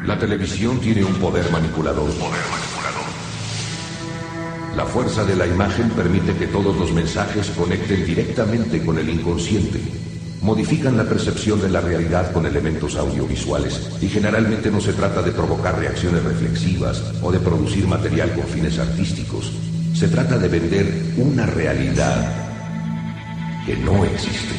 La televisión tiene un poder manipulador. La fuerza de la imagen permite que todos los mensajes conecten directamente con el inconsciente. Modifican la percepción de la realidad con elementos audiovisuales y generalmente no se trata de provocar reacciones reflexivas o de producir material con fines artísticos. Se trata de vender una realidad que no existe.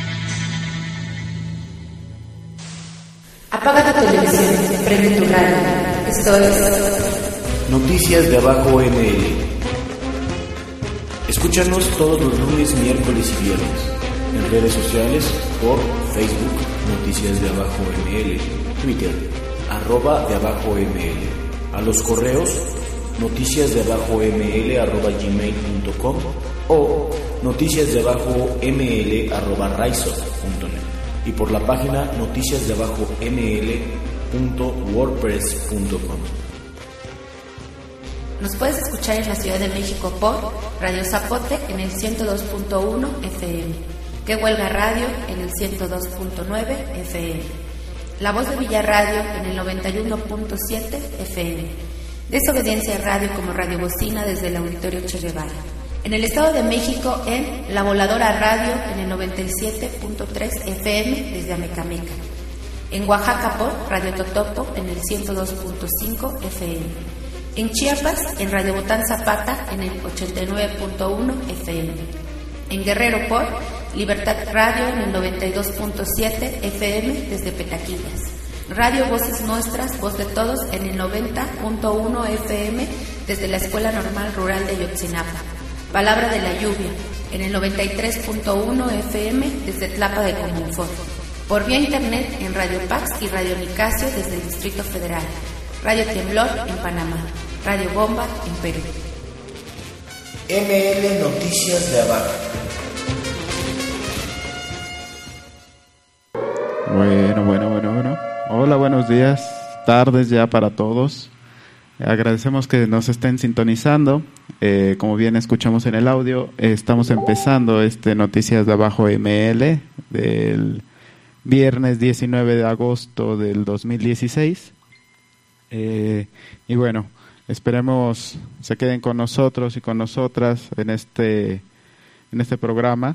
Apaga tu televisión, prende tu radio. Esto es Noticias de Abajo ML. Escúchanos todos los lunes, miércoles y viernes. En redes sociales por Facebook, Noticias de Abajo ML, Twitter, @deabajoml. A los correos, noticiasdeabajoml@gmail.com o noticiasdeabajoml@raizo.net y por la página noticiasdeabajoml.wordpress.com. Nos puedes escuchar en la Ciudad de México por Radio Zapote en el 102.1 FM, Que Huelga Radio en el 102.9 FM, La Voz de Villarradio en el 91.7 FM, Desobediencia Radio como Radio Bocina desde el Auditorio Che Guevara. En el Estado de México en La Voladora Radio en el 97.3 FM desde Amecameca. En Oaxaca por Radio Totopo en el 102.5 FM. En Chiapas, en Radio Botán Zapata, en el 89.1 FM. En Guerrero por Libertad Radio, en el 92.7 FM, desde Petaquillas. Radio Voces Nuestras, Voz de Todos, en el 90.1 FM, desde la Escuela Normal Rural de Ayotzinapa. Palabra de la Lluvia, en el 93.1 FM, desde Tlapa de Comunfort. Por vía internet, en Radio Pax y Radio Nicasio, desde el Distrito Federal. Radio Temblor, en Panamá. Radio Bomba en Perú. ML Noticias de Abajo. Bueno. Hola, buenos días, tardes ya para todos. Agradecemos que nos estén sintonizando. Como bien escuchamos en el audio, estamos empezando Noticias de Abajo ML del viernes 19 de agosto del 2016. Y bueno, esperemos se queden con nosotros y con nosotras en este programa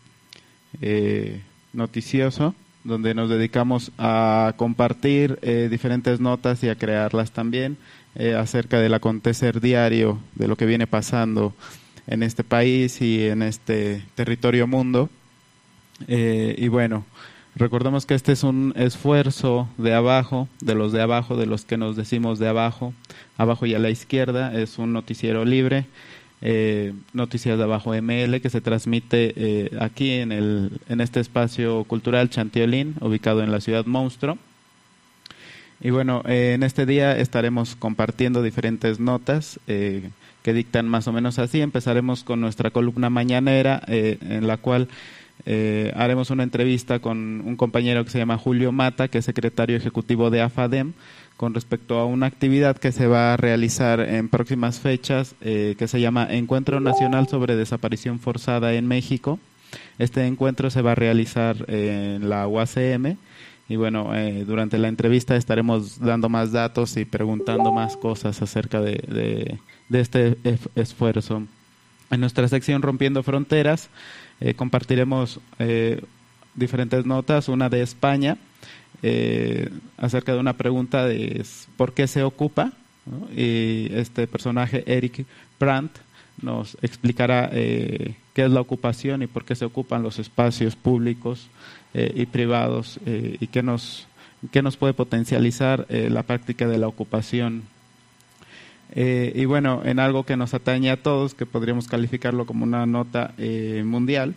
noticioso, donde nos dedicamos a compartir diferentes notas y a crearlas también acerca del acontecer diario de lo que viene pasando en este país y en este territorio mundo. Y bueno, recordemos que este es un esfuerzo de abajo, de los que nos decimos de abajo y a la izquierda. Es un noticiero libre, Noticias de Abajo ML, que se transmite aquí en este espacio cultural Chantiolín, ubicado en la ciudad Monstruo. Y bueno, en este día estaremos compartiendo diferentes notas que dictan más o menos así. Empezaremos con nuestra columna mañanera, en la cual haremos una entrevista con un compañero que se llama Julio Mata, que es secretario ejecutivo de AFADEM, con respecto a una actividad que se va a realizar en próximas fechas, que se llama Encuentro Nacional sobre Desaparición Forzada en México. Este encuentro se va a realizar en la UACM y bueno, durante la entrevista estaremos dando más datos y preguntando más cosas acerca de este esfuerzo. En nuestra sección Rompiendo Fronteras compartiremos diferentes notas, una de España, acerca de una pregunta de ¿por qué se ocupa? ¿No? Y este personaje, Eric Brandt, nos explicará qué es la ocupación y por qué se ocupan los espacios públicos y privados y qué nos puede potencializar la práctica de la ocupación. Y bueno, en algo que nos atañe a todos, que podríamos calificarlo como una nota mundial,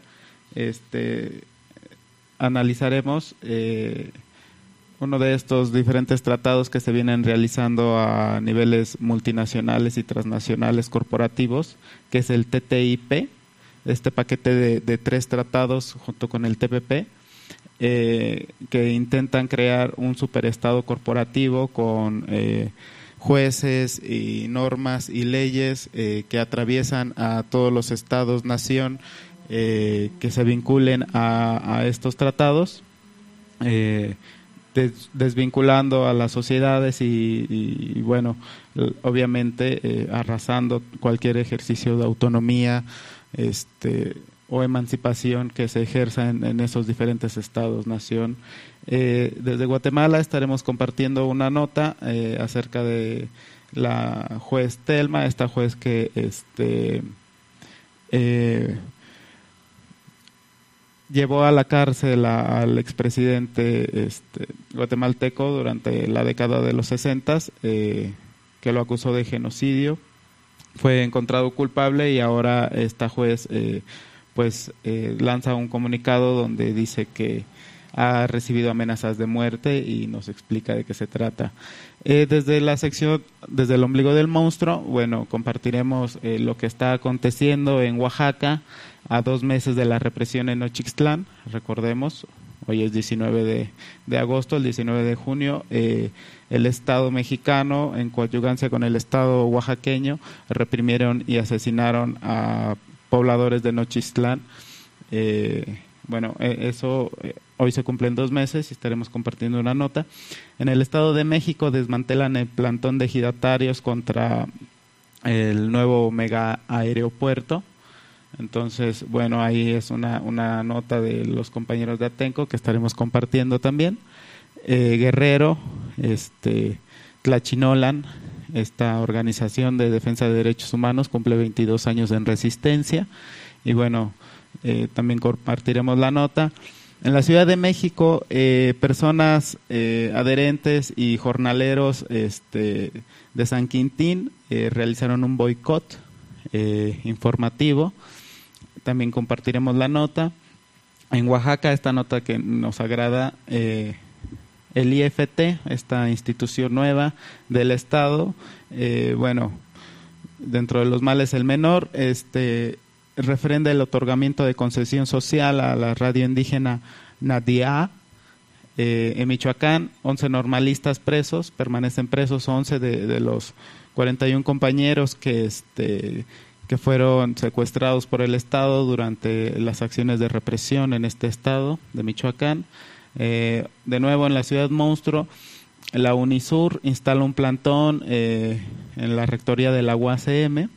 analizaremos uno de estos diferentes tratados que se vienen realizando a niveles multinacionales y transnacionales corporativos, que es el TTIP, este paquete de 3 tratados junto con el TPP, que intentan crear un superestado corporativo con jueces y normas y leyes que atraviesan a todos los estados-nación que se vinculen a estos tratados, desvinculando a las sociedades y bueno, obviamente arrasando cualquier ejercicio de autonomía o emancipación que se ejerza en esos diferentes estados, nación. Desde Guatemala estaremos compartiendo una nota acerca de la juez Telma, esta juez que llevó a la cárcel al expresidente guatemalteco durante la década de los 60, que lo acusó de genocidio. Fue encontrado culpable y ahora esta juez lanza un comunicado donde dice que ha recibido amenazas de muerte y nos explica de qué se trata. Desde la sección, desde el ombligo del monstruo, bueno, compartiremos lo que está aconteciendo en Oaxaca a 2 meses de la represión en Nochixtlán. Recordemos, hoy es 19 de agosto, el 19 de junio, el Estado mexicano, en coadyuvancia con el Estado oaxaqueño, reprimieron y asesinaron a pobladores de Nochixtlán. Eso hoy se cumplen 2 meses y estaremos compartiendo una nota. En el Estado de México desmantelan el plantón de ejidatarios contra el nuevo mega aeropuerto. Entonces, bueno, ahí es una nota de los compañeros de Atenco que estaremos compartiendo también. Guerrero, Tlachinolan, esta organización de defensa de derechos humanos, cumple 22 años en resistencia. Y bueno, también compartiremos la nota. En la Ciudad de México, personas adherentes y jornaleros de San Quintín realizaron un boicot informativo. También compartiremos la nota. En Oaxaca, esta nota que nos agrada, el IFT, esta institución nueva del Estado, dentro de los males el menor, refrenda el otorgamiento de concesión social a la radio indígena Nadia. En Michoacán, 11 normalistas presos, permanecen presos 11 de los 41 compañeros que fueron secuestrados por el Estado durante las acciones de represión en este estado de Michoacán. De nuevo en la ciudad monstruo, la UNISUR instala un plantón en la rectoría de la UACM.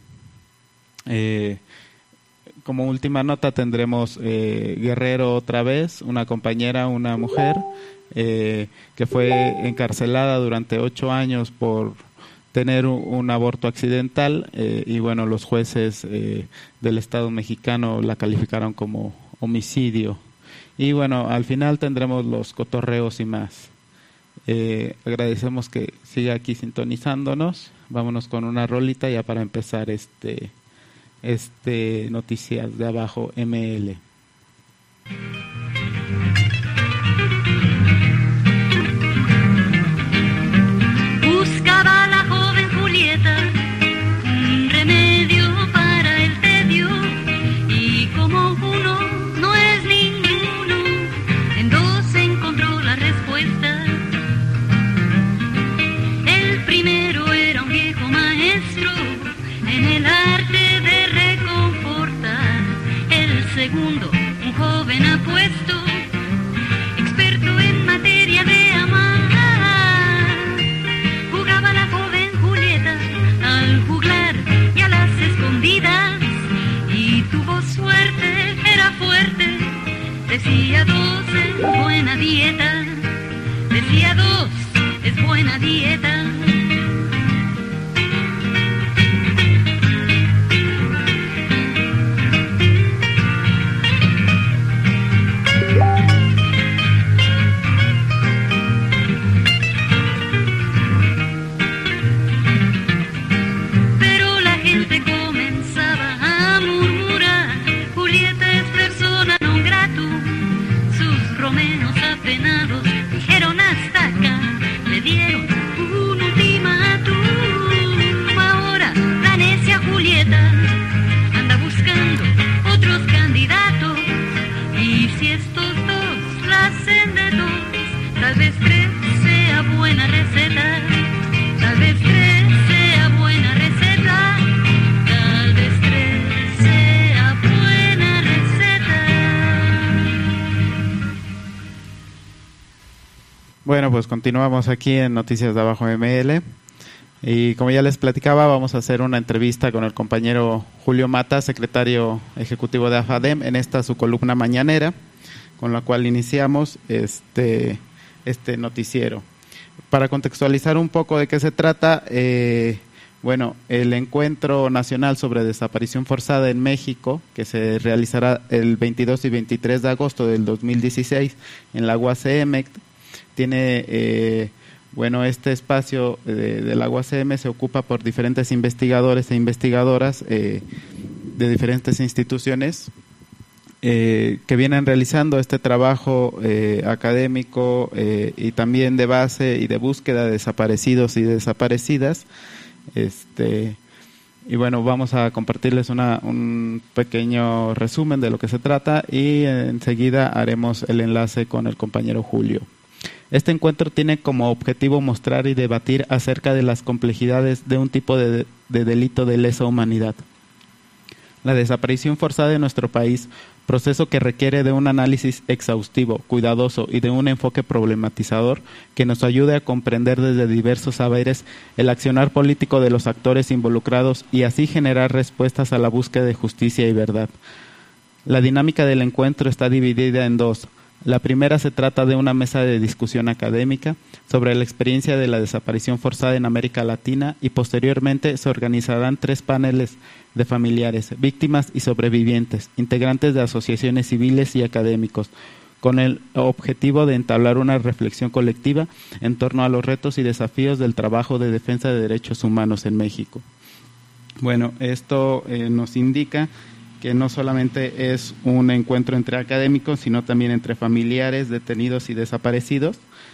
Como última nota tendremos Guerrero otra vez, una compañera, una mujer que fue encarcelada durante 8 años por tener un aborto accidental y bueno, los jueces del Estado mexicano la calificaron como homicidio. Y bueno, al final tendremos los cotorreos y más. Agradecemos que siga aquí sintonizándonos. Vámonos con una rolita ya para empezar Noticias de Abajo ML. Buscaba la joven Julieta un remedio para el tedio, y como uno no es ninguno, en 2 encontró la respuesta. El primero era un viejo maestro en el arte de reconfortar. El segundo, un joven apuesto, experto en materia de amar. Jugaba la joven Julieta al juglar y a las escondidas, y tuvo suerte, era fuerte. Decía 2 es buena dieta, decía 2 es buena dieta. Dijeron hasta acá, le dieron un ultimátum. Ahora la necia Julieta anda buscando otros candidatos, y si estos 2 la hacen de 2, tal vez 3 sea buena receta, tal vez 3 sea buena receta, tal vez 3 sea buena receta. Bueno, pues continuamos aquí en Noticias de Abajo ML. Y como ya les platicaba, vamos a hacer una entrevista con el compañero Julio Mata, secretario ejecutivo de AFADEM, en esta su columna mañanera, con la cual iniciamos este noticiero. Para contextualizar un poco de qué se trata, bueno, el Encuentro Nacional sobre Desaparición Forzada en México, que se realizará el 22 y 23 de agosto del 2016 en la UACM, tiene... Bueno, este espacio de la UACM se ocupa por diferentes investigadores e investigadoras de diferentes instituciones que vienen realizando este trabajo académico y también de base y de búsqueda de desaparecidos y desaparecidas. Y bueno, vamos a compartirles un pequeño resumen de lo que se trata y enseguida haremos el enlace con el compañero Julio. Este encuentro tiene como objetivo mostrar y debatir acerca de las complejidades de un tipo de delito de lesa humanidad. La desaparición forzada en nuestro país, proceso que requiere de un análisis exhaustivo, cuidadoso y de un enfoque problematizador que nos ayude a comprender desde diversos saberes el accionar político de los actores involucrados y así generar respuestas a la búsqueda de justicia y verdad. La dinámica del encuentro está dividida en dos. La primera se trata de una mesa de discusión académica sobre la experiencia de la desaparición forzada en América Latina y posteriormente se organizarán 3 paneles de familiares, víctimas y sobrevivientes, integrantes de asociaciones civiles y académicos, con el objetivo de entablar una reflexión colectiva en torno a los retos y desafíos del trabajo de defensa de derechos humanos en México. Bueno, esto nos indica que no solamente es un encuentro entre académicos, sino también entre familiares, detenidos y desaparecidos,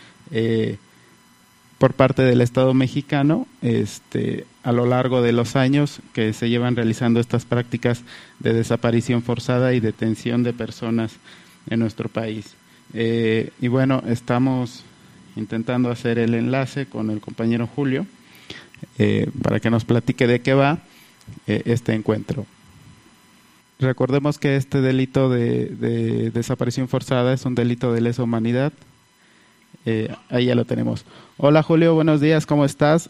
por parte del Estado mexicano, a lo largo de los años que se llevan realizando estas prácticas de desaparición forzada y detención de personas en nuestro país. Y bueno, estamos intentando hacer el enlace con el compañero Julio para que nos platique de qué va este encuentro. Recordemos que este delito de desaparición forzada es un delito de lesa humanidad. Ahí ya lo tenemos. Hola Julio, buenos días, ¿cómo estás?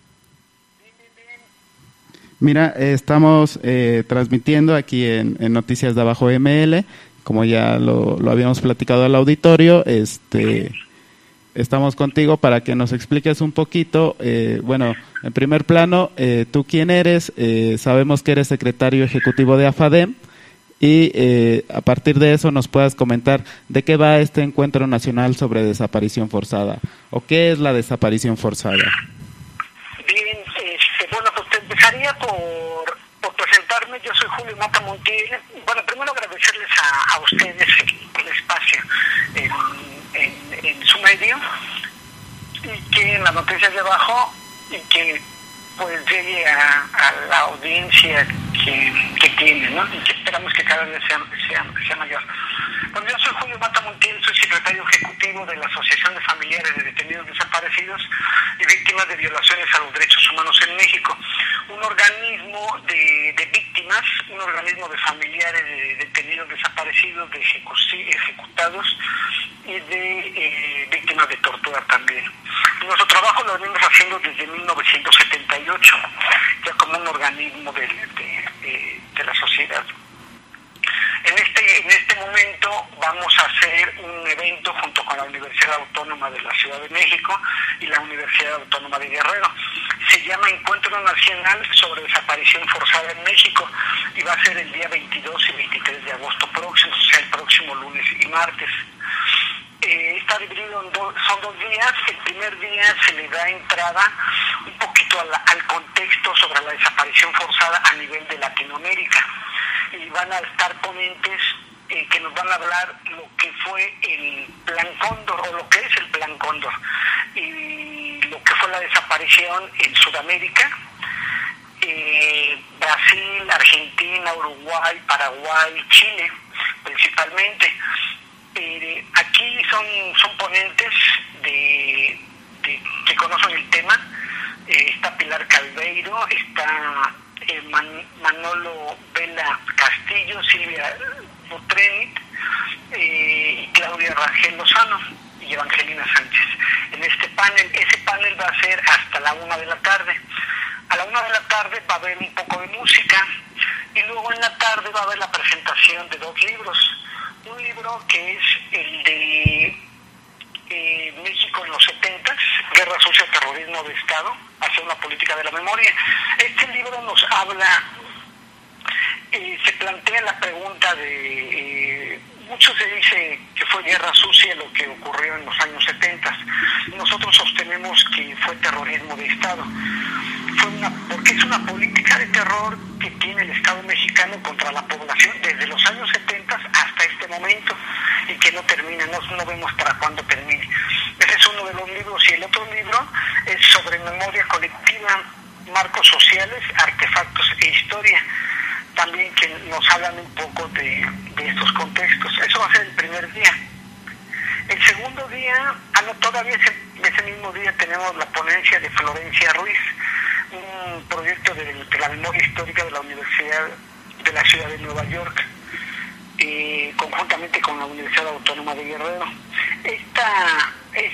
Mira, estamos transmitiendo aquí en Noticias de Abajo ML, como ya lo habíamos platicado al auditorio. Estamos contigo para que nos expliques un poquito, bueno, en primer plano, tú quién eres, sabemos que eres secretario ejecutivo de AFADEM y a partir de eso nos puedas comentar de qué va este encuentro nacional sobre desaparición forzada o qué es la desaparición forzada. Bien, bueno, pues te empezaría por presentarme. Yo soy Julio Mata Montiel. Bueno, primero agradecerles a ustedes el espacio en su medio y que en las noticias de abajo y que pues llegue a la audiencia que tiene, ¿no? Y que esperamos que cada vez sea mayor. Bueno, yo soy Julio Mata Montiel, soy secretario ejecutivo de la Asociación de Familiares de Detenidos Desaparecidos y Víctimas de Violaciones a los Derechos Humanos en México, un organismo de víctimas, un organismo de familiares de detenidos desaparecidos, de ejecutados y de víctimas de tortura también. Nuestro trabajo lo venimos haciendo desde 1978, ya como un organismo de la sociedad. En este momento vamos a hacer un evento junto con la Universidad Autónoma de la Ciudad de México y la Universidad Autónoma de Guerrero. Se llama Encuentro Nacional sobre Desaparición Forzada en México y va a ser el día 22 y 23 de agosto próximos, o sea, el próximo lunes y martes. Está dividido son 2 días. El primer día se le da entrada un poquito al contexto sobre la desaparición forzada a nivel de Latinoamérica y van a estar ponentes que nos van a hablar lo que fue el Plan Cóndor o lo que es el Plan Cóndor y lo que fue la desaparición en Sudamérica, Brasil, Argentina, Uruguay, Paraguay, Chile principalmente. Aquí son ponentes que conocen el tema. Está Pilar Calveiro, está Manolo Vela Castillo, Silvia Butrenit y Claudia Rangel Lozano. y Evangelina Sánchez. En este panel, ese panel va a ser hasta la 1 de la tarde. A la 1 de la tarde va a haber un poco de música y luego en la tarde va a haber la presentación de 2 libros. Un libro que es el de México en los 70s, Guerra Sucia, Terrorismo de Estado, hacia una política de la memoria. Este libro nos habla, se plantea la pregunta de, mucho se dice que fue guerra sucia lo que ocurrió en los años 70. Nosotros sostenemos que fue terrorismo de Estado. Porque es una política de terror que tiene el Estado mexicano contra la población desde los años 70 hasta este momento y que no termina, no vemos para cuándo termine. Ese es uno de los libros y el otro libro es sobre memoria colectiva, marcos sociales, artefactos e historia, también que nos hablan un poco de estos contextos. Eso va a ser el primer día. El segundo día, todavía ese mismo día tenemos la ponencia de Florencia Ruiz, un proyecto de la memoria histórica de la Universidad de la Ciudad de Nueva York, conjuntamente con la Universidad Autónoma de Guerrero. Esta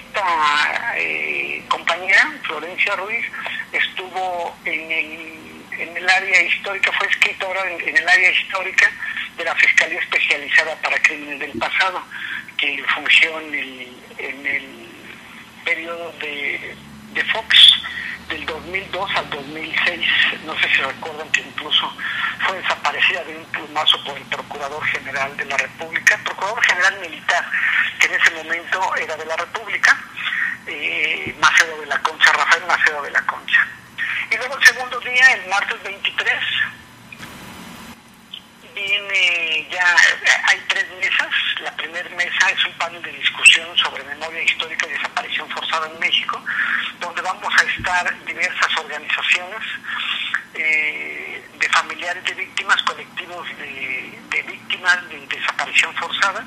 compañera, Florencia Ruiz, estuvo en el área histórica, fue escritora en el área histórica de la Fiscalía Especializada para Crímenes del Pasado, que funcionó en el periodo de Fox, del 2002 al 2006, no sé si recuerdan que incluso fue desaparecida de un plumazo por el Procurador General de la República, Procurador General Militar, que en ese momento era de la República, Macedo de la Concha, Rafael Macedo de la Concha. Y luego el segundo día, el martes 23, hay 3 mesas. La primera mesa es un panel de discusión sobre memoria histórica y desaparición forzada en México, donde vamos a estar diversas organizaciones de familiares de víctimas, colectivos de víctimas de desaparición forzada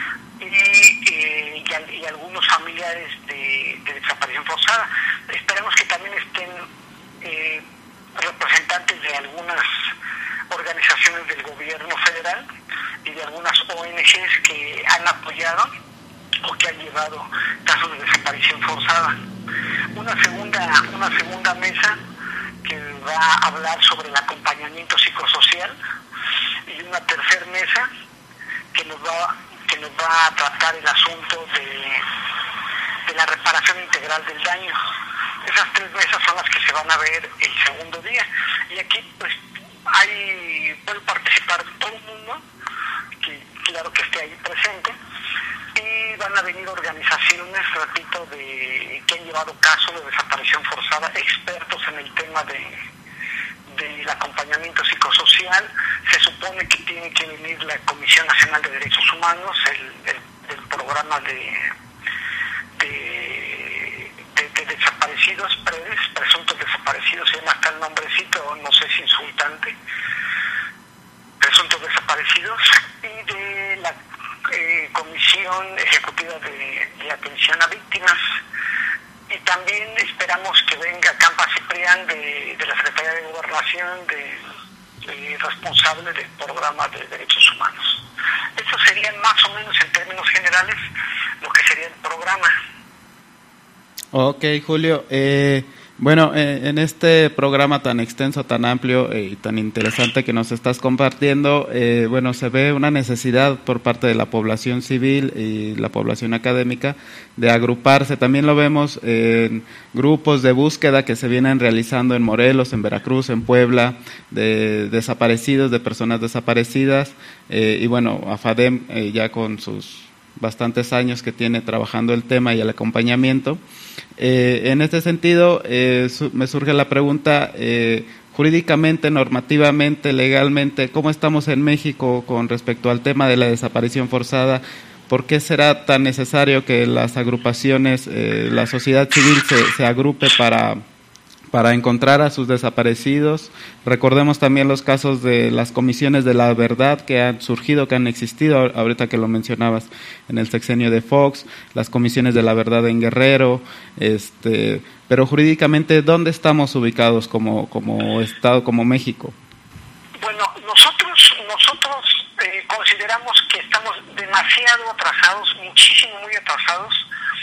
y algunos familiares de desaparición forzada. Esperemos que también estén representantes de algunas organizaciones del gobierno federal y de algunas ONGs que han apoyado o que han llevado casos de desaparición forzada. Una segunda mesa que va a hablar sobre el acompañamiento psicosocial y una tercera mesa que nos va a tratar el asunto de la reparación integral del daño. Esas 3 mesas son las que se van a ver el segundo día y aquí pues puede participar todo el mundo, claro que esté ahí presente, y van a venir organizaciones, repito, que han llevado casos de desaparición forzada, expertos en el tema del acompañamiento psicosocial. Se supone que tiene que venir la Comisión Nacional de Derechos Humanos, el programa de desaparecidos, presuntos desaparecidos, se llama hasta el nombrecito, no sé si insultante, presuntos desaparecidos, y de la Comisión Ejecutiva de Atención a Víctimas, y también esperamos que venga Campa Ciprián de la Secretaría de Gobernación, responsable del programa de derechos humanos. Eso serían más o menos en términos generales lo que sería el programa. Ok, Julio. Bueno, en este programa tan extenso, tan amplio y tan interesante que nos estás compartiendo, bueno, se ve una necesidad por parte de la población civil y la población académica de agruparse. También lo vemos en grupos de búsqueda que se vienen realizando en Morelos, en Veracruz, en Puebla, de desaparecidos, de personas desaparecidas. Y bueno, AFADEM ya con sus bastantes años que tiene trabajando el tema y el acompañamiento. En este sentido, me surge la pregunta, jurídicamente, normativamente, legalmente, ¿cómo estamos en México con respecto al tema de la desaparición forzada? ¿Por qué será tan necesario que las agrupaciones, la sociedad civil se agrupe para encontrar a sus desaparecidos? Recordemos también los casos de las comisiones de la verdad que han surgido, que han existido, ahorita que lo mencionabas, en el sexenio de Fox, las comisiones de la verdad en Guerrero, pero jurídicamente, ¿dónde estamos ubicados como Estado, como México? Bueno, nosotros consideramos que estamos demasiado atrasados, muy atrasados,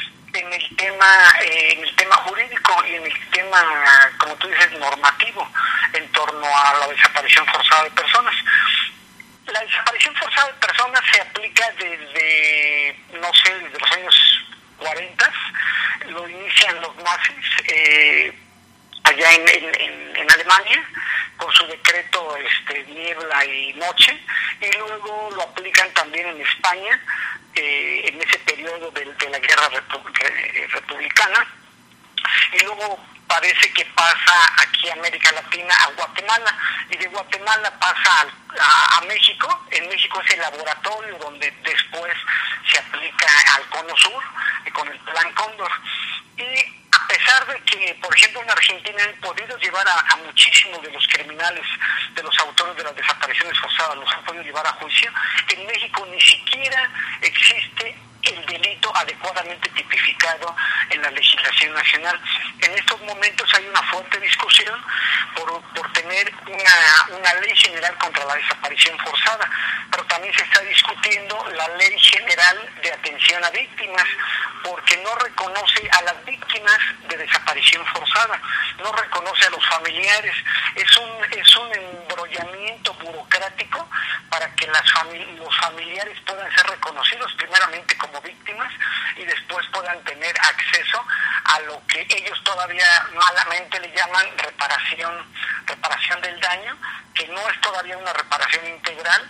normativo en torno a la desaparición forzada de personas. La desaparición forzada de personas se aplica desde los años 40, lo inician los nazis allá en Alemania con su decreto Niebla y Noche, y luego lo aplican también en España en ese periodo de la guerra republicana, y luego parece que pasa aquí a América Latina, a Guatemala, y de Guatemala pasa a México. En México es el laboratorio donde después se aplica al Cono Sur con el Plan Cóndor. Y a pesar de que, por ejemplo, en Argentina han podido llevar a muchísimos de los criminales, de los autores de las desapariciones forzadas, los han podido llevar a juicio, en México ni siquiera existe el delito adecuadamente tipificado en la legislación nacional. En estos momentos hay una fuerte discusión por tener una ley general contra la desaparición forzada, pero también se está discutiendo la ley general de atención a víctimas, porque no reconoce a las víctimas de desaparición forzada, no reconoce a los familiares. Es un embrollamiento burocrático para que los familiares puedan ser reconocidos primeramente como víctimas y después puedan tener acceso a lo que ellos todavía malamente le llaman reparación del daño, que no es todavía una reparación integral,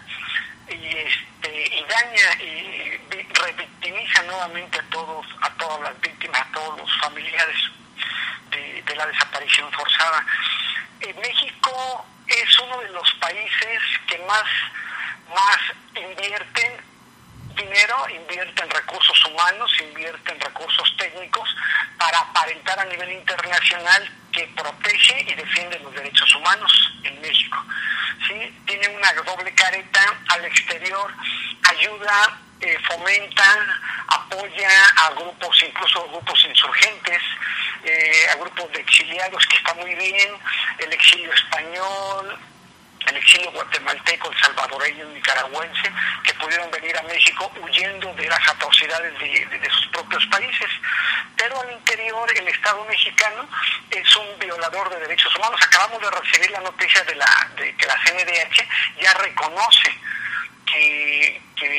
y daña y revictimiza nuevamente a todas las víctimas, a todos los familiares de la desaparición forzada. México es uno de los países que más invierten dinero, invierten recursos humanos, invierten recursos técnicos para aparentar a nivel internacional que protege y defiende los derechos humanos en México. ¿Sí? Tiene una doble careta al exterior, ayuda, fomenta, apoya a grupos, incluso grupos insurgentes, a grupos de exiliados, que está muy bien, el exilio español, el exilio guatemalteco, el salvadoreño, el nicaragüense, que pudieron venir a México huyendo de las atrocidades de sus propios países. Pero al interior, el Estado mexicano es un violador de derechos humanos. Acabamos de recibir la noticia de que la CNDH ya reconoce que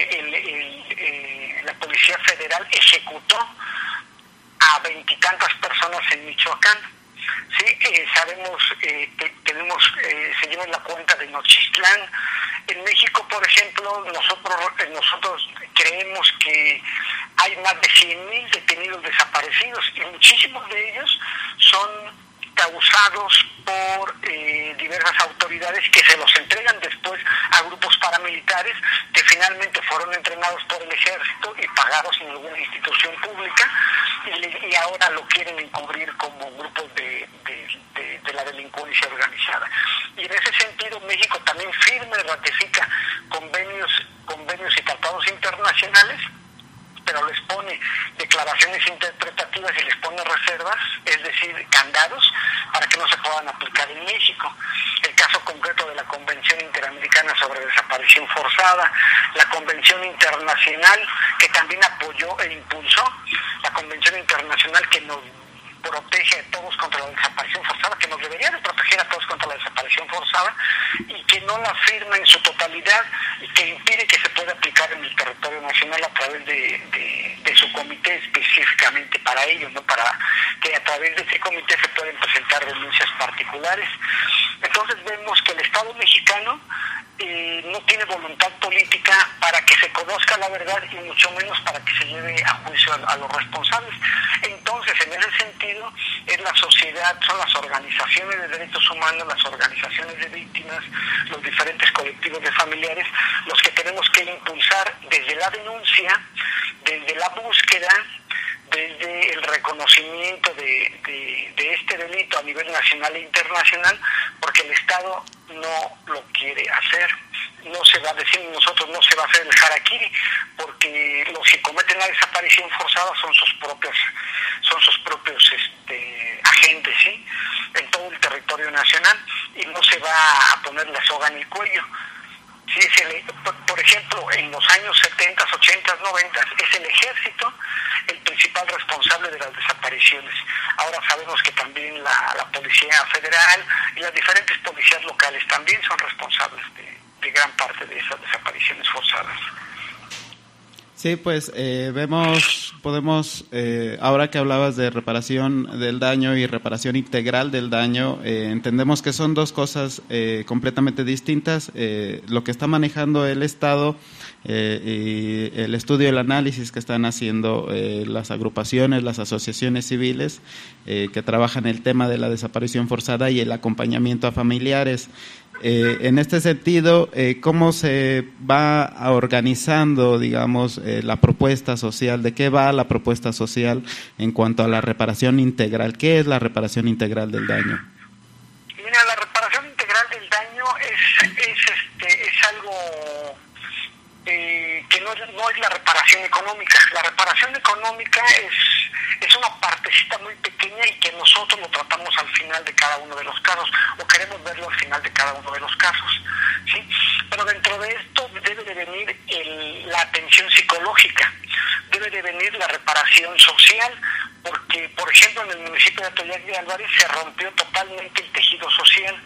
la Policía Federal ejecutó a 20 y tantas personas en Michoacán. Sí, sabemos que seguimos la cuenta de Nochistlán. En México, por ejemplo, nosotros creemos que hay más de 100,000 detenidos desaparecidos, y muchísimos de ellos son causados por diversas autoridades que se los entregan después a grupos paramilitares que finalmente fueron entrenados por el ejército y pagados en alguna institución pública, y ahora lo quieren encubrir como grupos de la delincuencia organizada. Y en ese sentido México también firma y ratifica convenios y tratados internacionales, pero les pone declaraciones interpretativas y les pone reservas, es decir, candados, para que no se puedan aplicar en México. El caso concreto de la Convención Interamericana sobre Desaparición Forzada, la Convención Internacional que también apoyó e impulsó, la Convención Internacional que nos protege a todos contra la desaparición forzada, que nos debería de proteger a todos contra la desaparición forzada, y que no la firma en su totalidad, y que impide que se pueda aplicar en el territorio nacional a través de su comité específicamente para ello, ¿no? Para que a través de ese comité se pueden presentar denuncias particulares. Entonces vemos que el Estado mexicano no tiene voluntad política para que se conozca la verdad, y mucho menos para que se lleve a juicio a los responsables. Entonces, en ese sentido, es la sociedad, son las organizaciones de derechos humanos, las organizaciones de víctimas, los diferentes colectivos de familiares, los que tenemos que impulsar desde la denuncia, desde la búsqueda, desde el reconocimiento de este delito a nivel nacional e internacional, porque el Estado no lo quiere hacer. No se va a decir nosotros, no se va a hacer el harakiri, porque los que cometen la desaparición forzada son sus propios agentes, ¿sí?, en todo el territorio nacional, y no se va a poner la soga en el cuello. Sí, por ejemplo, en los años 70, 80, 90, es el ejército el principal responsable responsable de las desapariciones. Ahora sabemos que también la Policía Federal y las diferentes policías locales también son responsables de gran parte de esas desapariciones forzadas. Sí, pues podemos, ahora que hablabas de reparación del daño y reparación integral del daño, entendemos que son dos cosas completamente distintas. Lo que está manejando el Estado y el estudio y el análisis que están haciendo las agrupaciones, las asociaciones civiles que trabajan el tema de la desaparición forzada y el acompañamiento a familiares. En este sentido, ¿cómo se va organizando, digamos, la propuesta social? ¿De qué va la propuesta social en cuanto a la reparación integral? ¿Qué es la reparación integral del daño? Mira, la reparación integral del daño es algo que no es la reparación económica. La reparación económica es una partecita muy pequeña y que nosotros lo tratamos al final de cada uno de los casos, o queremos verlo al final de cada uno de los casos, ¿sí? Pero dentro de esto debe de venir la atención psicológica, debe de venir la reparación social, porque, por ejemplo, en el municipio de Atoyac de Álvarez se rompió totalmente el tejido social.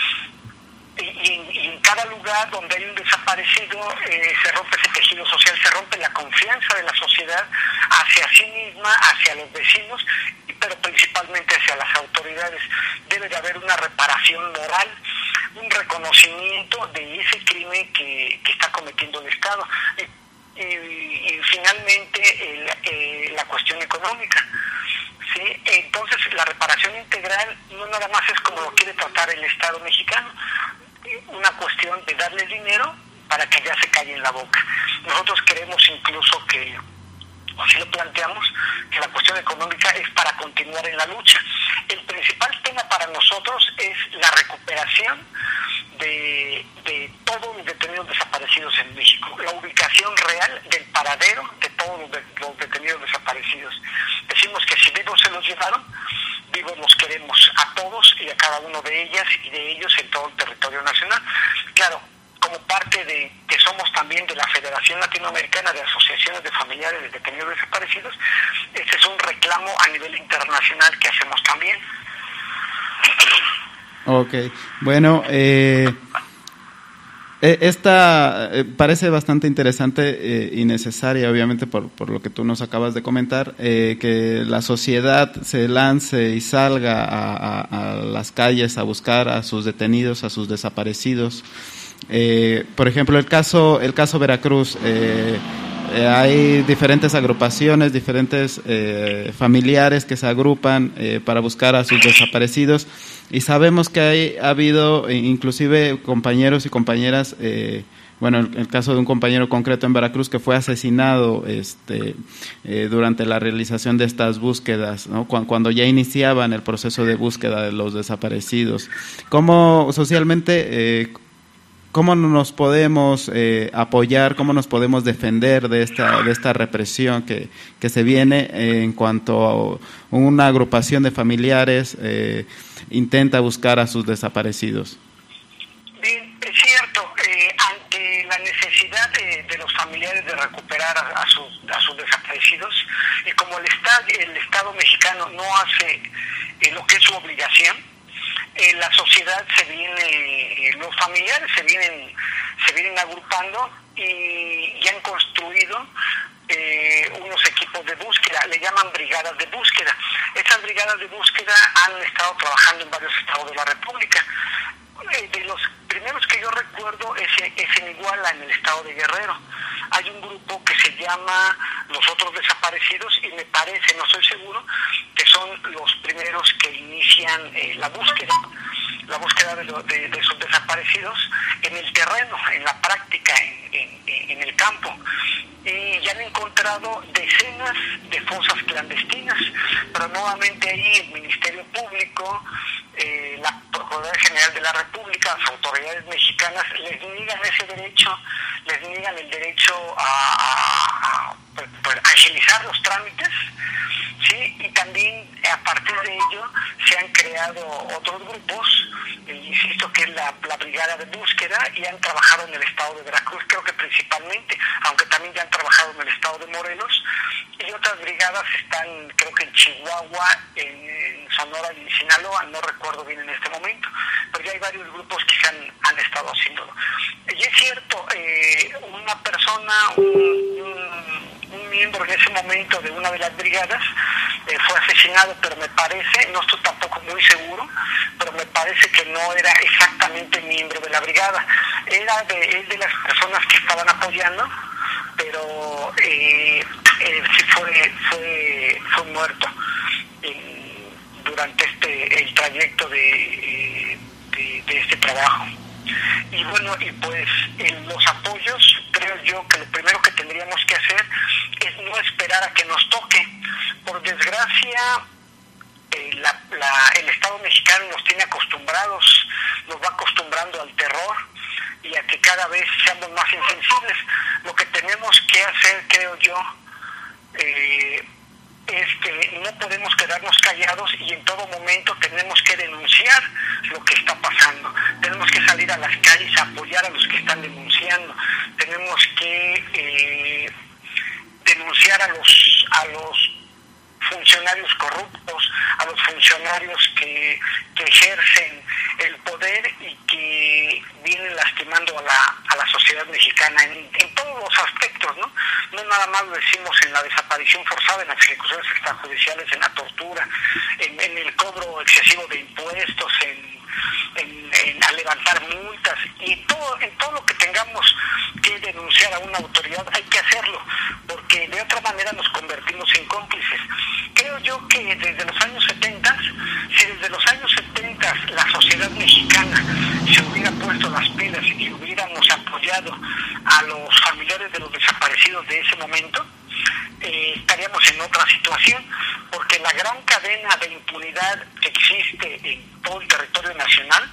Y en cada lugar donde hay un desaparecido se rompe ese tejido social, se rompe la confianza de la sociedad hacia sí misma, hacia los vecinos, pero principalmente hacia las autoridades. Debe de haber una reparación moral, un reconocimiento de ese crimen que está cometiendo el Estado. Y finalmente la cuestión económica. ¿Sí? Entonces la reparación integral no nada más es como lo quiere tratar el Estado mexicano, una cuestión de darle dinero para que ya se calle en la boca. Nosotros queremos incluso que, así lo planteamos, que la cuestión económica es para continuar en la lucha. El principal tema para nosotros es la recuperación de todos los detenidos desaparecidos en México, la ubicación real del paradero de todos los detenidos desaparecidos. Decimos que si vivos se los llevaron, vivos los queremos a todos y a cada uno de ellas y de ellos en todo el territorio nacional. Claro, como parte de que somos también de la Federación Latinoamericana de Asociaciones de Familiares de Detenidos Desaparecidos, este es un reclamo a nivel internacional que hacemos también. Ok, bueno, esta parece bastante interesante y necesaria, obviamente, por lo que tú nos acabas de comentar, que la sociedad se lance y salga a las calles a buscar a sus detenidos, a sus desaparecidos. Por ejemplo, el caso Veracruz, hay diferentes agrupaciones, diferentes familiares que se agrupan para buscar a sus desaparecidos, y sabemos que ha habido inclusive compañeros y compañeras, bueno, el caso de un compañero concreto en Veracruz que fue asesinado durante la realización de estas búsquedas, ¿no? Cuando ya iniciaban el proceso de búsqueda de los desaparecidos. ¿Cómo socialmente cómo nos podemos apoyar, cómo nos podemos defender de esta represión que se viene en cuanto a una agrupación de familiares intenta buscar a sus desaparecidos? Bien, es cierto, ante la necesidad de los familiares de recuperar a sus desaparecidos, y como el Estado mexicano no hace lo que es su obligación, la sociedad los familiares se vienen agrupando y han construido unos equipos de búsqueda, le llaman brigadas de búsqueda. Estas brigadas de búsqueda han estado trabajando en varios estados de la República. De los primeros que yo recuerdo es en Iguala, en el estado de Guerrero. Hay un grupo que se llama Los Otros Desaparecidos y me parece, no estoy seguro, que son los primeros que inician la búsqueda de sus desaparecidos en el terreno, en la práctica, en el campo. Y ya han encontrado decenas de fosas clandestinas, pero nuevamente ahí el Ministerio Público, la Procuraduría General de la República, las autoridades mexicanas les niegan ese derecho, les niegan el derecho a agilizar los trámites, ¿sí? Y también a partir de ello se han creado otros grupos y insisto que es la brigada de búsqueda, y han trabajado en el estado de Veracruz, creo que principalmente, aunque también ya han trabajado en el estado de Morelos, y otras brigadas están, creo que en Chihuahua, en Sonora y en Sinaloa, no recuerdo bien en este momento, pero ya hay varios grupos que se han estado haciéndolo. Y es cierto, una persona, un miembro en ese momento de una de las brigadas fue asesinado, pero me parece, no estoy tampoco muy seguro, pero me parece que no era exactamente miembro de la brigada, es de las personas que estaban apoyando, pero sí fue muerto durante el trayecto de este trabajo. Y bueno, y pues en los apoyos, creo yo que lo primero que tendríamos que hacer es no esperar a que nos toque. Por desgracia, el Estado mexicano nos tiene acostumbrados, nos va acostumbrando al terror y a que cada vez seamos más insensibles. Lo que tenemos que hacer, creo yo, es que no podemos quedarnos callados y en todo momento tenemos que denunciar lo que está pasando. Tenemos que salir a las calles a apoyar a los que están denunciando. Tenemos que denunciar a los funcionarios corruptos, a los funcionarios que ejercen el poder y que vienen lastimando a la sociedad mexicana en todos los aspectos, ¿no? No nada más lo decimos en la desaparición forzada, en las ejecuciones extrajudiciales, en la tortura, en el cobro excesivo de impuestos, a levantar multas, y en todo lo que tengamos que denunciar a una autoridad hay que hacerlo, porque de otra manera nos convertimos en cómplices. Creo yo que desde los años 70, si desde los años 70 la sociedad mexicana se hubiera puesto las pilas y hubiéramos apoyado a los familiares de los desaparecidos de ese momento, estaríamos en otra situación, porque la gran cadena de impunidad que existe en todo el territorio nacional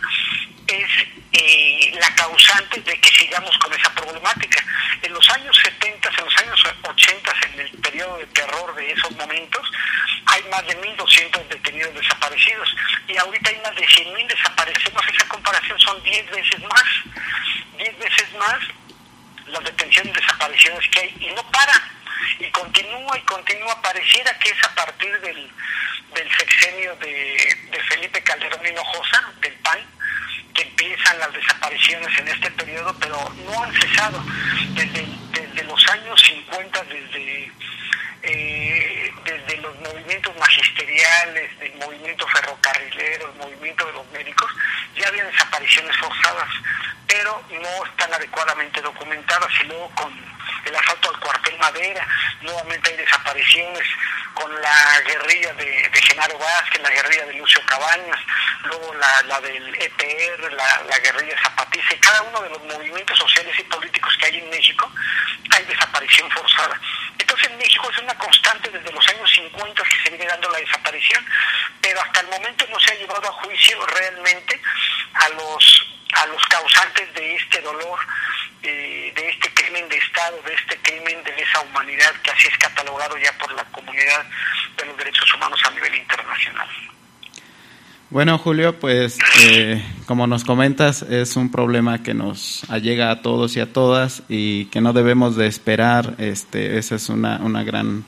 es la causante de que sigamos con esa problemática. En los años 70, en los años 80, en el periodo de terror de esos momentos, hay más de 1.200 detenidos desaparecidos, y ahorita hay más de 100.000 desaparecidos. Esa comparación son 10 veces más las detenciones y desapariciones que hay, y no para. Y continúa, pareciera que es a partir del sexenio de Felipe Calderón Hinojosa, del PAN, que empiezan las desapariciones en este periodo, pero no han cesado desde los años 50, desde los movimientos magisteriales, del movimiento ferrocarrilero, el movimiento de los médicos, ya había desapariciones forzadas, pero no están adecuadamente documentadas, y luego con el asalto al cuartel Madera, nuevamente hay desapariciones, con la guerrilla de Genaro Vázquez, la guerrilla de Lucio Cabañas, luego la del EPR, la guerrilla zapatista, y cada uno de los movimientos sociales y políticos que hay en México, hay desaparición forzada. Entonces en México es una constante desde los años 50 que se viene dando la desaparición, pero hasta el momento no se ha llevado a juicio realmente a los causantes de este dolor, de este crimen de Estado, de este crimen de lesa humanidad, que así es catalogado ya por la comunidad de los derechos humanos a nivel internacional. Bueno, Julio, pues como nos comentas, es un problema que nos allega a todos y a todas, y que no debemos de esperar. Esa es una gran...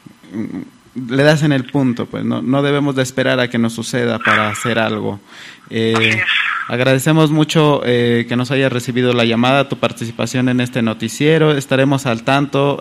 Le das en el punto, pues no debemos de esperar a que nos suceda para hacer algo. Agradecemos mucho que nos hayas recibido la llamada, tu participación en este noticiero. Estaremos al tanto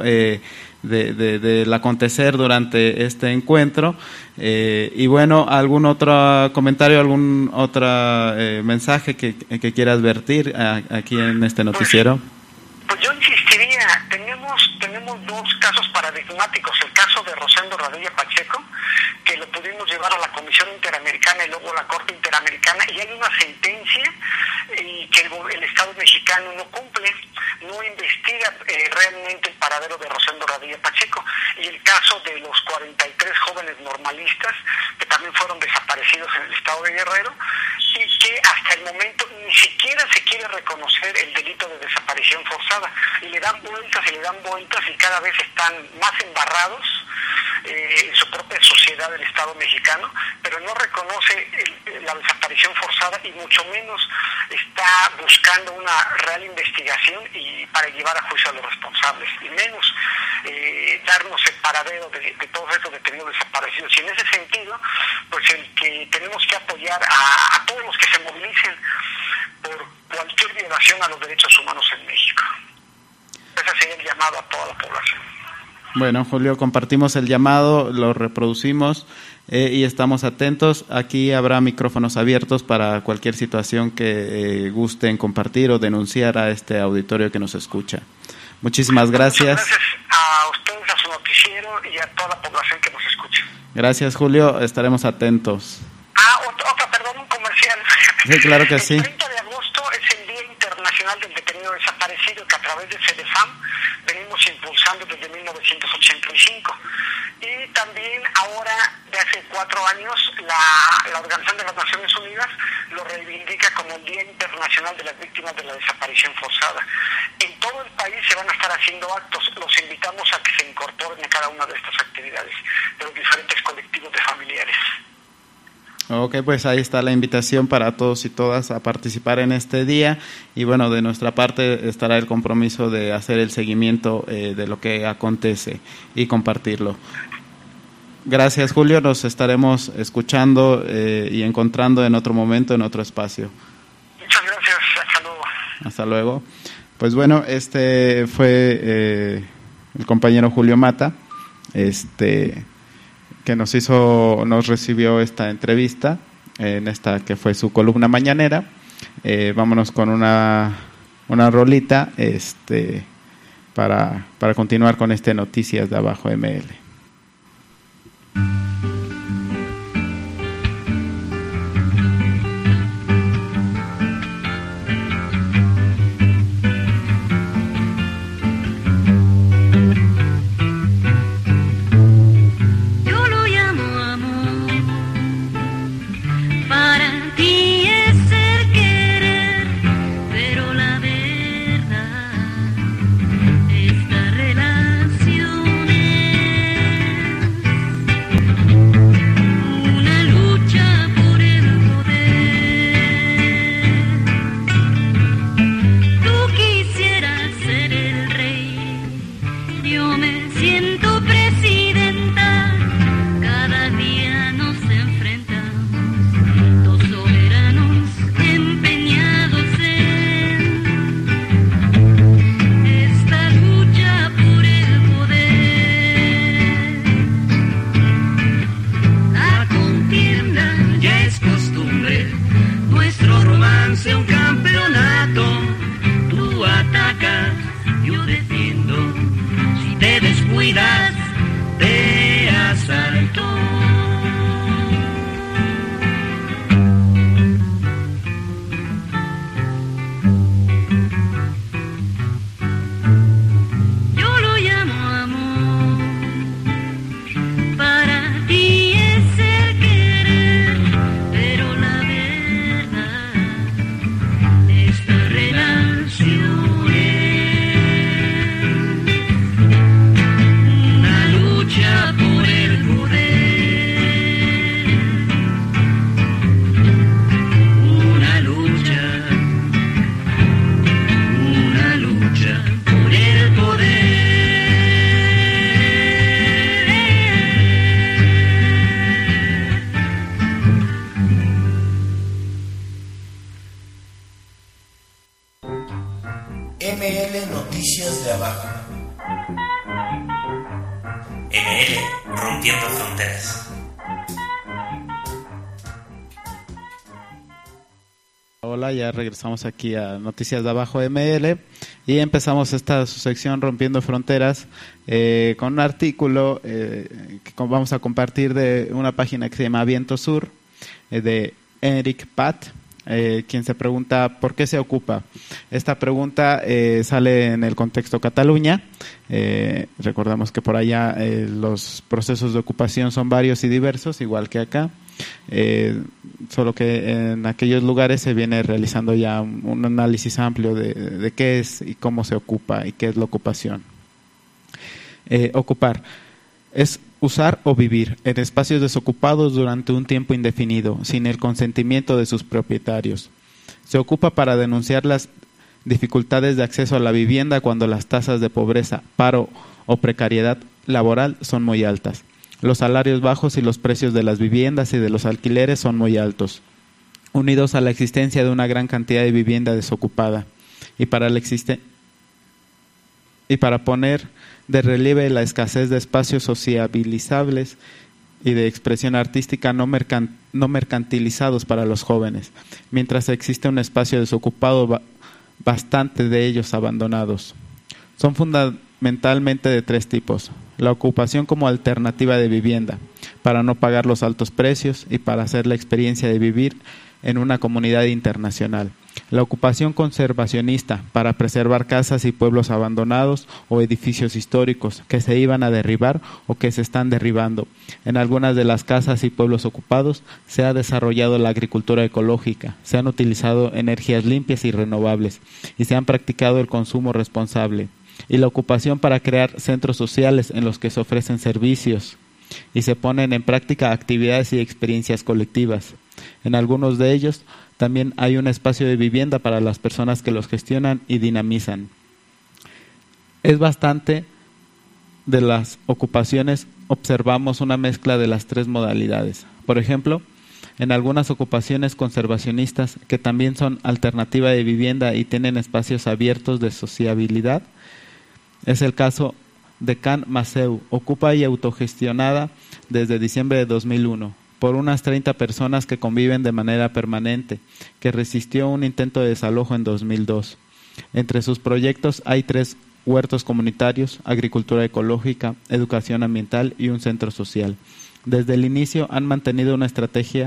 del acontecer durante este encuentro. Y bueno, ¿algún otro comentario, algún otro mensaje que quieras vertir aquí en este noticiero? Pues yo insistiría, tenemos dos casos paradigmáticos: el caso de Rosendo Radilla Pacheco, que lo pudimos llevar a la Comisión Interamericana y luego a la Corte Interamericana, y hay una sentencia y que el Estado mexicano no cumple, no investiga realmente el paradero de Rosendo Radilla Pacheco, y el caso de los 43 jóvenes normalistas que también fueron desaparecidos en el estado de Guerrero, y que hasta el momento ni siquiera se quiere reconocer el delito de desaparición forzada, y le dan vueltas y cada vez están más embarrados en su propia sociedad autoridad del Estado mexicano, pero no reconoce la desaparición forzada y mucho menos está buscando una real investigación y para llevar a juicio a los responsables, y menos darnos el paradero de todos estos detenidos desaparecidos. Y en ese sentido, pues el que tenemos que apoyar a todos los que se movilicen por cualquier violación a los derechos humanos en México. Ese sería el llamado a toda la población. Bueno, Julio, compartimos el llamado, lo reproducimos y estamos atentos. Aquí habrá micrófonos abiertos para cualquier situación que gusten compartir o denunciar a este auditorio que nos escucha. Muchísimas gracias. Muchas gracias a ustedes, a su noticiero y a toda la población que nos escucha. Gracias, Julio. Estaremos atentos. Un comercial. Sí, claro que sí. El 30 de agosto es el Día Internacional del Detenido Desaparecido, que a través de CEDEFAM venimos impulsando desde 1985. Y también ahora, de hace 4 años, la Organización de las Naciones Unidas lo reivindica como el Día Internacional de las Víctimas de la Desaparición Forzada. En todo el país se van a estar haciendo actos. Los invitamos a que se incorporen a cada una de estas actividades de los diferentes colectivos de familiares. Ok, pues ahí está la invitación para todos y todas a participar en este día, y bueno, de nuestra parte estará el compromiso de hacer el seguimiento de lo que acontece y compartirlo. Gracias, Julio, nos estaremos escuchando y encontrando en otro momento, en otro espacio. Muchas gracias, hasta luego. Hasta luego. Pues bueno, este fue el compañero Julio Mata, que nos recibió esta entrevista, en esta que fue su columna mañanera. Vámonos con una rolita para continuar con Noticias de Abajo ML. ML Noticias de Abajo. ML Rompiendo Fronteras. Hola, ya regresamos aquí a Noticias de Abajo ML y empezamos esta sección Rompiendo Fronteras con un artículo que vamos a compartir de una página que se llama Viento Sur, de Enric Pat, quien se pregunta ¿por qué se ocupa? Esta pregunta sale en el contexto Cataluña. Recordamos que por allá los procesos de ocupación son varios y diversos, igual que acá. Solo que en aquellos lugares se viene realizando ya un análisis amplio de qué es y cómo se ocupa y qué es la ocupación. Ocupar es usar o vivir en espacios desocupados durante un tiempo indefinido, sin el consentimiento de sus propietarios. Se ocupa para denunciar las dificultades de acceso a la vivienda cuando las tasas de pobreza, paro o precariedad laboral son muy altas. Los salarios bajos y los precios de las viviendas y de los alquileres son muy altos, unidos a la existencia de una gran cantidad de vivienda desocupada. Y para poner de relieve la escasez de espacios sociabilizables y de expresión artística no mercantilizados para los jóvenes, mientras existe un espacio desocupado, bastante de ellos abandonados. Son fundamentalmente de tres tipos: la ocupación como alternativa de vivienda, para no pagar los altos precios y para hacer la experiencia de vivir en una comunidad internacional; la ocupación conservacionista, para preservar casas y pueblos abandonados o edificios históricos que se iban a derribar o que se están derribando. En algunas de las casas y pueblos ocupados se ha desarrollado la agricultura ecológica, se han utilizado energías limpias y renovables y se han practicado el consumo responsable. Y la ocupación para crear centros sociales en los que se ofrecen servicios y se ponen en práctica actividades y experiencias colectivas. En algunos de ellos también hay un espacio de vivienda para las personas que los gestionan y dinamizan. Es bastante de las ocupaciones observamos una mezcla de las tres modalidades. Por ejemplo, en algunas ocupaciones conservacionistas que también son alternativa de vivienda y tienen espacios abiertos de sociabilidad, es el caso de Can Maceu, ocupa y autogestionada desde diciembre de 2001 por unas 30 personas que conviven de manera permanente, que resistió un intento de desalojo en 2002. Entre sus proyectos hay 3 huertos comunitarios, agricultura ecológica, educación ambiental y un centro social. Desde el inicio han mantenido una estrategia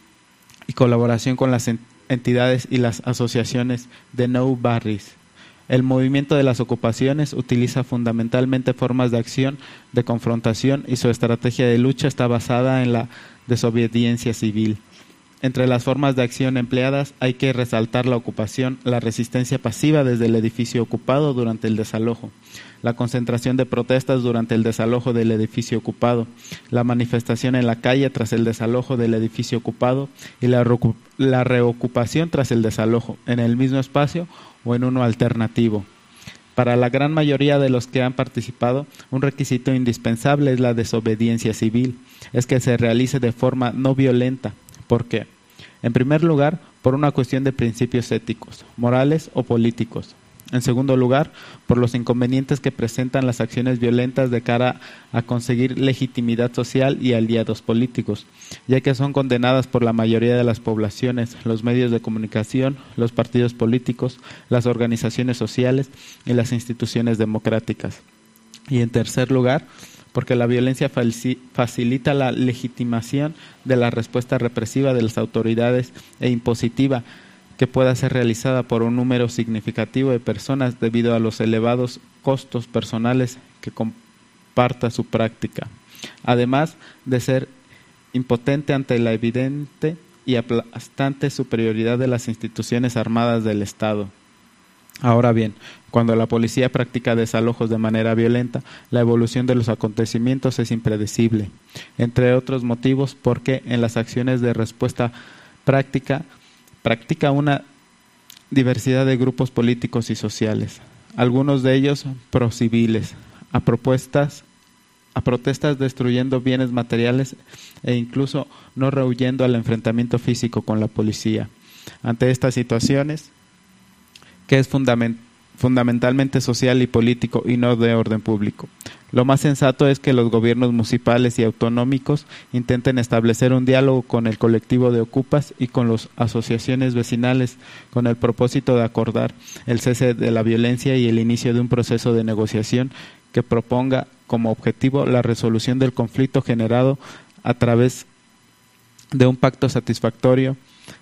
y colaboración con las entidades y las asociaciones de Nou Barris. El movimiento de las ocupaciones utiliza fundamentalmente formas de acción, de confrontación, y su estrategia de lucha está basada en la desobediencia civil. Entre las formas de acción empleadas hay que resaltar la ocupación, la resistencia pasiva desde el edificio ocupado durante el desalojo, la concentración de protestas durante el desalojo del edificio ocupado, la manifestación en la calle tras el desalojo del edificio ocupado y la reocupación tras el desalojo, en el mismo espacio o en uno alternativo. Para la gran mayoría de los que han participado, un requisito indispensable es la desobediencia civil, es que se realice de forma no violenta. ¿Por qué? En primer lugar, por una cuestión de principios éticos, morales o políticos. En segundo lugar, por los inconvenientes que presentan las acciones violentas de cara a conseguir legitimidad social y aliados políticos, ya que son condenadas por la mayoría de las poblaciones, los medios de comunicación, los partidos políticos, las organizaciones sociales y las instituciones democráticas. Y en tercer lugar, porque la violencia facilita la legitimación de la respuesta represiva de las autoridades e impositiva que pueda ser realizada por un número significativo de personas debido a los elevados costos personales que comparta su práctica, además de ser impotente ante la evidente y aplastante superioridad de las instituciones armadas del Estado. Ahora bien, cuando la policía practica desalojos de manera violenta, la evolución de los acontecimientos es impredecible, entre otros motivos porque en las acciones de respuesta practica una diversidad de grupos políticos y sociales, algunos de ellos prociviles, a protestas destruyendo bienes materiales e incluso no rehuyendo al enfrentamiento físico con la policía. Ante estas situaciones, que es fundamentalmente social y político y no de orden público, lo más sensato es que los gobiernos municipales y autonómicos intenten establecer un diálogo con el colectivo de ocupas y con las asociaciones vecinales con el propósito de acordar el cese de la violencia y el inicio de un proceso de negociación que proponga como objetivo la resolución del conflicto generado a través de un pacto satisfactorio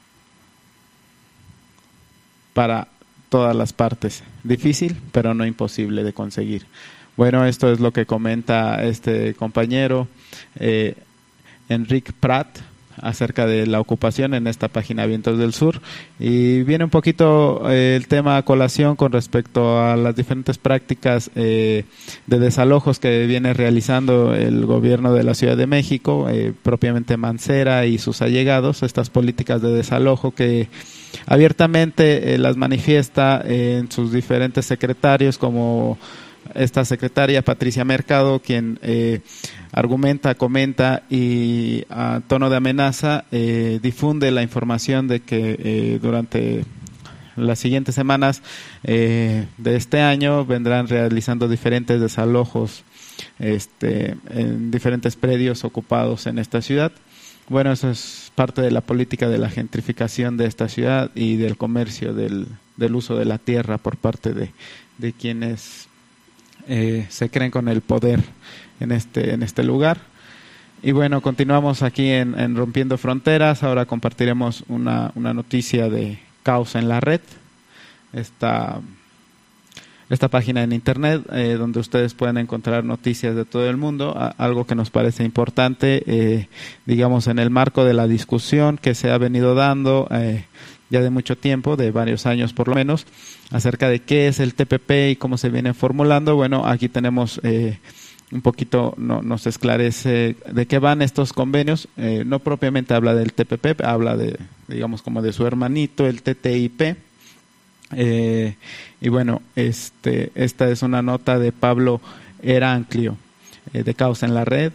para todas las partes. Difícil, pero no imposible de conseguir. Bueno, esto es lo que comenta este compañero Enric Prat acerca de la ocupación en esta página Vientos del Sur, y viene un poquito el tema a colación con respecto a las diferentes prácticas de desalojos que viene realizando el gobierno de la Ciudad de México, propiamente Mancera y sus allegados, estas políticas de desalojo que abiertamente las manifiesta en sus diferentes secretarios, como esta secretaria Patricia Mercado, quien argumenta, comenta y a tono de amenaza difunde la información de que durante las siguientes semanas de este año vendrán realizando diferentes desalojos en diferentes predios ocupados en esta ciudad. Bueno, eso es parte de la política de la gentrificación de esta ciudad y del comercio del uso de la tierra por parte de quienes se creen con el poder en este lugar. Y bueno, continuamos aquí en Rompiendo Fronteras. Ahora compartiremos una noticia de Caos en la Red, esta página en internet donde ustedes pueden encontrar noticias de todo el mundo, algo que nos parece importante, digamos, en el marco de la discusión que se ha venido dando ya de mucho tiempo, de varios años por lo menos, acerca de qué es el TPP y cómo se viene formulando. Bueno, aquí tenemos un poquito, nos esclarece de qué van estos convenios. No propiamente habla del TPP, habla de, digamos, como de su hermanito, el TTIP. Y bueno, esta es una nota de Pablo Eranclio, de Caos en la Red.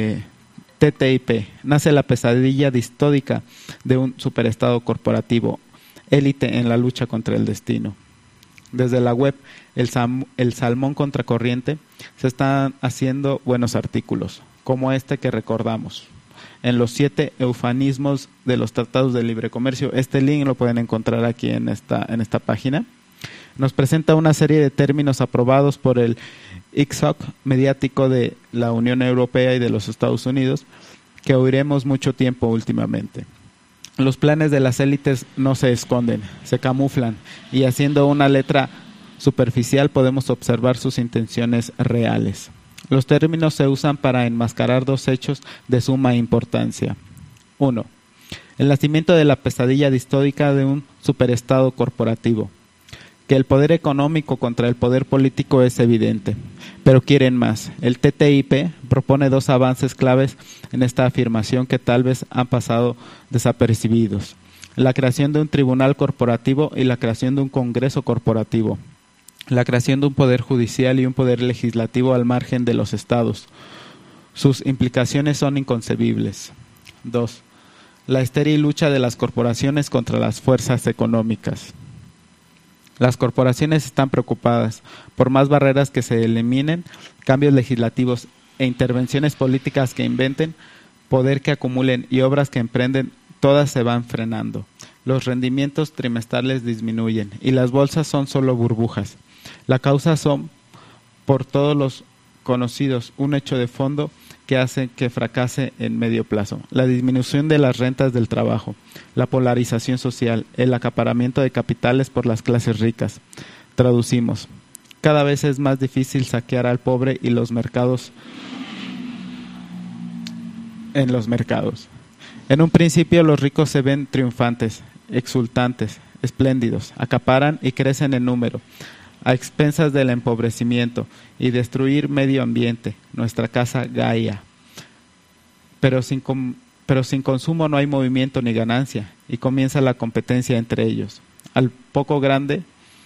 TTIP, nace la pesadilla distópica de un superestado corporativo, élite en la lucha contra el destino. Desde la web El Salmón Contracorriente se están haciendo buenos artículos, como este que recordamos, en los 7 eufemismos de los tratados de libre comercio. Este link lo pueden encontrar aquí en esta página. Nos presenta una serie de términos aprobados por el ICSOC mediático de la Unión Europea y de los Estados Unidos, que oiremos mucho tiempo últimamente. Los planes de las élites no se esconden, se camuflan, y haciendo una letra superficial podemos observar sus intenciones reales. Los términos se usan para enmascarar dos hechos de suma importancia. 1. El nacimiento de la pesadilla distópica de un superestado corporativo. Que el poder económico contra el poder político es evidente, pero quieren más. El TTIP propone dos avances claves en esta afirmación que tal vez han pasado desapercibidos: la creación de un tribunal corporativo y la creación de un congreso corporativo, la creación de un poder judicial y un poder legislativo al margen de los estados. Sus implicaciones son inconcebibles. 2. La estéril lucha de las corporaciones contra las fuerzas económicas. Las corporaciones están preocupadas por más barreras que se eliminen, cambios legislativos e intervenciones políticas que inventen, poder que acumulen y obras que emprenden, todas se van frenando. Los rendimientos trimestrales disminuyen y las bolsas son solo burbujas. La causa son, por todos los conocidos, un hecho de fondo que hace que fracase en medio plazo: la disminución de las rentas del trabajo, la polarización social, el acaparamiento de capitales por las clases ricas. Traducimos: cada vez es más difícil saquear al pobre y los mercados en los mercados. En un principio los ricos se ven triunfantes, exultantes, espléndidos, acaparan y crecen en número, a expensas del empobrecimiento y destruir medio ambiente, nuestra casa Gaia. Pero sin consumo no hay movimiento ni ganancia, y comienza la competencia entre ellos. Al poco grande,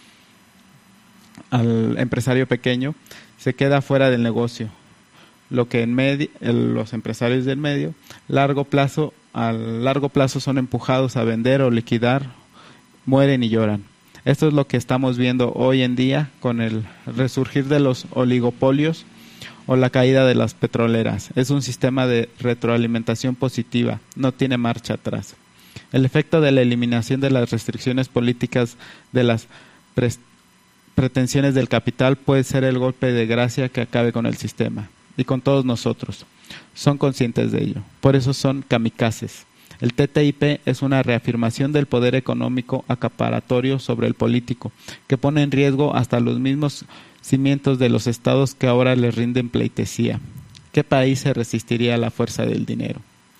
al empresario pequeño, se queda fuera del negocio. Lo que los empresarios del medio, a largo plazo son empujados a vender o liquidar, mueren y lloran. Esto es lo que estamos viendo hoy en día con el resurgir de los oligopolios o la caída de las petroleras. Es un sistema de retroalimentación positiva, no tiene marcha atrás. El efecto de la eliminación de las restricciones políticas de las pretensiones del capital puede ser el golpe de gracia que acabe con el sistema y con todos nosotros. Son conscientes de ello, por eso son kamikazes. El TTIP es una reafirmación del poder económico acaparatorio sobre el político, que pone en riesgo hasta los mismos cimientos de los estados que ahora les rinden pleitesía. ¿Qué país se resistiría a la fuerza del dinero?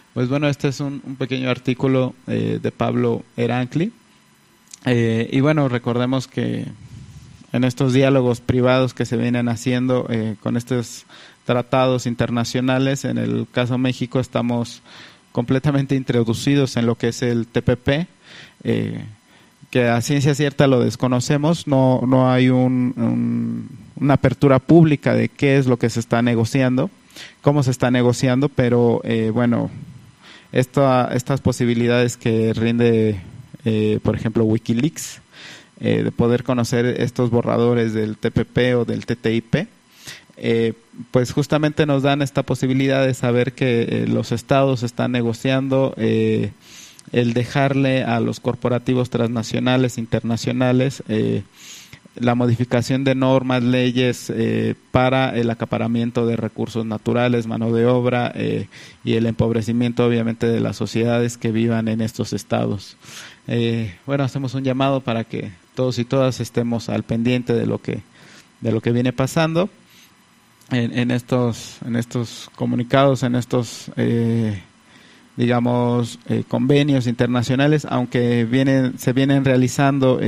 Pues bueno, este es un pequeño artículo de Pablo Erancli. Y bueno, recordemos que en estos diálogos privados que se vienen haciendo con estos tratados internacionales, en el caso México estamos completamente introducidos en lo que es el TPP, que a ciencia cierta lo desconocemos, no hay una apertura pública de qué es lo que se está negociando, cómo se está negociando, pero bueno, estas posibilidades que rinde, por ejemplo, Wikileaks, de poder conocer estos borradores del TPP o del TTIP, pues justamente nos dan esta posibilidad de saber que los estados están negociando el dejarle a los corporativos transnacionales, internacionales, la modificación de normas, leyes para el acaparamiento de recursos naturales, mano de obra y el empobrecimiento obviamente de las sociedades que vivan en estos estados. Bueno, hacemos un llamado para que todos y todas estemos al pendiente de lo que viene pasando en estos comunicados, en estos convenios internacionales, aunque se vienen realizando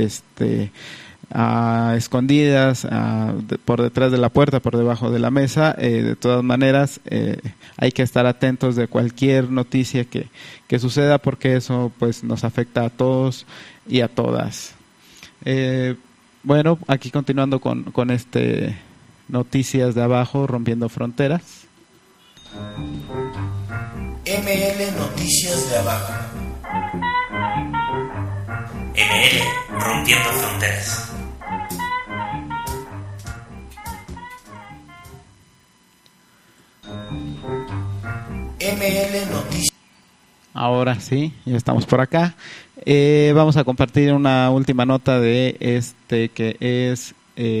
a escondidas, por detrás de la puerta, por debajo de la mesa. De todas maneras, hay que estar atentos de cualquier noticia que suceda, porque eso pues nos afecta a todos y a todas. Bueno, aquí continuando con noticias de abajo, rompiendo fronteras. ML Noticias de abajo. ML rompiendo fronteras. ML Noticias. Ahora sí, ya estamos por acá. Vamos a compartir una última nota de que es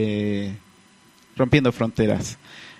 rompiendo fronteras.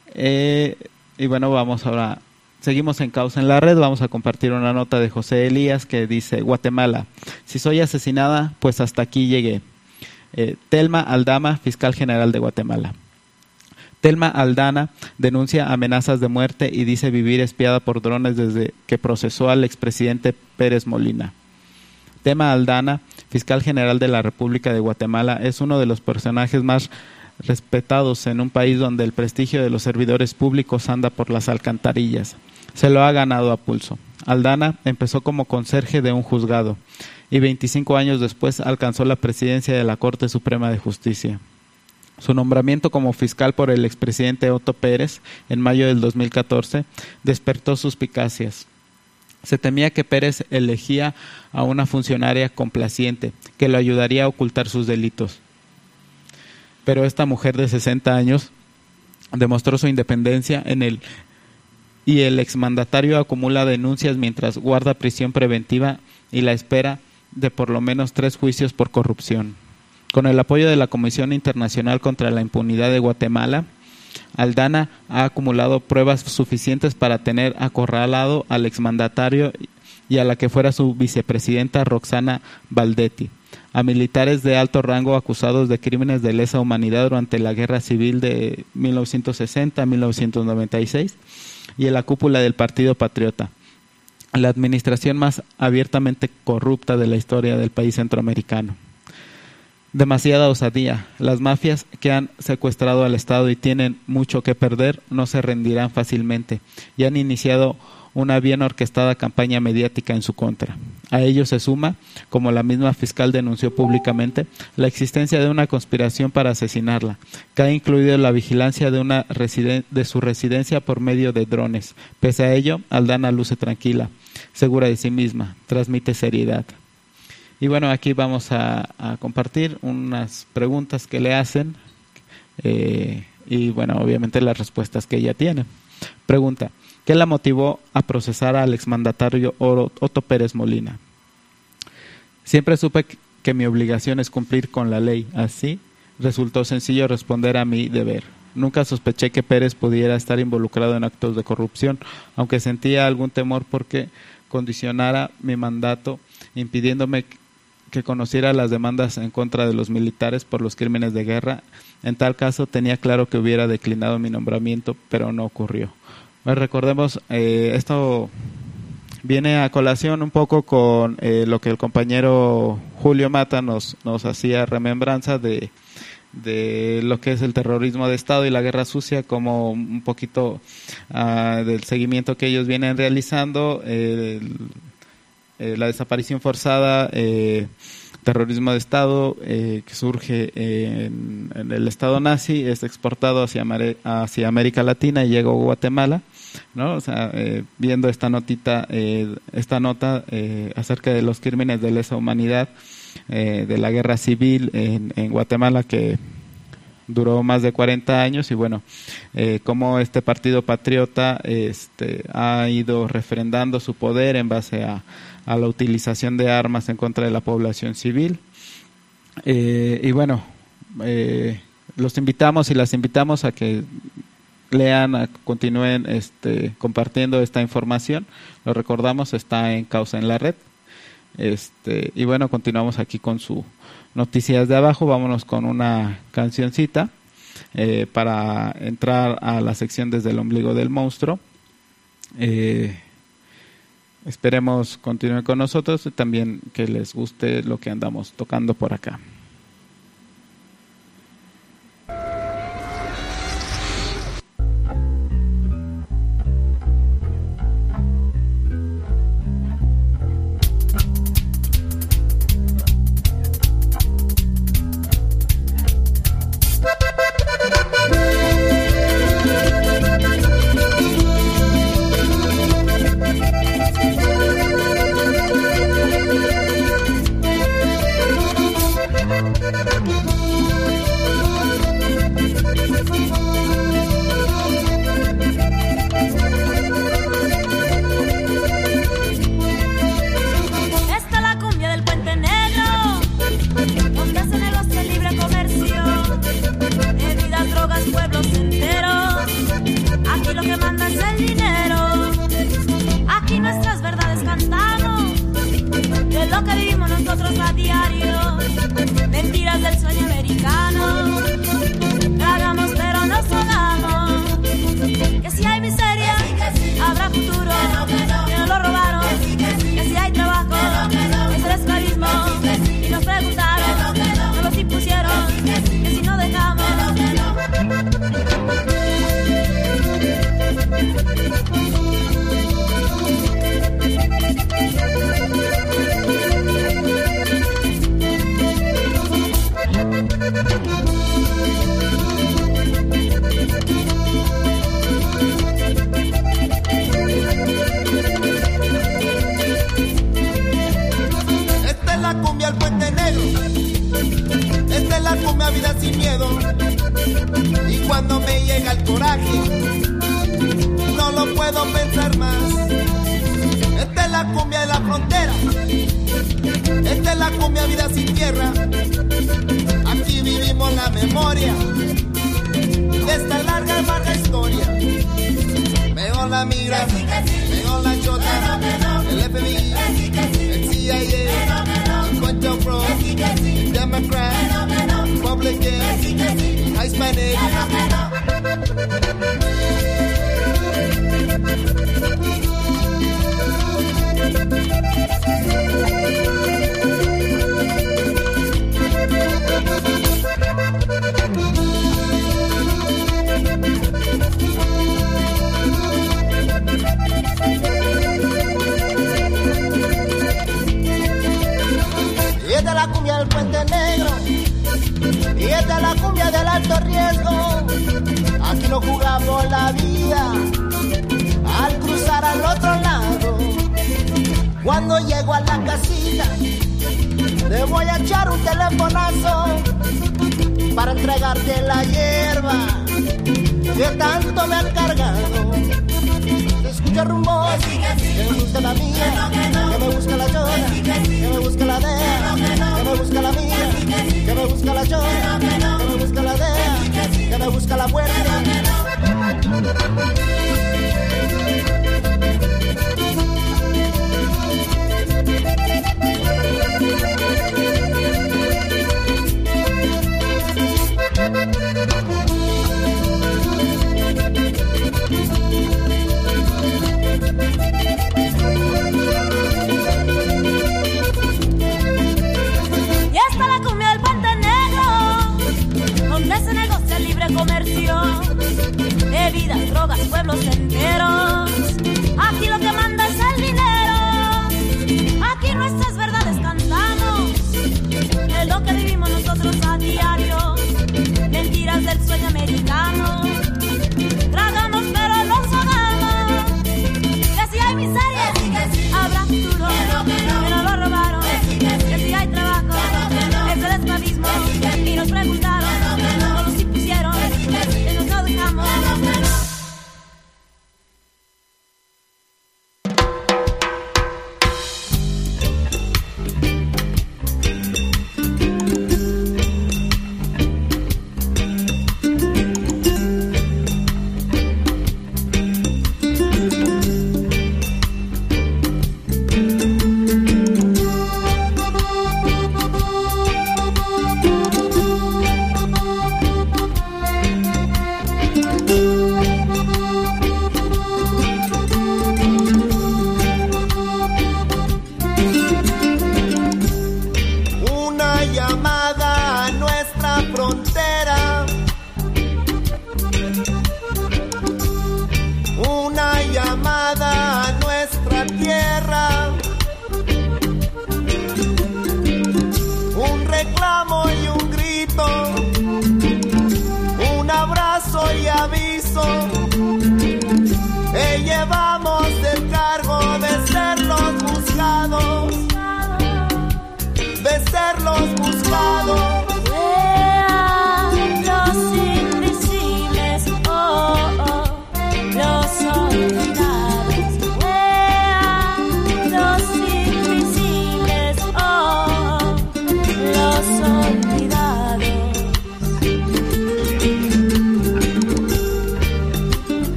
Y bueno, seguimos en Caos en la Red. Vamos a compartir una nota de José Elías que dice: Guatemala, si soy asesinada, pues hasta aquí llegué. Telma Aldama, fiscal general de Guatemala. Telma Aldana denuncia amenazas de muerte y dice vivir espiada por drones desde que procesó al expresidente Pérez Molina. Telma Aldana, fiscal general de la República de Guatemala, es uno de los personajes más respetados en un país donde el prestigio de los servidores públicos anda por las alcantarillas. Se lo ha ganado a pulso. Aldana empezó como conserje de un juzgado y 25 años después alcanzó la presidencia de la Corte Suprema de Justicia. Su nombramiento como fiscal por el expresidente Otto Pérez en mayo del 2014 despertó suspicacias. Se temía que Pérez elegía a una funcionaria complaciente que lo ayudaría a ocultar sus delitos. Pero esta mujer de 60 años demostró su independencia y el exmandatario acumula denuncias mientras guarda prisión preventiva y la espera de por lo menos 3 juicios por corrupción. Con el apoyo de la Comisión Internacional contra la Impunidad de Guatemala, Aldana ha acumulado pruebas suficientes para tener acorralado al exmandatario y a la que fuera su vicepresidenta Roxana Valdetti, a militares de alto rango acusados de crímenes de lesa humanidad durante la Guerra Civil de 1960-1996 y en la cúpula del Partido Patriota, la administración más abiertamente corrupta de la historia del país centroamericano. Demasiada osadía. Las mafias que han secuestrado al Estado y tienen mucho que perder no se rendirán fácilmente y han iniciado una bien orquestada campaña mediática en su contra. A ello se suma, como la misma fiscal denunció públicamente, la existencia de una conspiración para asesinarla, que ha incluido la vigilancia de su residencia por medio de drones. Pese a ello, Aldana luce tranquila, segura de sí misma, transmite seriedad. Y bueno, aquí vamos a compartir unas preguntas que le hacen y bueno, obviamente las respuestas que ella tiene. Pregunta: ¿qué la motivó a procesar al exmandatario Otto Pérez Molina? Siempre supe que mi obligación es cumplir con la ley. Así resultó sencillo responder a mi deber. Nunca sospeché que Pérez pudiera estar involucrado en actos de corrupción, aunque sentía algún temor porque condicionara mi mandato, impidiéndome que conociera las demandas en contra de los militares por los crímenes de guerra. En tal caso tenía claro que hubiera declinado mi nombramiento, pero no ocurrió. Recordemos, esto viene a colación un poco con lo que el compañero Julio Mata nos hacía remembranza de lo que es el terrorismo de Estado y la guerra sucia, como un poquito del seguimiento que ellos vienen realizando, la desaparición forzada, terrorismo de Estado que surge en el Estado nazi, es exportado hacia América Latina y llega a Guatemala, ¿no? O sea, viendo esta nota acerca de los crímenes de lesa humanidad de la guerra civil en Guatemala, que duró más de 40 años, y bueno, cómo este partido patriota ha ido refrendando su poder en base a la utilización de armas en contra de la población civil. Y bueno, los invitamos y las invitamos a que lean, continúen compartiendo esta información. Lo recordamos, está en Causa en la Red. Y bueno, continuamos aquí con su Noticias de Abajo. Vámonos con una cancioncita para entrar a la sección Desde el Ombligo del Monstruo. Esperemos continúen con nosotros y también que les guste lo que andamos tocando por acá.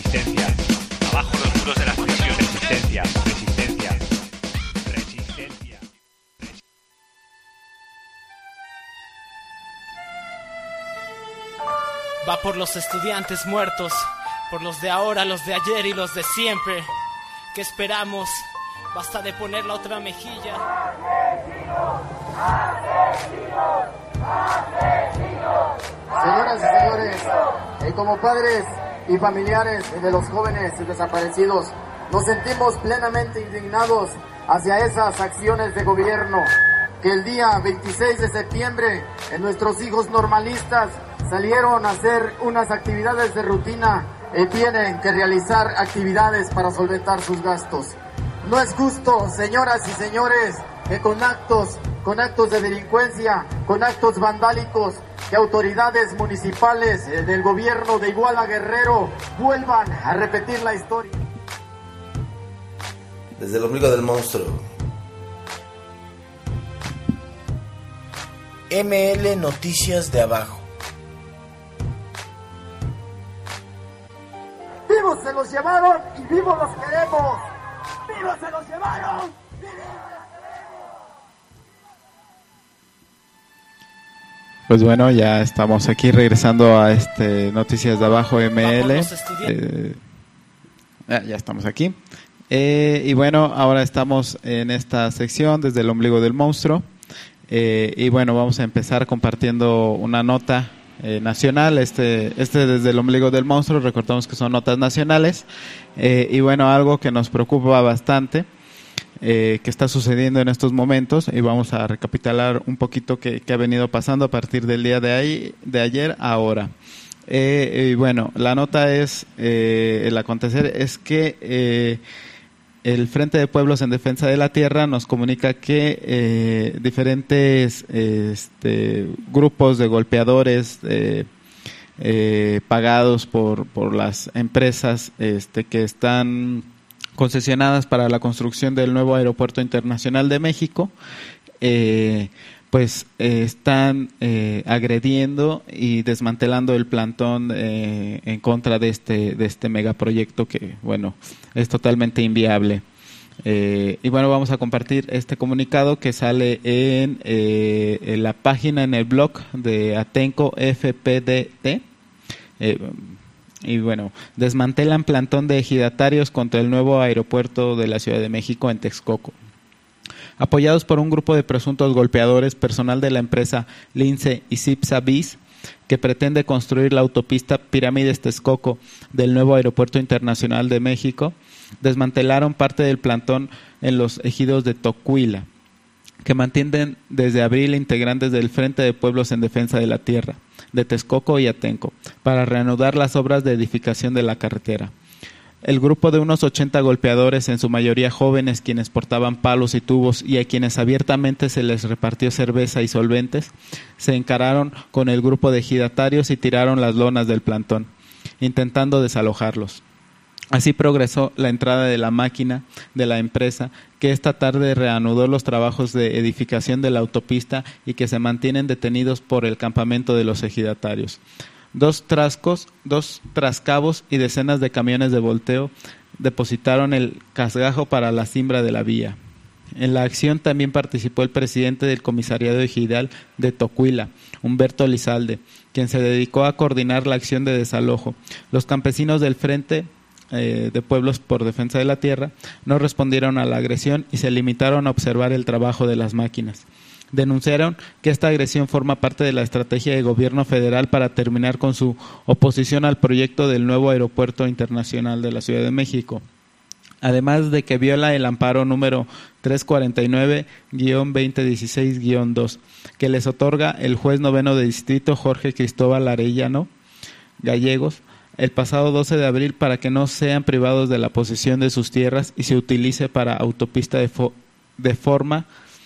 resistencia. Abajo los muros de las prisiones. Resistencia, resistencia, resistencia. Va por los estudiantes muertos, por los de ahora, los de ayer y los de siempre. ¿Qué esperamos? Basta de poner la otra mejilla. Señoras y señores, como padres y familiares de los jóvenes desaparecidos, nos sentimos plenamente indignados hacia esas acciones de gobierno que el día 26 de septiembre nuestros hijos normalistas salieron a hacer unas actividades de rutina y tienen que realizar actividades para solventar sus gastos. No es justo, señoras y señores, que con actos de delincuencia, con actos vandálicos, que autoridades municipales del gobierno de Iguala Guerrero vuelvan a repetir la historia. Desde el ombligo del monstruo. ML Noticias de Abajo. ¡Vivos se los llevaron y vivos los queremos! ¡Vivos se los llevaron! Pues bueno, ya estamos aquí regresando a Noticias de Abajo ML. Ya estamos aquí. Y bueno, ahora estamos en esta sección desde el ombligo del monstruo. Y bueno, vamos a empezar compartiendo una nota nacional. Desde el ombligo del monstruo, recordamos que son notas nacionales. Y bueno, algo que nos preocupa bastante, que está sucediendo en estos momentos, y vamos a recapitular un poquito qué ha venido pasando a partir del día de ayer a ahora. Y bueno, la nota es, el acontecer es que el Frente de Pueblos en Defensa de la Tierra nos comunica que diferentes grupos de golpeadores pagados por las empresas que están concesionadas para la construcción del nuevo Aeropuerto Internacional de México, están agrediendo y desmantelando el plantón en contra de este megaproyecto que, bueno, es totalmente inviable. Y bueno, vamos a compartir este comunicado que sale en la página, en el blog de Atenco FPDT. Y bueno, desmantelan plantón de ejidatarios contra el nuevo aeropuerto de la Ciudad de México en Texcoco. Apoyados por un grupo de presuntos golpeadores, personal de la empresa Lince y Cipsa Bis, que pretende construir la autopista Pirámides Texcoco del nuevo Aeropuerto Internacional de México, desmantelaron parte del plantón en los ejidos de Tocuila, que mantienen desde abril integrantes del Frente de Pueblos en Defensa de la Tierra, de Texcoco y Atenco, para reanudar las obras de edificación de la carretera. El grupo de unos 80 golpeadores, en su mayoría jóvenes, quienes portaban palos y tubos y a quienes abiertamente se les repartió cerveza y solventes, se encararon con el grupo de ejidatarios y tiraron las lonas del plantón, intentando desalojarlos. Así progresó la entrada de la máquina de la empresa, que esta tarde reanudó los trabajos de edificación de la autopista y que se mantienen detenidos por el campamento de los ejidatarios. Dos trascabos y decenas de camiones de volteo depositaron el casgajo para la cimbra de la vía. En la acción también participó el presidente del comisariado ejidal de Tocuila, Humberto Lizalde, quien se dedicó a coordinar la acción de desalojo. Los campesinos del Frente de Pueblos por Defensa de la Tierra no respondieron a la agresión y se limitaron a observar el trabajo de las máquinas. Denunciaron que esta agresión forma parte de la estrategia de gobierno federal para terminar con su oposición al proyecto del nuevo Aeropuerto Internacional de la Ciudad de México, además de que viola el amparo número 349-2016-2, que les otorga el juez noveno de distrito Jorge Cristóbal Arellano Gallegos el pasado 12 de abril para que no sean privados de la posesión de sus tierras y se utilice para autopista de forma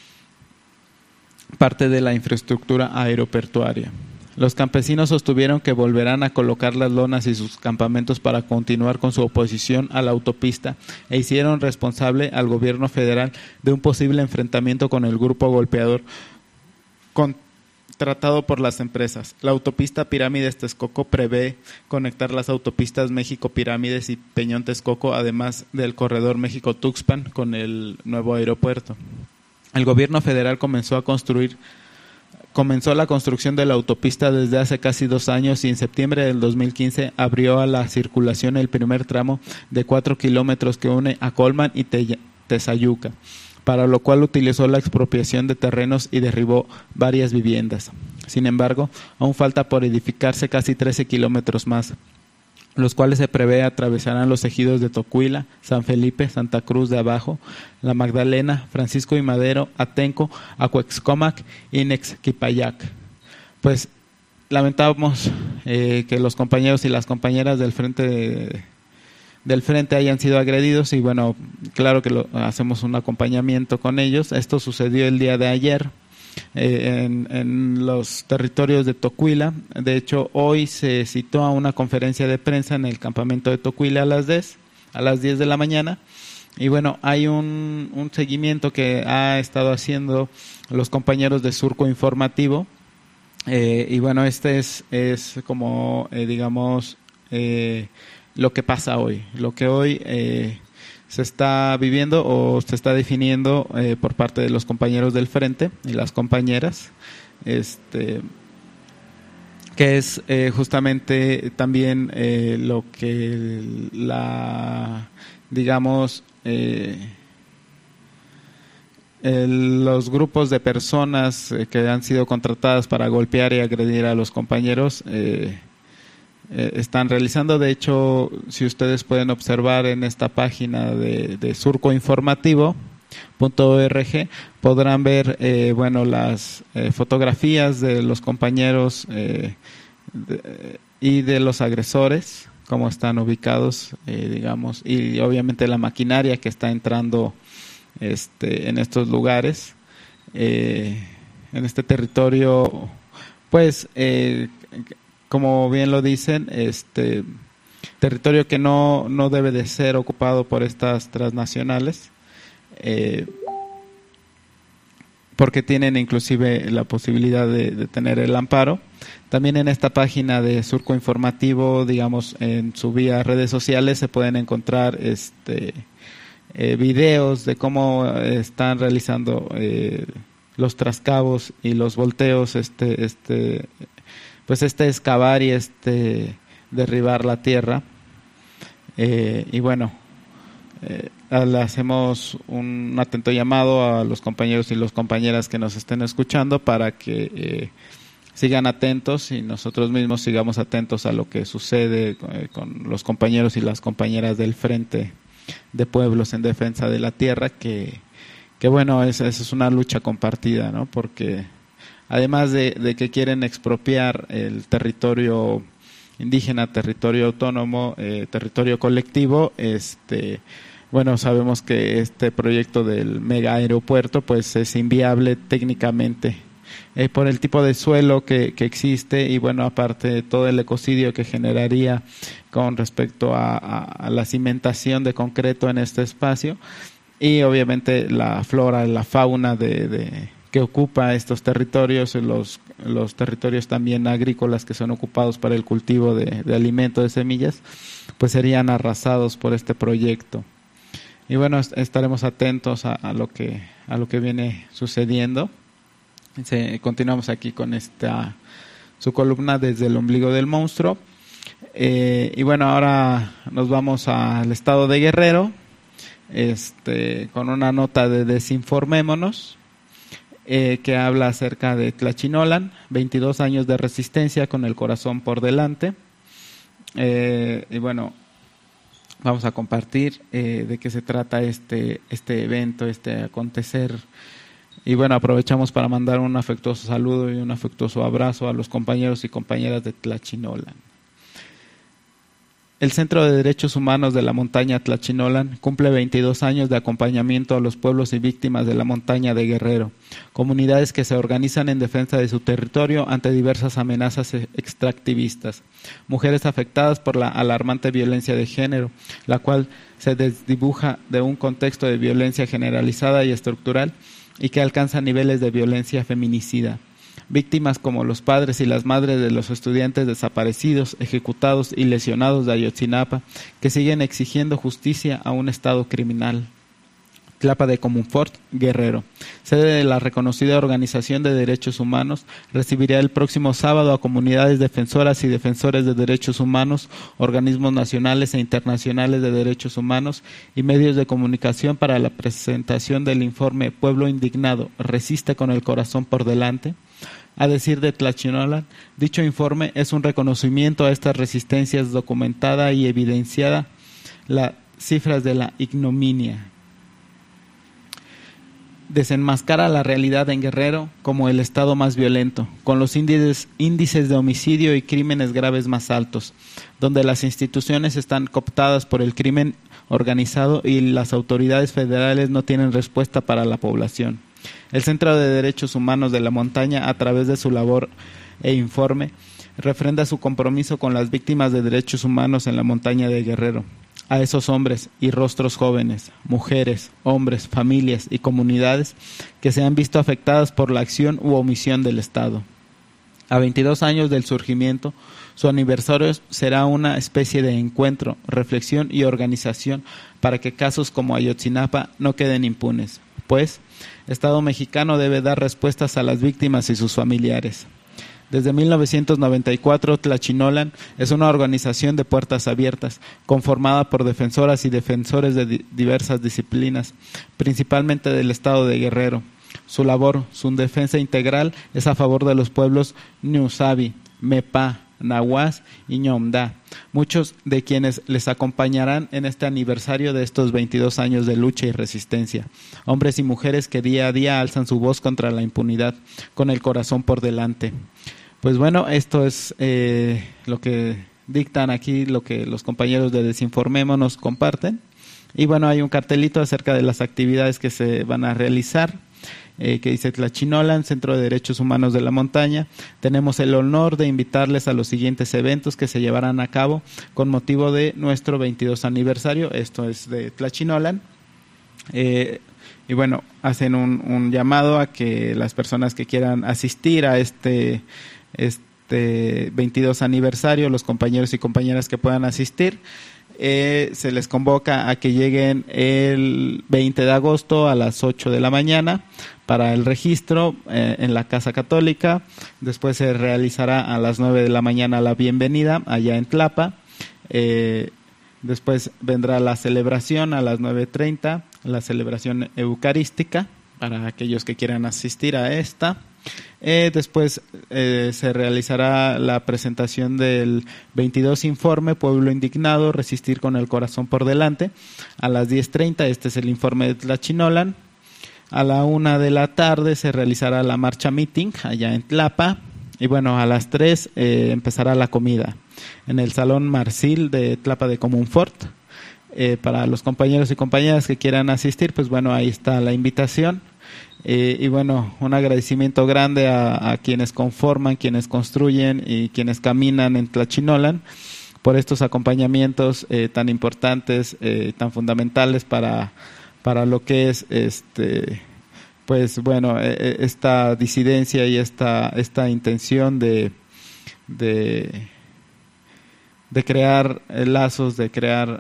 parte de la infraestructura aeroportuaria. Los campesinos sostuvieron que volverán a colocar las lonas y sus campamentos para continuar con su oposición a la autopista e hicieron responsable al gobierno federal de un posible enfrentamiento con el grupo golpeador tratado por las empresas. La autopista Pirámides-Texcoco prevé conectar las autopistas México-Pirámides y Peñón-Texcoco, además del corredor México-Tuxpan con el nuevo aeropuerto. El gobierno federal comenzó la construcción de la autopista desde hace casi 2 años y en septiembre del 2015 abrió a la circulación el primer tramo de 4 kilómetros que une a Colman y Tezayuca, para lo cual utilizó la expropiación de terrenos y derribó varias viviendas. Sin embargo, aún falta por edificarse casi 13 kilómetros más, los cuales se prevé atravesarán los ejidos de Tocuila, San Felipe, Santa Cruz de Abajo, La Magdalena, Francisco y Madero, Atenco, Acuexcomac y Nexquipayac. Pues lamentamos que los compañeros y las compañeras del frente hayan sido agredidos y bueno, claro que hacemos un acompañamiento con ellos. Esto sucedió el día de ayer en los territorios de Tocuila. De hecho, hoy se citó a una conferencia de prensa en el campamento de Tocuila a las 10 de la mañana. Y bueno, hay un seguimiento que ha estado haciendo los compañeros de Surco Informativo. Y bueno, este es como, digamos, lo que pasa hoy. Lo que hoy se está viviendo o se está definiendo por parte de los compañeros del frente y las compañeras, que es justamente también lo que los grupos de personas que han sido contratadas para golpear y agredir a los compañeros están realizando. De hecho, si ustedes pueden observar en esta página de surcoinformativo.org, podrán ver las fotografías de los compañeros y de los agresores, cómo están ubicados, y obviamente la maquinaria que está entrando en estos lugares, en este territorio, pues como bien lo dicen, territorio que no debe de ser ocupado por estas transnacionales, porque tienen inclusive la posibilidad de tener el amparo. También en esta página de Surco Informativo, en su vía redes sociales, se pueden encontrar videos de cómo están realizando los trascabos y los volteos, excavar y derribar la tierra. Y bueno, le hacemos un atento llamado a los compañeros y las compañeras que nos estén escuchando para que sigan atentos y nosotros mismos sigamos atentos a lo que sucede con los compañeros y las compañeras del Frente de Pueblos en Defensa de la Tierra, que bueno, esa es una lucha compartida, ¿no? Porque además de que quieren expropiar el territorio indígena, territorio autónomo, territorio colectivo, bueno, sabemos que este proyecto del mega aeropuerto pues es inviable técnicamente por el tipo de suelo que existe y bueno, aparte de todo el ecocidio que generaría con respecto a la cimentación de concreto en este espacio y obviamente la flora, la fauna que ocupa estos territorios, los territorios también agrícolas que son ocupados para el cultivo de alimentos, de semillas, pues serían arrasados por este proyecto. Y bueno, estaremos atentos a lo que viene sucediendo. Continuamos aquí con su columna desde el ombligo del monstruo. Y bueno, ahora nos vamos al estado de Guerrero, con una nota de Desinformémonos, que habla acerca de Tlachinolan, 22 años de resistencia con el corazón por delante. Y bueno, vamos a compartir de qué se trata este evento, este acontecer. Y bueno, aprovechamos para mandar un afectuoso saludo y un afectuoso abrazo a los compañeros y compañeras de Tlachinolan. El Centro de Derechos Humanos de la Montaña Tlachinolan cumple 22 años de acompañamiento a los pueblos y víctimas de la montaña de Guerrero, comunidades que se organizan en defensa de su territorio ante diversas amenazas extractivistas, mujeres afectadas por la alarmante violencia de género, la cual se desdibuja de un contexto de violencia generalizada y estructural y que alcanza niveles de violencia feminicida. víctimas como los padres y las madres de los estudiantes desaparecidos, ejecutados y lesionados de Ayotzinapa, que siguen exigiendo justicia a un Estado criminal. Tlapa de Comunfort, Guerrero. Sede de la reconocida Organización de Derechos Humanos, recibirá el próximo sábado a comunidades defensoras y defensores de derechos humanos, organismos nacionales e internacionales de derechos humanos y medios de comunicación para la presentación del informe Pueblo Indignado, resiste con el corazón por delante. A decir de Tlachinolan, dicho informe es un reconocimiento a estas resistencias documentada y evidenciada las cifras de la ignominia. Desenmascara la realidad en Guerrero como el estado más violento, con los índices de homicidio y crímenes graves más altos, donde las instituciones están cooptadas por el crimen organizado y las autoridades federales no tienen respuesta para la población. El Centro de Derechos Humanos de la Montaña, a través de su labor e informe, refrenda su compromiso con las víctimas de derechos humanos en la montaña de Guerrero. A esos hombres y rostros jóvenes, mujeres, hombres, familias y comunidades que se han visto afectadas por la acción u omisión del Estado. A 22 años del surgimiento, su aniversario será una especie de encuentro, reflexión y organización para que casos como Ayotzinapa no queden impunes, pues Estado mexicano debe dar respuestas a las víctimas y sus familiares. Desde 1994, Tlachinolan es una organización de puertas abiertas, conformada por defensoras y defensores de diversas disciplinas, principalmente del estado de Guerrero. Su labor, su defensa integral, es a favor de los pueblos Ñusabi, Mepa, Nahuas y Ñomda, muchos de quienes les acompañarán en este aniversario de estos 22 años de lucha y resistencia. Hombres y mujeres que día a día alzan su voz contra la impunidad, con el corazón por delante. Pues bueno, esto es lo que dictan aquí, lo que los compañeros de Desinformemos nos comparten. Y bueno, hay un cartelito acerca de las actividades que se van a realizar, que dice Tlachinolan, Centro de Derechos Humanos de la Montaña. Tenemos el honor de invitarles a los siguientes eventos que se llevarán a cabo con motivo de nuestro 22 aniversario. Esto es de Tlachinolan. Y bueno, hacen un llamado a que las personas que quieran asistir a este 22 aniversario, los compañeros y compañeras que puedan asistir, se les convoca a que lleguen el 20 de agosto a las 8 de la mañana para el registro en la Casa Católica. Después se realizará a las 9 de la mañana la bienvenida allá en Tlapa. Después vendrá la celebración a las 9:30, la celebración eucarística para aquellos que quieran asistir a esta. Después se realizará la presentación del 22 informe Pueblo Indignado, resistir con el corazón por delante, a las 10:30. Este es el informe de Tlachinolan. A la 1 de la tarde se realizará la marcha meeting allá en Tlapa. Y bueno, a las 3 empezará la comida en el Salón Marcil de Tlapa de Comunfort. Para los compañeros y compañeras que quieran asistir, pues bueno, ahí está la invitación. Y bueno, un agradecimiento grande a quienes conforman, quienes construyen y quienes caminan en Tlachinolan por estos acompañamientos tan importantes, tan fundamentales para lo que es pues bueno, esta disidencia y esta intención de crear lazos, de crear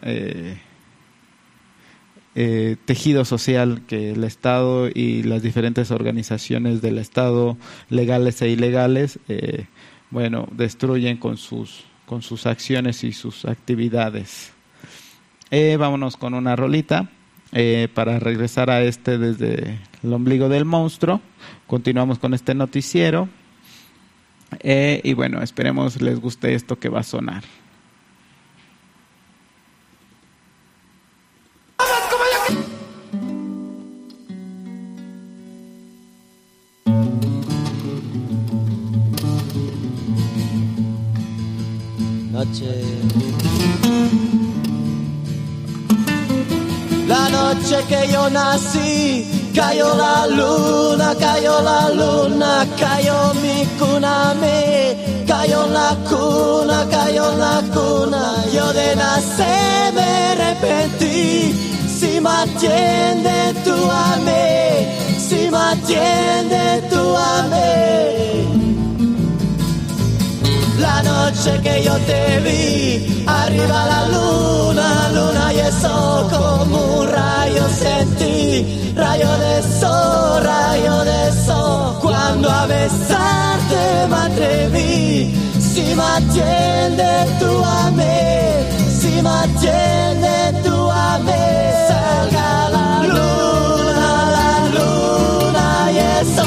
tejido social que el Estado y las diferentes organizaciones del Estado, legales e ilegales, bueno, destruyen con sus acciones y sus actividades. Vámonos con una rolita para regresar a desde el ombligo del monstruo. Continuamos con este noticiero y bueno, esperemos les guste esto que va a sonar. La noche que yo nací, cayó la luna, cayó mi cuna, cayó la cuna, yo de nacer me arrepentí, si me atiende tú amé, si me atiende tú amé. noche que yo te vi, arriba la luna, luna y eso como un rayo sentí, rayo de sol, cuando a besarte me atreví, si me atiende tú amé, si me atiende tú amé, salga la luna y eso.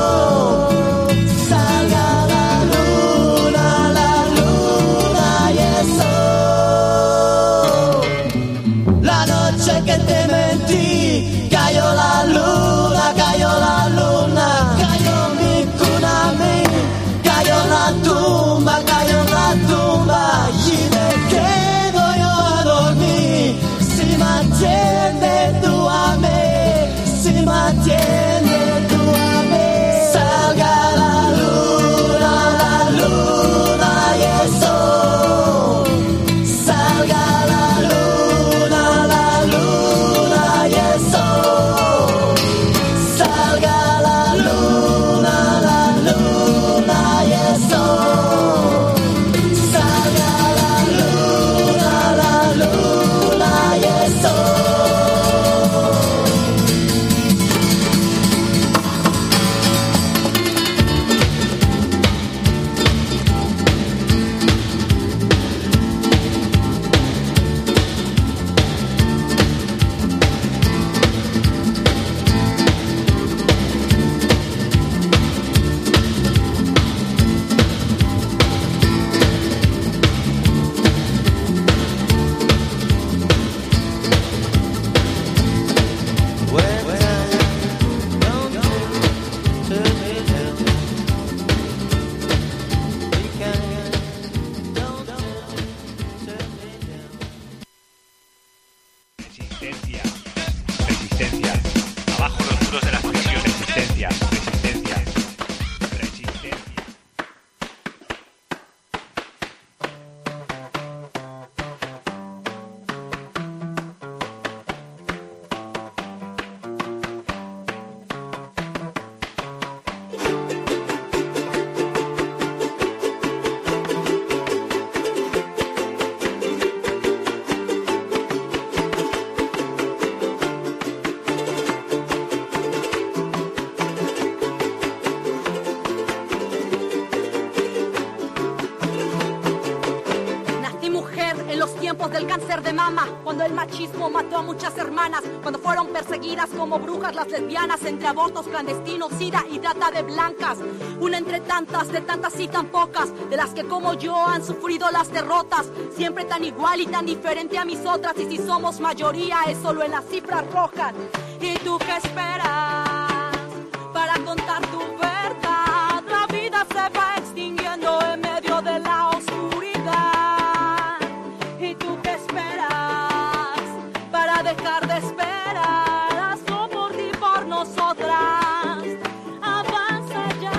Que te mentí, cayó la luna, cayó mi cuna a mí, cayó la tumba y me quedo yo a dormir, si me atiende tú amé, si me atiende tú amé, salga la luna y eso. Cuando el machismo mató a muchas hermanas, cuando fueron perseguidas como brujas las lesbianas, entre abortos clandestinos, sida y trata de blancas, una entre tantas, de tantas y tan pocas, de las que como yo han sufrido las derrotas, siempre tan igual y tan diferente a mis otras, y si somos mayoría es solo en las cifras rojas. ¿Y tú qué esperas para contar tu verdad? La vida se va extinguiendo en medio de la oscuridad. ¿Y tú qué esperas para dejar de esperar? Hazlo por ti, por nosotras. Avanza ya.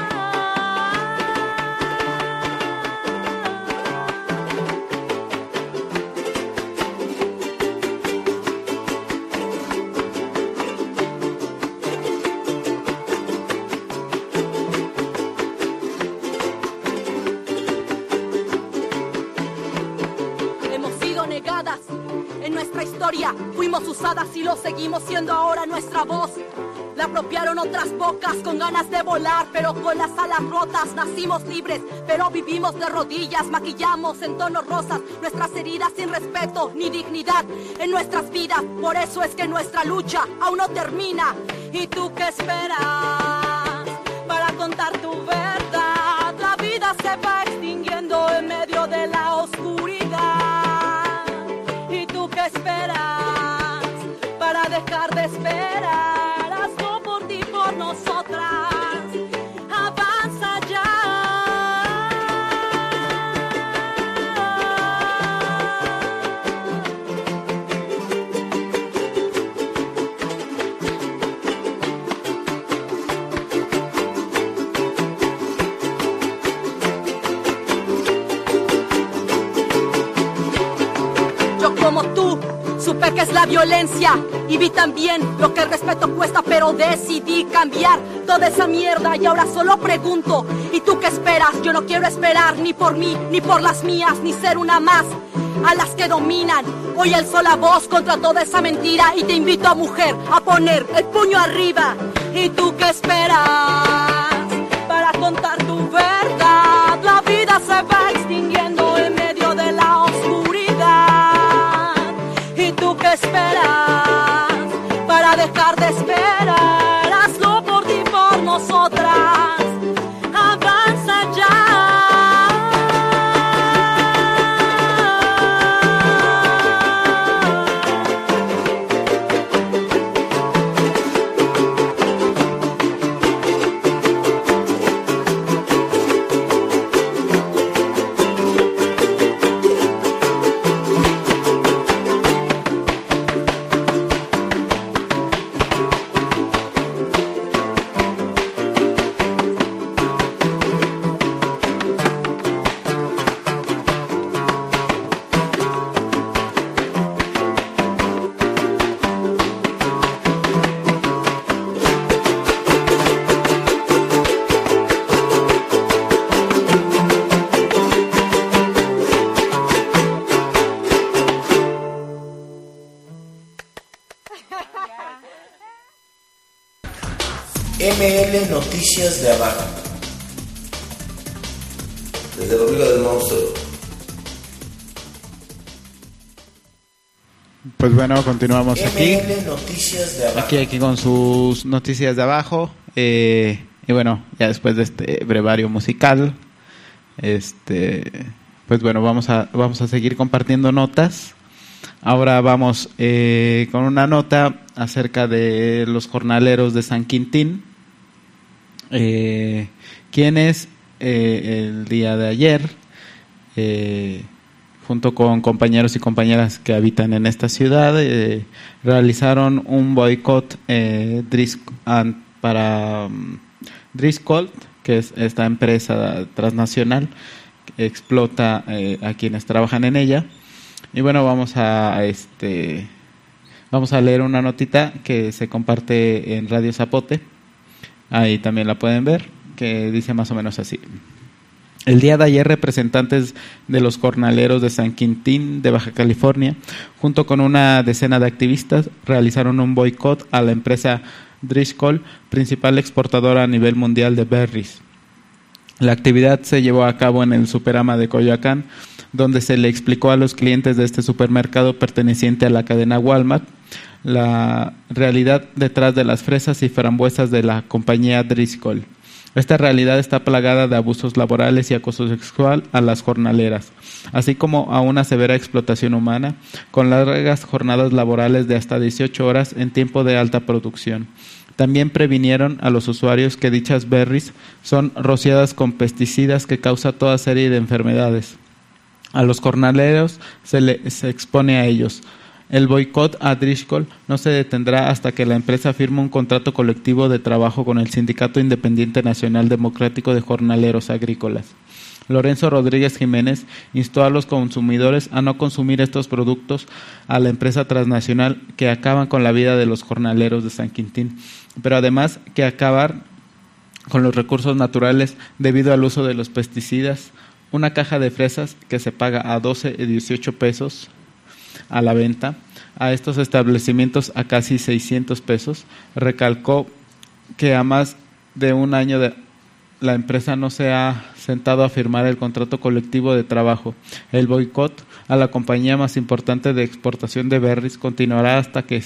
Hemos sido negadas en nuestra historia, fuimos usadas y lo seguimos siendo ahora nuestra voz. La apropiaron otras bocas con ganas de volar, pero con las alas rotas. Nacimos libres, pero vivimos de rodillas. Maquillamos en tonos rosas nuestras heridas sin respeto ni dignidad en nuestras vidas. Por eso es que nuestra lucha aún no termina. ¿Y tú qué esperas para contar tu verdad? La vida se va extinguiendo en medio de la oscuridad. ¿Y tú qué esperas para dejar de esperar? Hazlo por ti, por nosotras. Avanza ya. Yo como tú tú. Supe que es la violencia y vi también lo que el respeto cuesta, pero decidí cambiar toda esa mierda y ahora solo pregunto, ¿y tú qué esperas? Yo no quiero esperar ni por mí, ni por las mías, ni ser una más a las que dominan. Hoy alzo la voz contra toda esa mentira y te invito a mujer a poner el puño arriba. ¿Y tú qué esperas para contar tu verdad? La vida se va extinguiendo en medio de la oscuridad. ¿Y tú qué esperas para dejar de esperar? Hazlo por ti, por nosotras. Avanza ya. ML Noticias de Abajo. Desde el ombligo del monstruo. Pues bueno, continuamos aquí. ML Noticias de Abajo. Aquí con sus noticias de abajo. Y bueno, ya después de este brevario musical, pues bueno, vamos a seguir compartiendo notas. Ahora vamos con una nota acerca de los jornaleros de San Quintín, quienes el día de ayer, junto con compañeros y compañeras que habitan en esta ciudad, realizaron un boicot para Driscoll, que es esta empresa transnacional que explota a quienes trabajan en ella. Y bueno, vamos a leer una notita que se comparte en Radio Zapote. Ahí también la pueden ver, que dice más o menos así. El día de ayer, representantes de los jornaleros de San Quintín de Baja California, junto con una decena de activistas, realizaron un boicot a la empresa Driscoll, principal exportadora a nivel mundial de berries. La actividad se llevó a cabo en el Superama de Coyoacán, donde se le explicó a los clientes de este supermercado perteneciente a la cadena Walmart la realidad detrás de las fresas y frambuesas de la compañía Driscoll. Esta realidad está plagada de abusos laborales y acoso sexual a las jornaleras, así como a una severa explotación humana, con largas jornadas laborales de hasta 18 horas en tiempo de alta producción. También previnieron a los usuarios que dichas berries son rociadas con pesticidas que causan toda serie de enfermedades. A los jornaleros se expone a ellos. El boicot a Driscoll no se detendrá hasta que la empresa firme un contrato colectivo de trabajo con el Sindicato Independiente Nacional Democrático de Jornaleros Agrícolas. Lorenzo Rodríguez Jiménez instó a los consumidores a no consumir estos productos a la empresa transnacional que acaban con la vida de los jornaleros de San Quintín, pero además que acabar con los recursos naturales debido al uso de los pesticidas. Una caja de fresas que se paga a 12 y 18 pesos a la venta, a estos establecimientos a casi 600 pesos. Recalcó que a más de un año la empresa no se ha sentado a firmar el contrato colectivo de trabajo. El boicot a la compañía más importante de exportación de berries continuará hasta que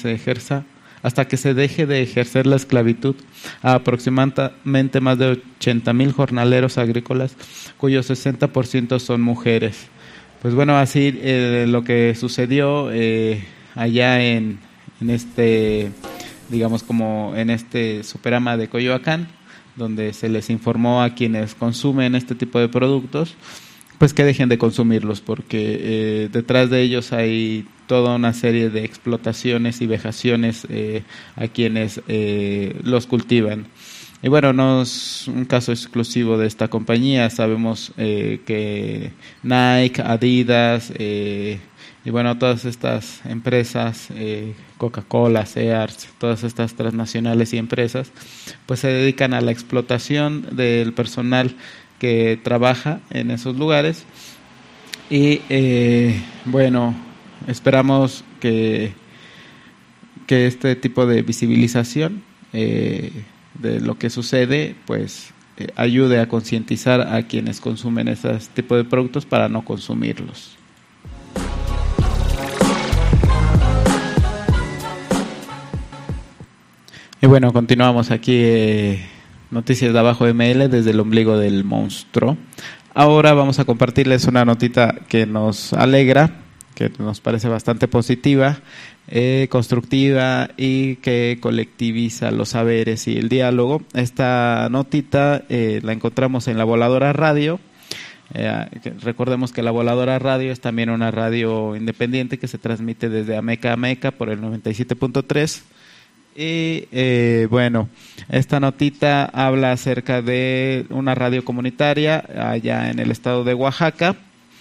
se deje de ejercer la esclavitud a aproximadamente más de 80,000 jornaleros agrícolas, cuyos 60% son mujeres. Pues bueno, así lo que sucedió allá en este, digamos, como en este Superama de Coyoacán, donde se les informó a quienes consumen este tipo de productos, pues que dejen de consumirlos, porque detrás de ellos hay toda una serie de explotaciones y vejaciones a quienes los cultivan. Y bueno, no es un caso exclusivo de esta compañía. Sabemos que Nike, Adidas y bueno, todas estas empresas, Coca-Cola, Sears, todas estas transnacionales y empresas, pues se dedican a la explotación del personal que trabaja en esos lugares. Y bueno, esperamos que este tipo de visibilización de lo que sucede, pues ayude a concientizar a quienes consumen ese tipo de productos para no consumirlos. Y bueno, continuamos aquí, Noticias de Abajo ML desde el ombligo del monstruo. Ahora vamos a compartirles una notita que nos alegra, que nos parece bastante positiva, constructiva y que colectiviza los saberes y el diálogo. Esta notita la encontramos en La Voladora Radio. Recordemos que La Voladora Radio es también una radio independiente que se transmite desde Ameca a Meca por el 97.3. Y bueno, esta notita habla acerca de una radio comunitaria allá en el estado de Oaxaca.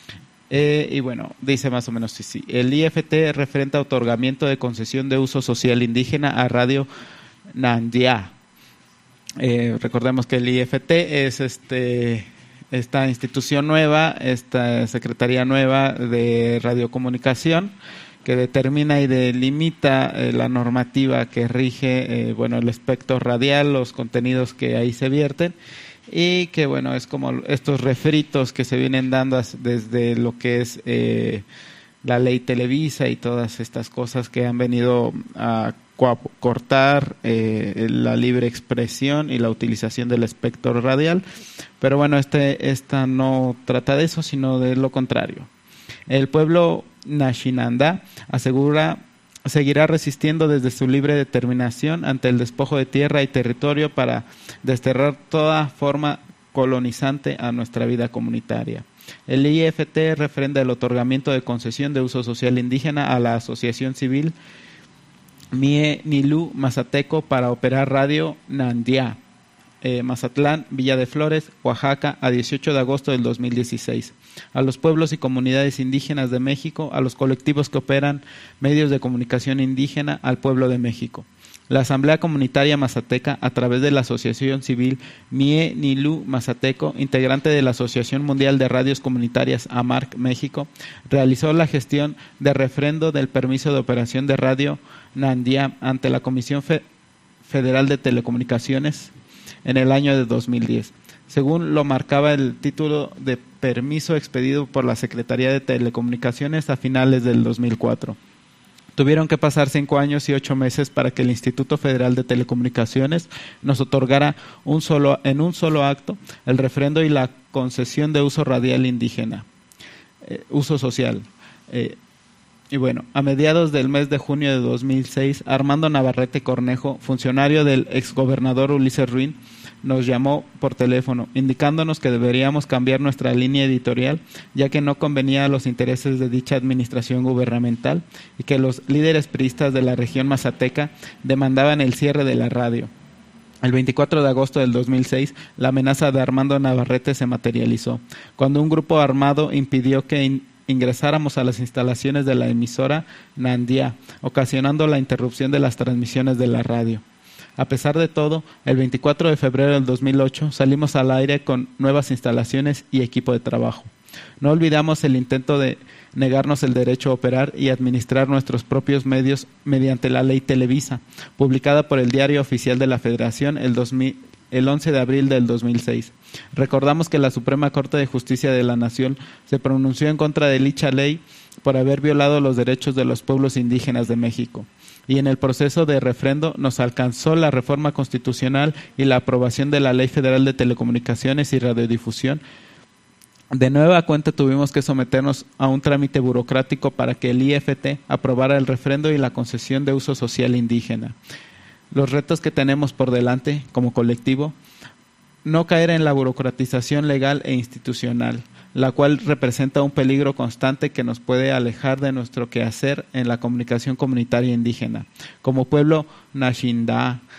Y bueno, dice más o menos así: el IFT referente a otorgamiento de concesión de uso social indígena a Radio Nandia. Recordemos que el IFT es esta institución nueva, esta secretaría nueva de radiocomunicación, que determina y delimita la normativa que rige bueno, el espectro radial, los contenidos que ahí se vierten, y que bueno, es como estos refritos que se vienen dando desde lo que es la ley Televisa y todas estas cosas que han venido a cortar la libre expresión y la utilización del espectro radial. Pero bueno, esta no trata de eso, sino de lo contrario. El pueblo Nashinandá asegura seguirá resistiendo desde su libre determinación ante el despojo de tierra y territorio para desterrar toda forma colonizante a nuestra vida comunitaria. El IFT refrenda el otorgamiento de concesión de uso social indígena a la Asociación Civil Mie Nilú Mazateco para operar Radio Nandia, Mazatlán, Villa de Flores, Oaxaca, a 18 de agosto del 2016. A los pueblos y comunidades indígenas de México, a los colectivos que operan medios de comunicación indígena, al pueblo de México. La Asamblea Comunitaria Mazateca, a través de la Asociación Civil Mie Nilú Mazateco, integrante de la Asociación Mundial de Radios Comunitarias AMARC México, realizó la gestión de refrendo del permiso de operación de Radio Nandia ante la Comisión Federal de Telecomunicaciones en el año de 2010. Según lo marcaba el título de permiso expedido por la Secretaría de Telecomunicaciones a finales del 2004. Tuvieron que pasar 5 años y 8 meses para que el Instituto Federal de Telecomunicaciones nos otorgara en un solo acto el refrendo y la concesión de uso radial indígena, uso social. Y bueno, a mediados del mes de junio de 2006, Armando Navarrete Cornejo, funcionario del exgobernador Ulises Ruin, nos llamó por teléfono, indicándonos que deberíamos cambiar nuestra línea editorial, ya que no convenía a los intereses de dicha administración gubernamental y que los líderes priistas de la región mazateca demandaban el cierre de la radio. El 24 de agosto del 2006, la amenaza de Armando Navarrete se materializó, cuando un grupo armado impidió que ingresáramos a las instalaciones de la emisora Nandia, ocasionando la interrupción de las transmisiones de la radio. A pesar de todo, el 24 de febrero del 2008 salimos al aire con nuevas instalaciones y equipo de trabajo. No olvidamos el intento de negarnos el derecho a operar y administrar nuestros propios medios mediante la ley Televisa, publicada por el Diario Oficial de la Federación el 11 de abril del 2006. Recordamos que la Suprema Corte de Justicia de la Nación se pronunció en contra de dicha ley por haber violado los derechos de los pueblos indígenas de México. Y en el proceso de refrendo nos alcanzó la reforma constitucional y la aprobación de la Ley Federal de Telecomunicaciones y Radiodifusión. De nueva cuenta tuvimos que someternos a un trámite burocrático para que el IFT aprobara el refrendo y la concesión de uso social indígena. Los retos que tenemos por delante como colectivo: no caer en la burocratización legal e institucional, la cual representa un peligro constante que nos puede alejar de nuestro quehacer en la comunicación comunitaria indígena. Como pueblo Nashinda,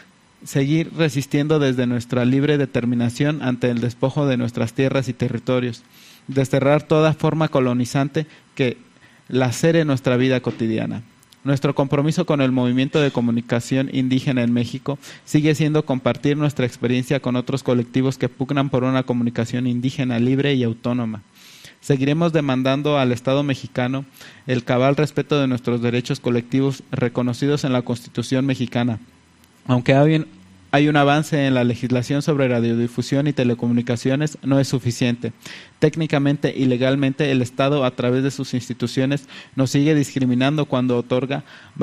seguir resistiendo desde nuestra libre determinación ante el despojo de nuestras tierras y territorios, desterrar toda forma colonizante que lacere nuestra vida cotidiana. Nuestro compromiso con el movimiento de comunicación indígena en México sigue siendo compartir nuestra experiencia con otros colectivos que pugnan por una comunicación indígena libre y autónoma. Seguiremos demandando al Estado mexicano el cabal respeto de nuestros derechos colectivos reconocidos en la Constitución mexicana. Aunque hay un avance en la legislación sobre radiodifusión y telecomunicaciones, no es suficiente. Técnicamente y legalmente, el Estado, a través de sus instituciones, nos sigue discriminando cuando otorga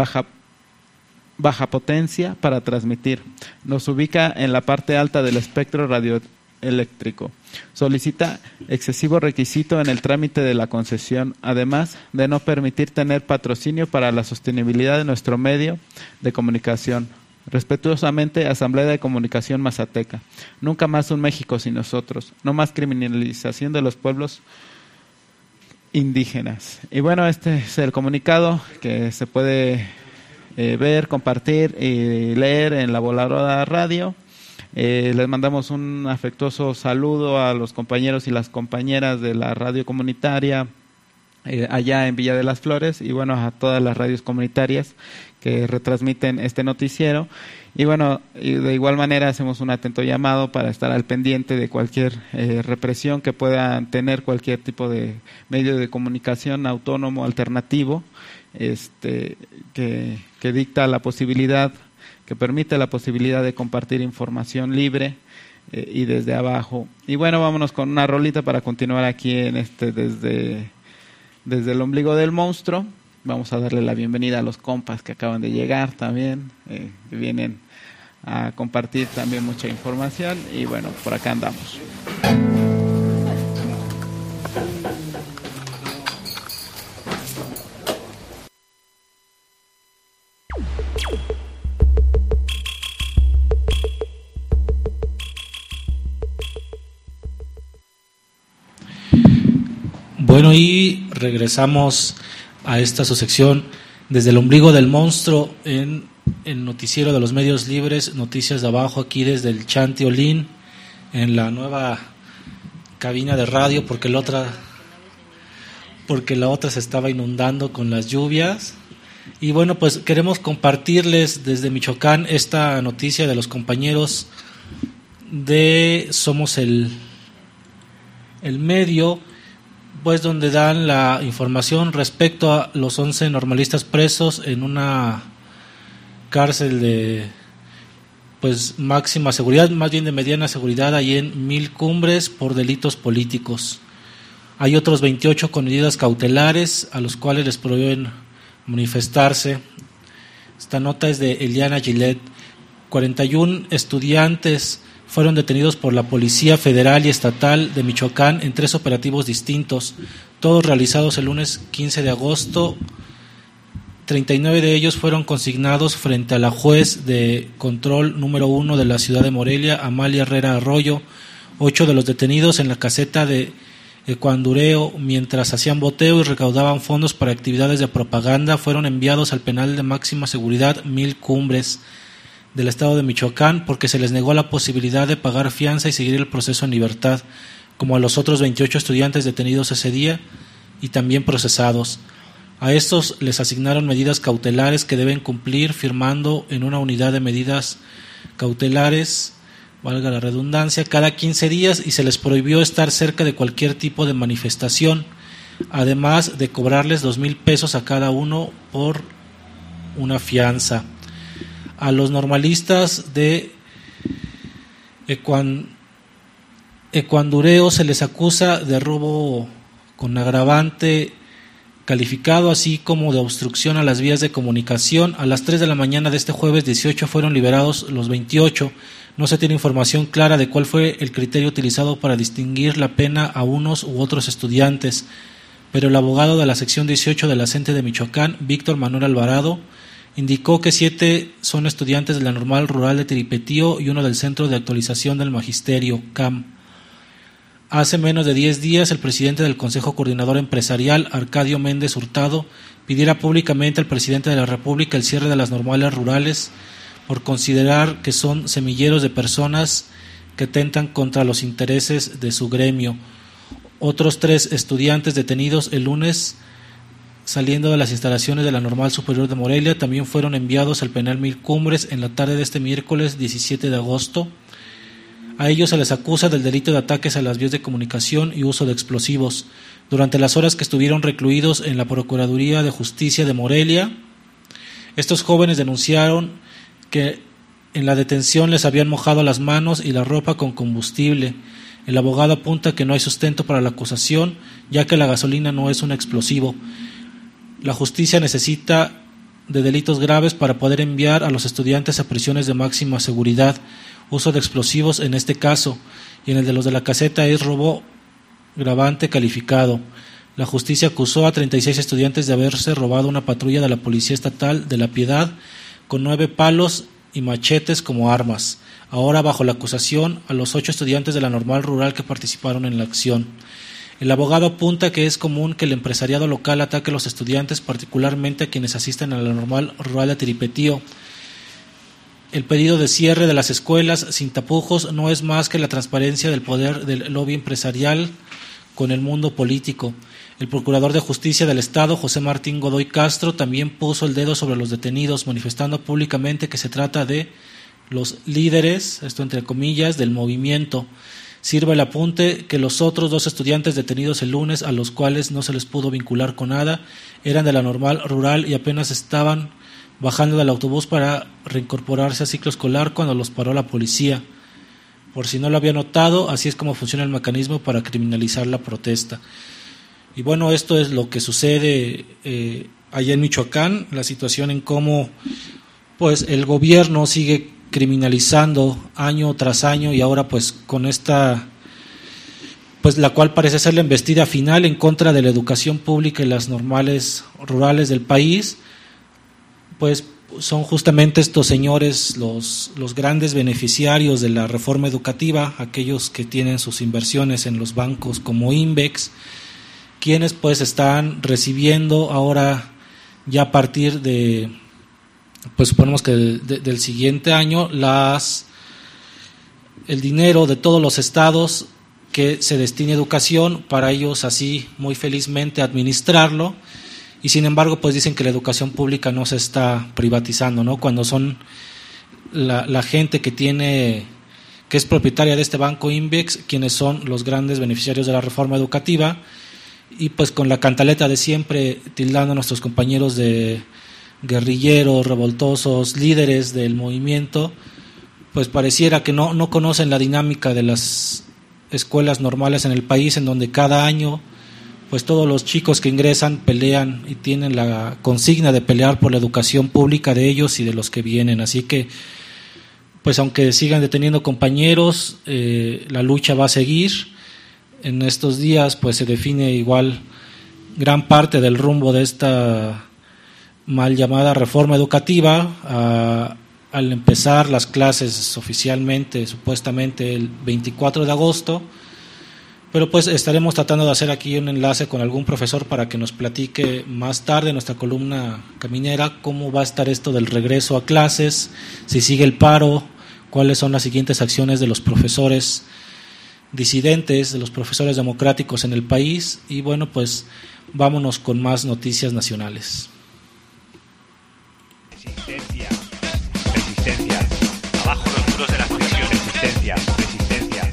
baja potencia para transmitir. Nos ubica en la parte alta del espectro radioeléctrico. Solicita excesivo requisito en el trámite de la concesión, además de no permitir tener patrocinio para la sostenibilidad de nuestro medio de comunicación. Respetuosamente, Asamblea de Comunicación Mazateca. Nunca más un México sin nosotros. No más criminalización de los pueblos indígenas. Y bueno, este es el comunicado que se puede ver, compartir y leer en La Voladora Radio. Les mandamos un afectuoso saludo a los compañeros y las compañeras de la radio comunitaria allá en Villa de las Flores, y bueno, a todas las radios comunitarias que retransmiten este noticiero. Y bueno, de igual manera hacemos un atento llamado para estar al pendiente de cualquier represión que puedan tener cualquier tipo de medio de comunicación autónomo, alternativo, que dicta la posibilidad, que permite la posibilidad de compartir información libre y desde abajo. Y bueno, vámonos con una rolita para continuar aquí en desde el ombligo del monstruo. Vamos a darle la bienvenida a los compas que acaban de llegar también, que vienen a compartir también mucha información, y bueno, por acá andamos. Bueno, y regresamos a esta su sección desde el ombligo del monstruo en el noticiero de los medios libres, Noticias de Abajo, aquí desde el Chantiolín, en la nueva cabina de radio, porque la otra se estaba inundando con las lluvias. Y bueno, pues queremos compartirles desde Michoacán esta noticia de los compañeros de Somos el Medio, pues donde dan la información respecto a los 11 normalistas presos en una cárcel de pues máxima seguridad, más bien de mediana seguridad, ahí en Mil Cumbres, por delitos políticos. Hay otros 28 con medidas cautelares a los cuales les prohíben manifestarse. Esta nota es de Eliana Gillette. 41 estudiantes fueron detenidos por la Policía Federal y Estatal de Michoacán en 3 operativos distintos, todos realizados el lunes 15 de agosto. 39 de ellos fueron consignados frente a la juez de control número 1 de la ciudad de Morelia, Amalia Herrera Arroyo. 8 de los detenidos en la caseta de Ecuandureo, mientras hacían boteo y recaudaban fondos para actividades de propaganda, fueron enviados al penal de máxima seguridad Mil Cumbres del estado de Michoacán, porque se les negó la posibilidad de pagar fianza y seguir el proceso en libertad, como a los otros 28 estudiantes detenidos ese día y también procesados. A estos les asignaron medidas cautelares que deben cumplir firmando en una unidad de medidas cautelares, valga la redundancia, cada 15 días, y se les prohibió estar cerca de cualquier tipo de manifestación, además de cobrarles 2,000 pesos a cada uno por una fianza. A los normalistas de Ecuandureo se les acusa de robo con agravante calificado, así como de obstrucción a las vías de comunicación. A las 3 de la mañana de este jueves 18 fueron liberados los 28. No se tiene información clara de cuál fue el criterio utilizado para distinguir la pena a unos u otros estudiantes, pero el abogado de la sección 18 de la CENTE de Michoacán, Víctor Manuel Alvarado, indicó que 7 son estudiantes de la Normal Rural de Tiripetío y uno del Centro de Actualización del Magisterio, CAM. Hace menos de 10 días, el presidente del Consejo Coordinador Empresarial, Arcadio Méndez Hurtado, pidiera públicamente al presidente de la República el cierre de las normales rurales por considerar que son semilleros de personas que atentan contra los intereses de su gremio. Otros 3 estudiantes detenidos el lunes saliendo de las instalaciones de la Normal Superior de Morelia también fueron enviados al penal Mil Cumbres en la tarde de este miércoles 17 de agosto. A ellos se les acusa del delito de ataques a las vías de comunicación y uso de explosivos. Durante las horas que estuvieron recluidos en la Procuraduría de Justicia de Morelia, estos jóvenes denunciaron que en la detención les habían mojado las manos y la ropa con combustible. El abogado apunta que no hay sustento para la acusación, ya que la gasolina no es un explosivo. La justicia necesita de delitos graves para poder enviar a los estudiantes a prisiones de máxima seguridad. Uso de explosivos en este caso, y en el de los de la caseta es robo gravante calificado. La justicia acusó a 36 estudiantes de haberse robado una patrulla de la Policía Estatal de La Piedad con 9 palos y machetes como armas. Ahora bajo la acusación a los 8 estudiantes de la Normal Rural que participaron en la acción. El abogado apunta que es común que el empresariado local ataque a los estudiantes, particularmente a quienes asisten a la Normal Rural de Tiripetío. El pedido de cierre de las escuelas sin tapujos no es más que la transparencia del poder del lobby empresarial con el mundo político. El Procurador de Justicia del Estado, José Martín Godoy Castro, también puso el dedo sobre los detenidos, manifestando públicamente que se trata de los líderes, esto entre comillas, del movimiento. Sirve el apunte que los otros 2 estudiantes detenidos el lunes, a los cuales no se les pudo vincular con nada, eran de la Normal Rural y apenas estaban bajando del autobús para reincorporarse a ciclo escolar cuando los paró la policía. Por si no lo había notado, así es como funciona el mecanismo para criminalizar la protesta. Y bueno, esto es lo que sucede allá en Michoacán, la situación en cómo pues el gobierno sigue criminalizando año tras año, y ahora pues con esta, pues la cual parece ser la embestida final en contra de la educación pública y las normales rurales del país, pues son justamente estos señores los grandes beneficiarios de la reforma educativa, aquellos que tienen sus inversiones en los bancos como Invex, quienes pues están recibiendo ahora ya a partir de, pues suponemos que del siguiente año, el dinero de todos los estados que se destine a educación, para ellos así muy felizmente administrarlo, y sin embargo pues dicen que la educación pública no se está privatizando, ¿no? Cuando son la gente que es propietaria de este banco Invex, quienes son los grandes beneficiarios de la reforma educativa, y pues con la cantaleta de siempre tildando a nuestros compañeros de guerrilleros, revoltosos, líderes del movimiento, pues pareciera que no conocen la dinámica de las escuelas normales en el país, en donde cada año pues todos los chicos que ingresan pelean y tienen la consigna de pelear por la educación pública de ellos y de los que vienen. Así que pues aunque sigan deteniendo compañeros, la lucha va a seguir. En estos días pues se define igual gran parte del rumbo de esta mal llamada reforma educativa, al empezar las clases oficialmente, supuestamente el 24 de agosto, pero pues estaremos tratando de hacer aquí un enlace con algún profesor para que nos platique más tarde en nuestra columna caminera cómo va a estar esto del regreso a clases, si sigue el paro, cuáles son las siguientes acciones de los profesores disidentes, de los profesores democráticos en el país. Y bueno, pues vámonos con más noticias nacionales. Resistencia, resistencia, abajo los muros de las prisiones, resistencia, resistencia.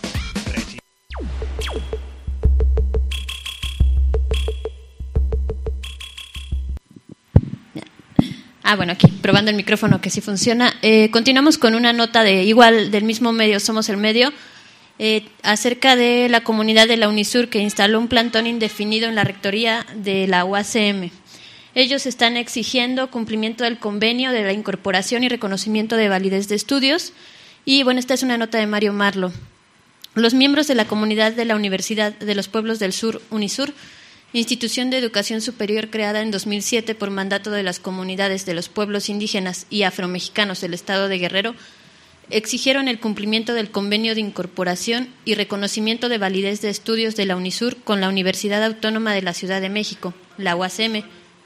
Bueno, aquí probando el micrófono que sí funciona. Continuamos con una nota del mismo medio, Somos el Medio, acerca de la comunidad de la UNISUR, que instaló un plantón indefinido en la rectoría de la UACM. Ellos están exigiendo cumplimiento del convenio de la incorporación y reconocimiento de validez de estudios. Y bueno, esta es una nota de Mario Marlo. Los miembros de la comunidad de la Universidad de los Pueblos del Sur, UNISUR, institución de educación superior creada en 2007 por mandato de las comunidades de los pueblos indígenas y afromexicanos del estado de Guerrero, exigieron el cumplimiento del convenio de incorporación y reconocimiento de validez de estudios de la UNISUR con la Universidad Autónoma de la Ciudad de México, la UACM,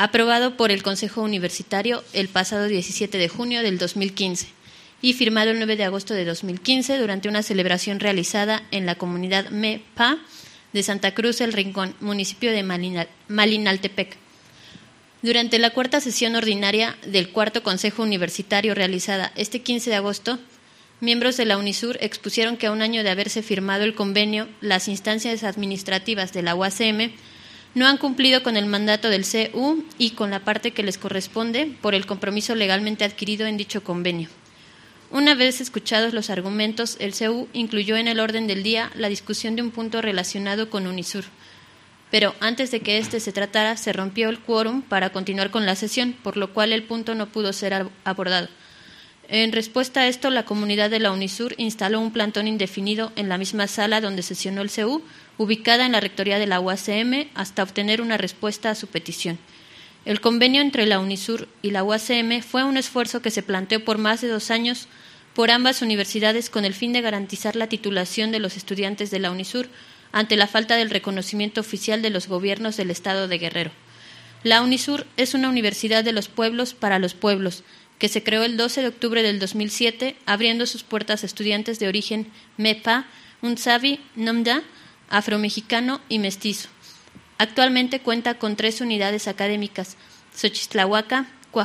aprobado por el Consejo Universitario el pasado 17 de junio del 2015 y firmado el 9 de agosto de 2015 durante una celebración realizada en la comunidad MEPA de Santa Cruz El Rincón, municipio de Malinaltepec. Durante la cuarta sesión ordinaria del cuarto Consejo Universitario realizada este 15 de agosto, miembros de la UNISUR expusieron que a un año de haberse firmado el convenio, las instancias administrativas de la UACM no han cumplido con el mandato del CU y con la parte que les corresponde por el compromiso legalmente adquirido en dicho convenio. Una vez escuchados los argumentos, el CU incluyó en el orden del día la discusión de un punto relacionado con UNISUR. Pero antes de que éste se tratara, se rompió el quórum para continuar con la sesión, por lo cual el punto no pudo ser abordado. En respuesta a esto, la comunidad de la UNISUR instaló un plantón indefinido en la misma sala donde sesionó el CU, ubicada en la rectoría de la UACM, hasta obtener una respuesta a su petición. El convenio entre la UNISUR y la UACM fue un esfuerzo que se planteó por más de 2 años por ambas universidades con el fin de garantizar la titulación de los estudiantes de la UNISUR ante la falta del reconocimiento oficial de los gobiernos del Estado de Guerrero. La UNISUR es una universidad de los pueblos para los pueblos, que se creó el 12 de octubre del 2007, abriendo sus puertas a estudiantes de origen MEPA, Unzavi, Nomda, afromexicano y mestizo. Actualmente cuenta con 3 unidades académicas: Xochitlahuaca,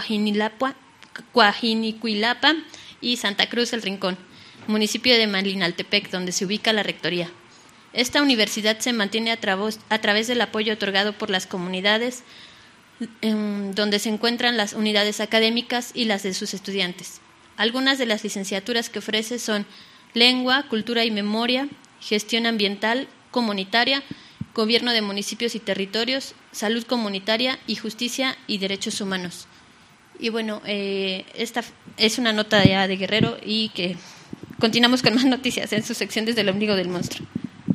Coajinicuilapa y Santa Cruz El Rincón, municipio de Malinaltepec, donde se ubica la rectoría. Esta universidad se mantiene a través del apoyo otorgado por las comunidades donde se encuentran las unidades académicas y las de sus estudiantes. Algunas de las licenciaturas que ofrece son Lengua, Cultura y Memoria, Gestión Ambiental, Comunitaria, Gobierno de Municipios y Territorios, Salud Comunitaria y Justicia y Derechos Humanos. Y bueno, esta es una nota ya de Guerrero y que continuamos con más noticias en su sección Desde el Ombligo del Monstruo.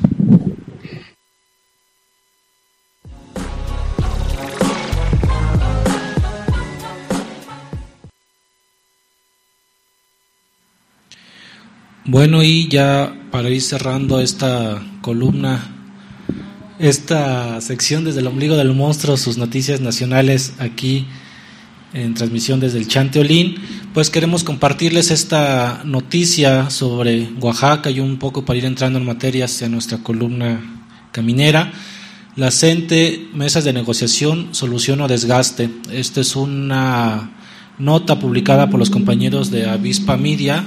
Bueno, y ya para ir cerrando esta columna, esta sección Desde el Ombligo del Monstruo, sus noticias nacionales aquí en transmisión desde el Chanteolín, pues queremos compartirles esta noticia sobre Oaxaca y un poco para ir entrando en materia hacia nuestra columna caminera. La CENTE, mesas de negociación, solución o desgaste. Esta es una nota publicada por los compañeros de Avispa Media,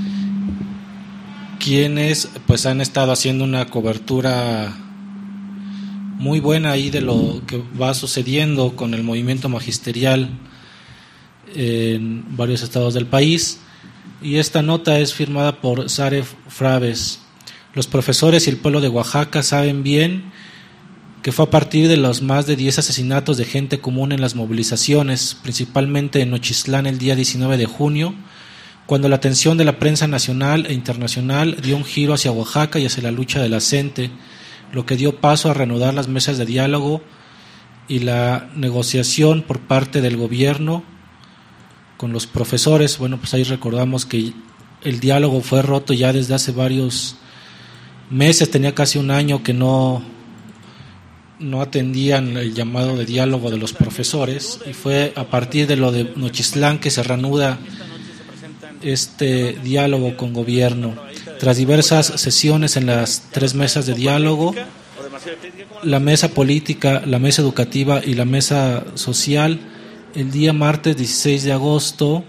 quienes pues han estado haciendo una cobertura muy buena ahí de lo que va sucediendo con el movimiento magisterial en varios estados del país, y esta nota es firmada por Sare Fraves. Los profesores y el pueblo de Oaxaca saben bien que fue a partir de los más de 10 asesinatos de gente común en las movilizaciones, principalmente en Nochistlán el día 19 de junio, cuando la atención de la prensa nacional e internacional dio un giro hacia Oaxaca y hacia la lucha de la CENTE, lo que dio paso a reanudar las mesas de diálogo y la negociación por parte del gobierno con los profesores. Bueno, pues ahí recordamos que el diálogo fue roto ya desde hace varios meses, tenía casi un año que no atendían el llamado de diálogo de los profesores, y fue a partir de lo de Nochistlán que se reanuda este diálogo con gobierno. Tras diversas sesiones en las 3 mesas de diálogo, la mesa política, la mesa educativa y la mesa social, el día martes 16 de agosto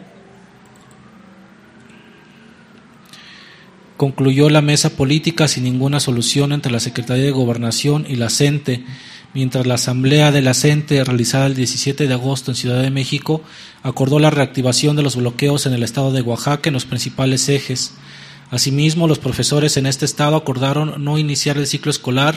concluyó la mesa política sin ninguna solución entre la Secretaría de Gobernación y la CENTE, mientras la asamblea de la CENTE, realizada el 17 de agosto en Ciudad de México, acordó la reactivación de los bloqueos en el estado de Oaxaca en los principales ejes. Asimismo, los profesores en este estado acordaron no iniciar el ciclo escolar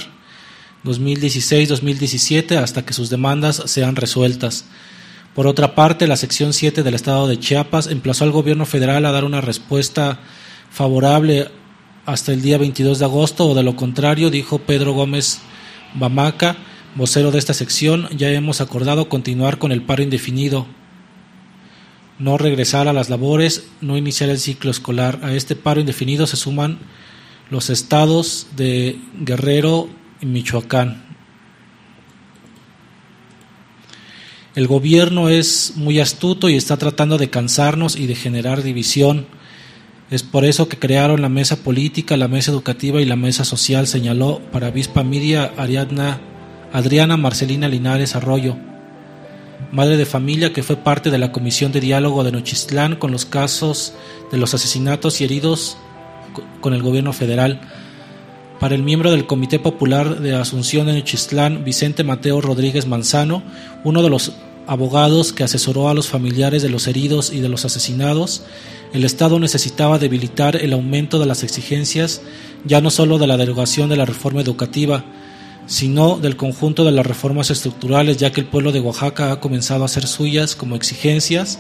2016-2017 hasta que sus demandas sean resueltas. Por otra parte, la sección 7 del estado de Chiapas emplazó al gobierno federal a dar una respuesta favorable hasta el día 22 de agosto, o de lo contrario, dijo Pedro Gómez Bamaca, vocero de esta sección, ya hemos acordado continuar con el paro indefinido, no regresar a las labores, no iniciar el ciclo escolar. A este paro indefinido se suman los estados de Guerrero y Michoacán. El gobierno es muy astuto y está tratando de cansarnos y de generar división. Es por eso que crearon la mesa política, la mesa educativa y la mesa social, señaló para Avispa Media Adriana Marcelina Linares Arroyo, madre de familia que fue parte de la Comisión de Diálogo de Nochistlán con los casos de los asesinatos y heridos con el gobierno federal. Para el miembro del Comité Popular de Asunción de Nochistlán, Vicente Mateo Rodríguez Manzano, uno de los abogados que asesoró a los familiares de los heridos y de los asesinados, el Estado necesitaba debilitar el aumento de las exigencias, ya no solo de la derogación de la reforma educativa, sino del conjunto de las reformas estructurales, ya que el pueblo de Oaxaca ha comenzado a hacer suyas como exigencias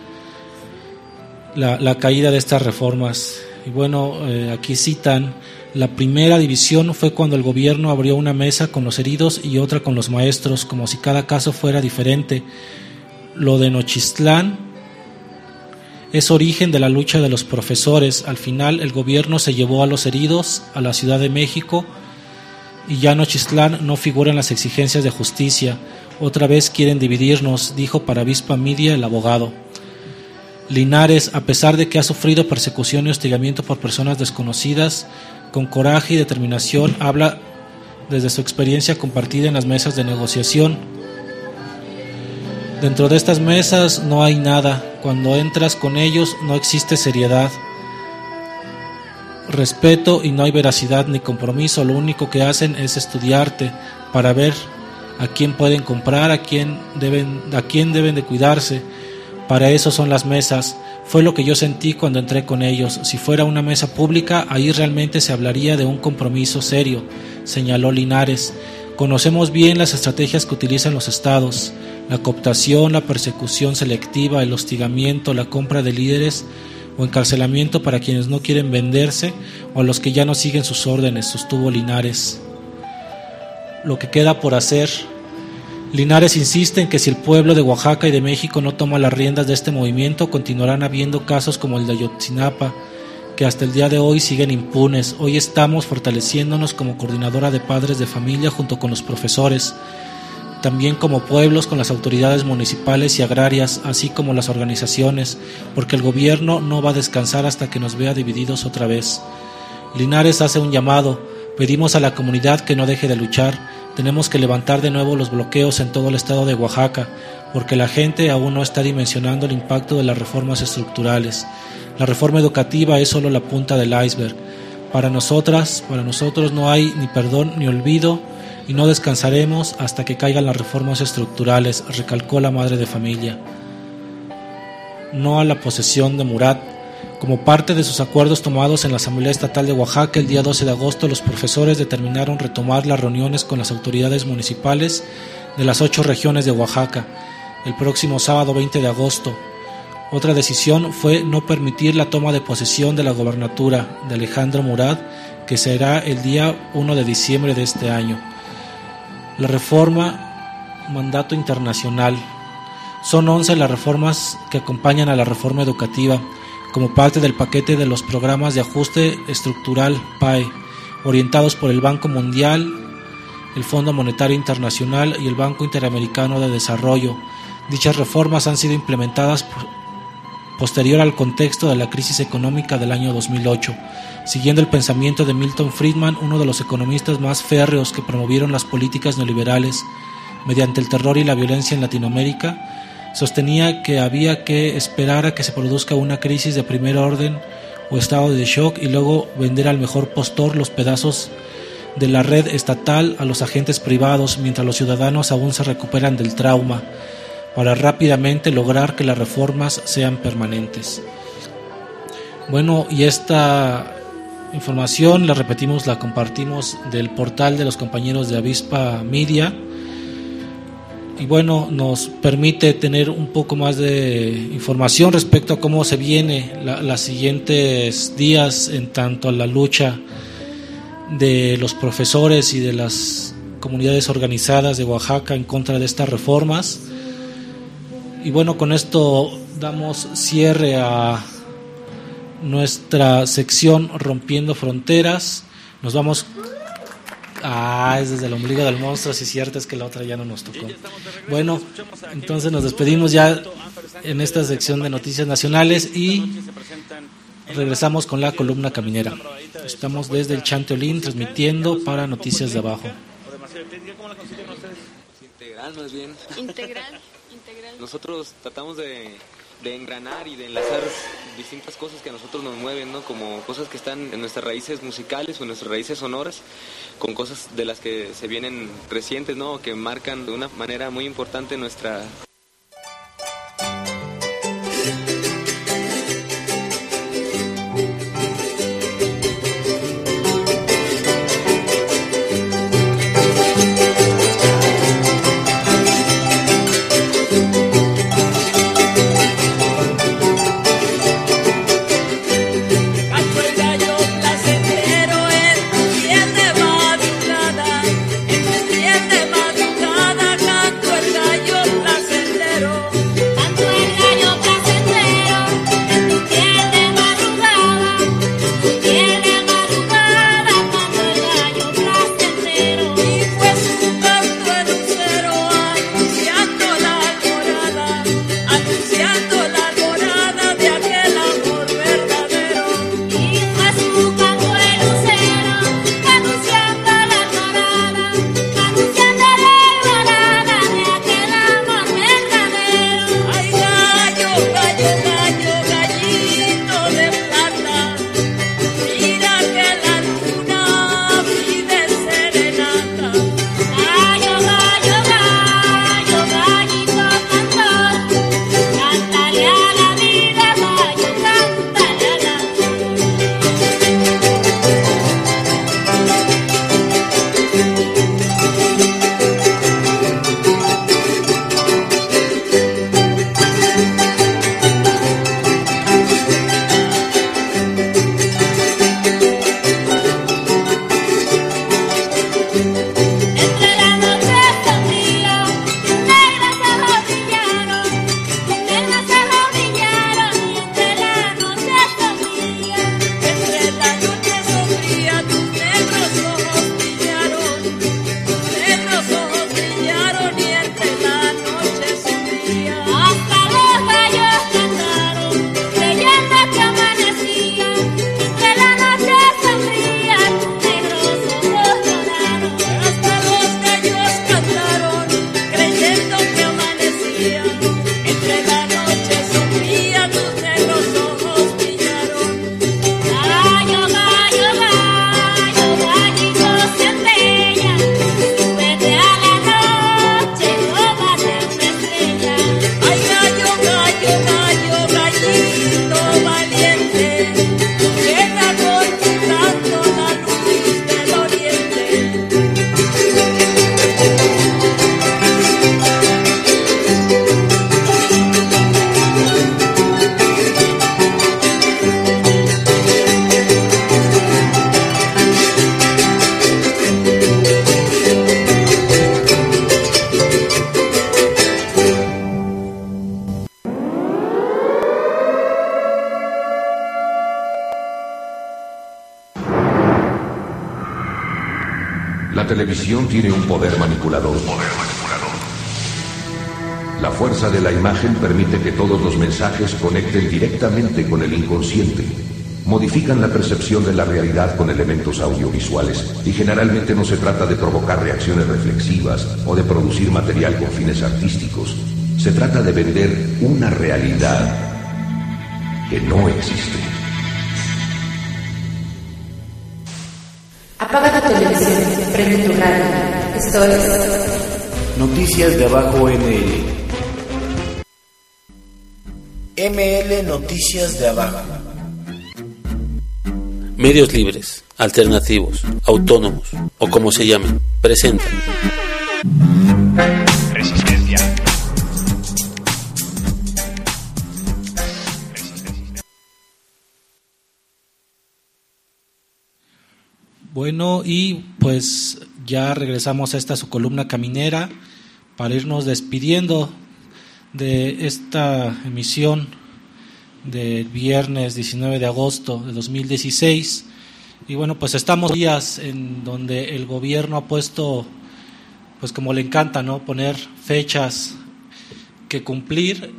la caída de estas reformas. Y bueno, aquí citan: la primera división fue cuando el gobierno abrió una mesa con los heridos y otra con los maestros, como si cada caso fuera diferente. Lo de Nochistlán es origen de la lucha de los profesores. Al final el gobierno se llevó a los heridos a la Ciudad de México y ya Nochistlán no figura en las exigencias de justicia. Otra vez quieren dividirnos, dijo para Avispa Media el abogado. Linares, a pesar de que ha sufrido persecución y hostigamiento por personas desconocidas, con coraje y determinación habla desde su experiencia compartida en las mesas de negociación. Dentro de estas mesas no hay nada. Cuando entras con ellos no existe seriedad, respeto y no hay veracidad ni compromiso. Lo único que hacen es estudiarte para ver a quién pueden comprar, a quién deben de cuidarse. Para eso son las mesas. Fue lo que yo sentí cuando entré con ellos. Si fuera una mesa pública, ahí realmente se hablaría de un compromiso serio, señaló Linares. Conocemos bien las estrategias que utilizan los estados: la cooptación, la persecución selectiva, el hostigamiento, la compra de líderes o encarcelamiento para quienes no quieren venderse o a los que ya no siguen sus órdenes, sostuvo Linares. Lo que queda por hacer. Linares insiste en que si el pueblo de Oaxaca y de México no toma las riendas de este movimiento, continuarán habiendo casos como el de Ayotzinapa, que hasta el día de hoy siguen impunes. Hoy estamos fortaleciéndonos como coordinadora de padres de familia junto con los profesores, también como pueblos con las autoridades municipales y agrarias, así como las organizaciones, porque el gobierno no va a descansar hasta que nos vea divididos otra vez. Linares hace un llamado: pedimos a la comunidad que no deje de luchar. Tenemos que levantar de nuevo los bloqueos en todo el estado de Oaxaca, porque la gente aún no está dimensionando el impacto de las reformas estructurales. La reforma educativa es solo la punta del iceberg. Para nosotros no hay ni perdón ni olvido, y no descansaremos hasta que caigan las reformas estructurales, recalcó la madre de familia. No a la posesión de Murat. Como parte de sus acuerdos tomados en la Asamblea Estatal de Oaxaca, el día 12 de agosto los profesores determinaron retomar las reuniones con las autoridades municipales de las 8 regiones de Oaxaca el próximo sábado 20 de agosto. Otra decisión fue no permitir la toma de posesión de la gobernatura de Alejandro Murat, que será el día 1 de diciembre de este año. La reforma, mandato internacional. Son 11 las reformas que acompañan a la reforma educativa, como parte del paquete de los programas de ajuste estructural PAE, orientados por el Banco Mundial, el Fondo Monetario Internacional y el Banco Interamericano de Desarrollo. Dichas reformas han sido implementadas posterior al contexto de la crisis económica del año 2008, siguiendo el pensamiento de Milton Friedman, uno de los economistas más férreos que promovieron las políticas neoliberales mediante el terror y la violencia en Latinoamérica. Sostenía que había que esperar a que se produzca una crisis de primer orden o estado de shock y luego vender al mejor postor los pedazos de la red estatal a los agentes privados mientras los ciudadanos aún se recuperan del trauma, para rápidamente lograr que las reformas sean permanentes. Bueno, y esta información, la repetimos, la compartimos del portal de los compañeros de Avispa Media. Y bueno, nos permite tener un poco más de información respecto a cómo se viene los siguientes días en tanto a la lucha de los profesores y de las comunidades organizadas de Oaxaca en contra de estas reformas. Y bueno, con esto damos cierre a nuestra sección Rompiendo Fronteras. Nos vamos Es desde el ombligo del monstruo, sí, cierto, es que la otra ya no nos tocó. Bueno, entonces nos despedimos ya en esta sección de noticias nacionales y regresamos con la columna caminera. Estamos desde el Chanteolín transmitiendo para Noticias de Abajo. Integral, más bien. Integral. Nosotros tratamos de engranar y de enlazar distintas cosas que a nosotros nos mueven, ¿no? Como cosas que están en nuestras raíces musicales o en nuestras raíces sonoras, con cosas de las que se vienen recientes, ¿no? Que marcan de una manera muy importante nuestra... La televisión tiene un poder manipulador. La fuerza de la imagen permite que todos los mensajes conecten directamente con el inconsciente. Modifican la percepción de la realidad con elementos audiovisuales y generalmente no se trata de provocar reacciones reflexivas o de producir material con fines artísticos. Se trata de vender una realidad que no existe. Apaga tu televisión, prende tu radio. Esto es Noticias de Abajo ML. ML Noticias de Abajo. Medios libres, alternativos, autónomos o como se llamen, presentan Resistencia. Bueno, y pues ya regresamos a esta su columna caminera para irnos despidiendo de esta emisión del viernes 19 de agosto de 2016. Y bueno, pues estamos días en donde el gobierno ha puesto, pues como le encanta, ¿no?, poner fechas que cumplir,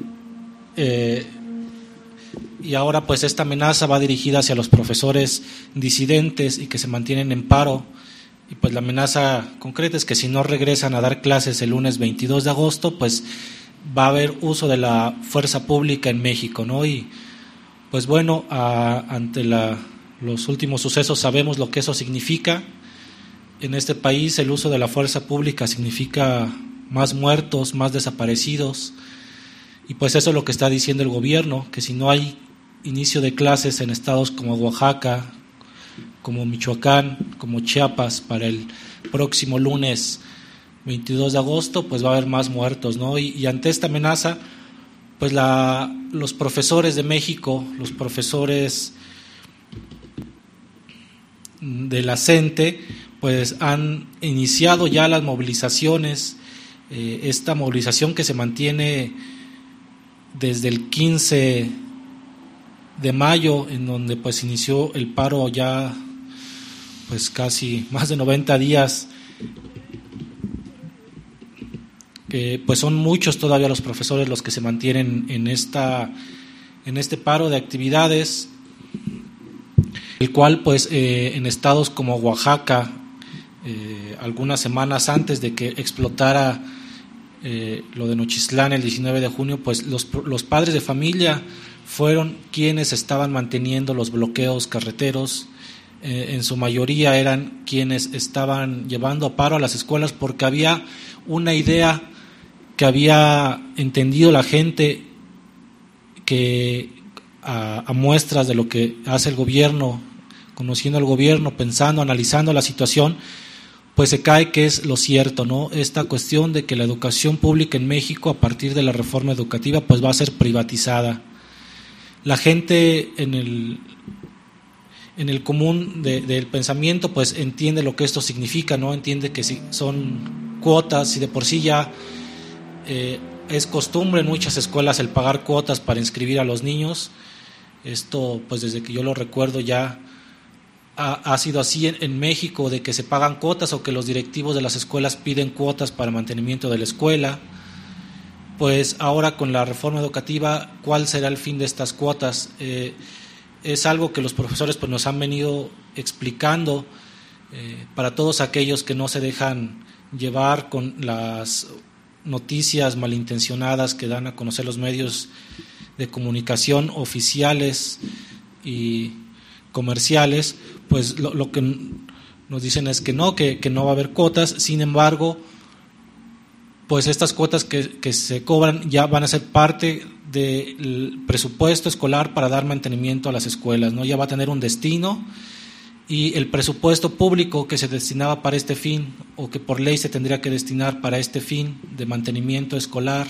y ahora pues esta amenaza va dirigida hacia los profesores disidentes y que se mantienen en paro. Y pues la amenaza concreta es que si no regresan a dar clases el lunes 22 de agosto, pues va a haber uso de la fuerza pública en México, ¿no? Y pues bueno, ante los últimos sucesos sabemos lo que eso significa. En este país el uso de la fuerza pública significa más muertos, más desaparecidos, y pues eso es lo que está diciendo el gobierno, que si no hay inicio de clases en estados como Oaxaca, como Michoacán, como Chiapas para el próximo lunes 22 de agosto, pues va a haber más muertos, ¿no? Y ante esta amenaza, pues los profesores de México, los profesores de la CENTE, pues han iniciado ya las movilizaciones, esta movilización que se mantiene desde el 15 de mayo, en donde pues inició el paro ya pues casi más de 90 días, pues son muchos todavía los profesores los que se mantienen en este paro de actividades, el cual pues en estados como Oaxaca, algunas semanas antes de que explotara lo de Nochistlán el 19 de junio, pues los padres de familia fueron quienes estaban manteniendo los bloqueos carreteros. En su mayoría eran quienes estaban llevando a paro a las escuelas, porque había una idea que había entendido la gente, que a muestras de lo que hace el gobierno, conociendo al gobierno, pensando, analizando la situación, pues se cae que es lo cierto, ¿no? Esta cuestión de que la educación pública en México, a partir de la reforma educativa, pues va a ser privatizada. La gente en el común del pensamiento pues entiende lo que esto significa, ¿no? Entiende que si son cuotas, y de por sí ya es costumbre en muchas escuelas el pagar cuotas para inscribir a los niños. Esto pues desde que yo lo recuerdo ya ha sido así en México, de que se pagan cuotas o que los directivos de las escuelas piden cuotas para mantenimiento de la escuela. Pues ahora con la reforma educativa, ¿cuál será el fin de estas cuotas? Es algo que los profesores pues nos han venido explicando, para todos aquellos que no se dejan llevar con las noticias malintencionadas que dan a conocer los medios de comunicación oficiales y comerciales. Pues lo que nos dicen es que no va a haber cuotas. Sin embargo, pues estas cuotas que se cobran ya van a ser parte del presupuesto escolar para dar mantenimiento a las escuelas, ¿no? Ya va a tener un destino, y el presupuesto público que se destinaba para este fin, o que por ley se tendría que destinar para este fin de mantenimiento escolar,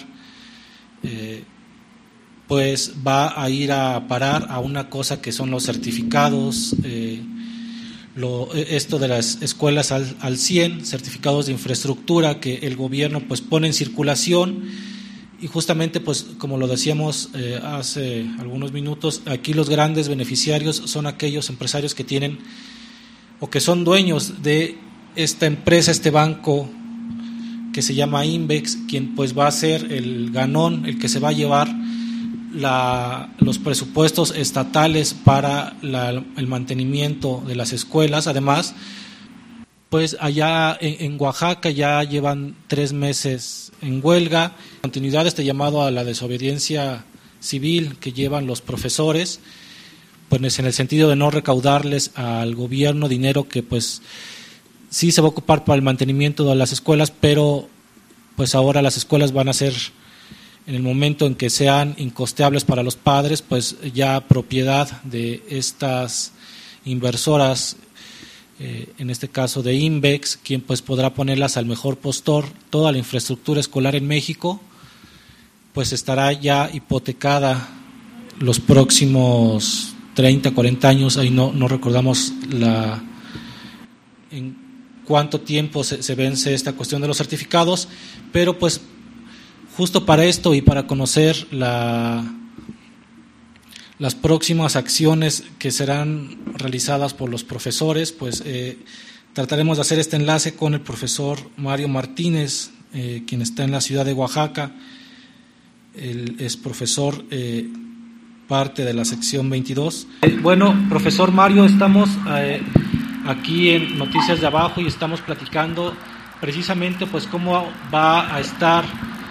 pues va a ir a parar a una cosa que son los certificados, esto de las escuelas al 100, certificados de infraestructura que el gobierno pues pone en circulación. Y justamente pues como lo decíamos hace algunos minutos, aquí los grandes beneficiarios son aquellos empresarios que tienen o que son dueños de esta empresa, este banco que se llama Invex, quien pues va a ser el ganón, el que se va a llevar los presupuestos estatales para el mantenimiento de las escuelas. Además, pues allá en Oaxaca ya llevan 3 meses en huelga, continuidad de este llamado a la desobediencia civil que llevan los profesores, pues en el sentido de no recaudarles al gobierno dinero que pues sí se va a ocupar para el mantenimiento de las escuelas, pero pues ahora las escuelas van a ser, en el momento en que sean incosteables para los padres, pues ya propiedad de estas inversoras, en este caso de Invex, quien pues podrá ponerlas al mejor postor. Toda la infraestructura escolar en México pues estará ya hipotecada los próximos 30, 40 años, ahí no recordamos en cuánto tiempo se vence esta cuestión de los certificados, pero pues justo para esto y para conocer las próximas acciones que serán realizadas por los profesores, pues trataremos de hacer este enlace con el profesor Mario Martínez, quien está en la ciudad de Oaxaca. Él es profesor, parte de la sección 22. Bueno, profesor Mario, estamos aquí en Noticias de Abajo y estamos platicando precisamente pues cómo va a estar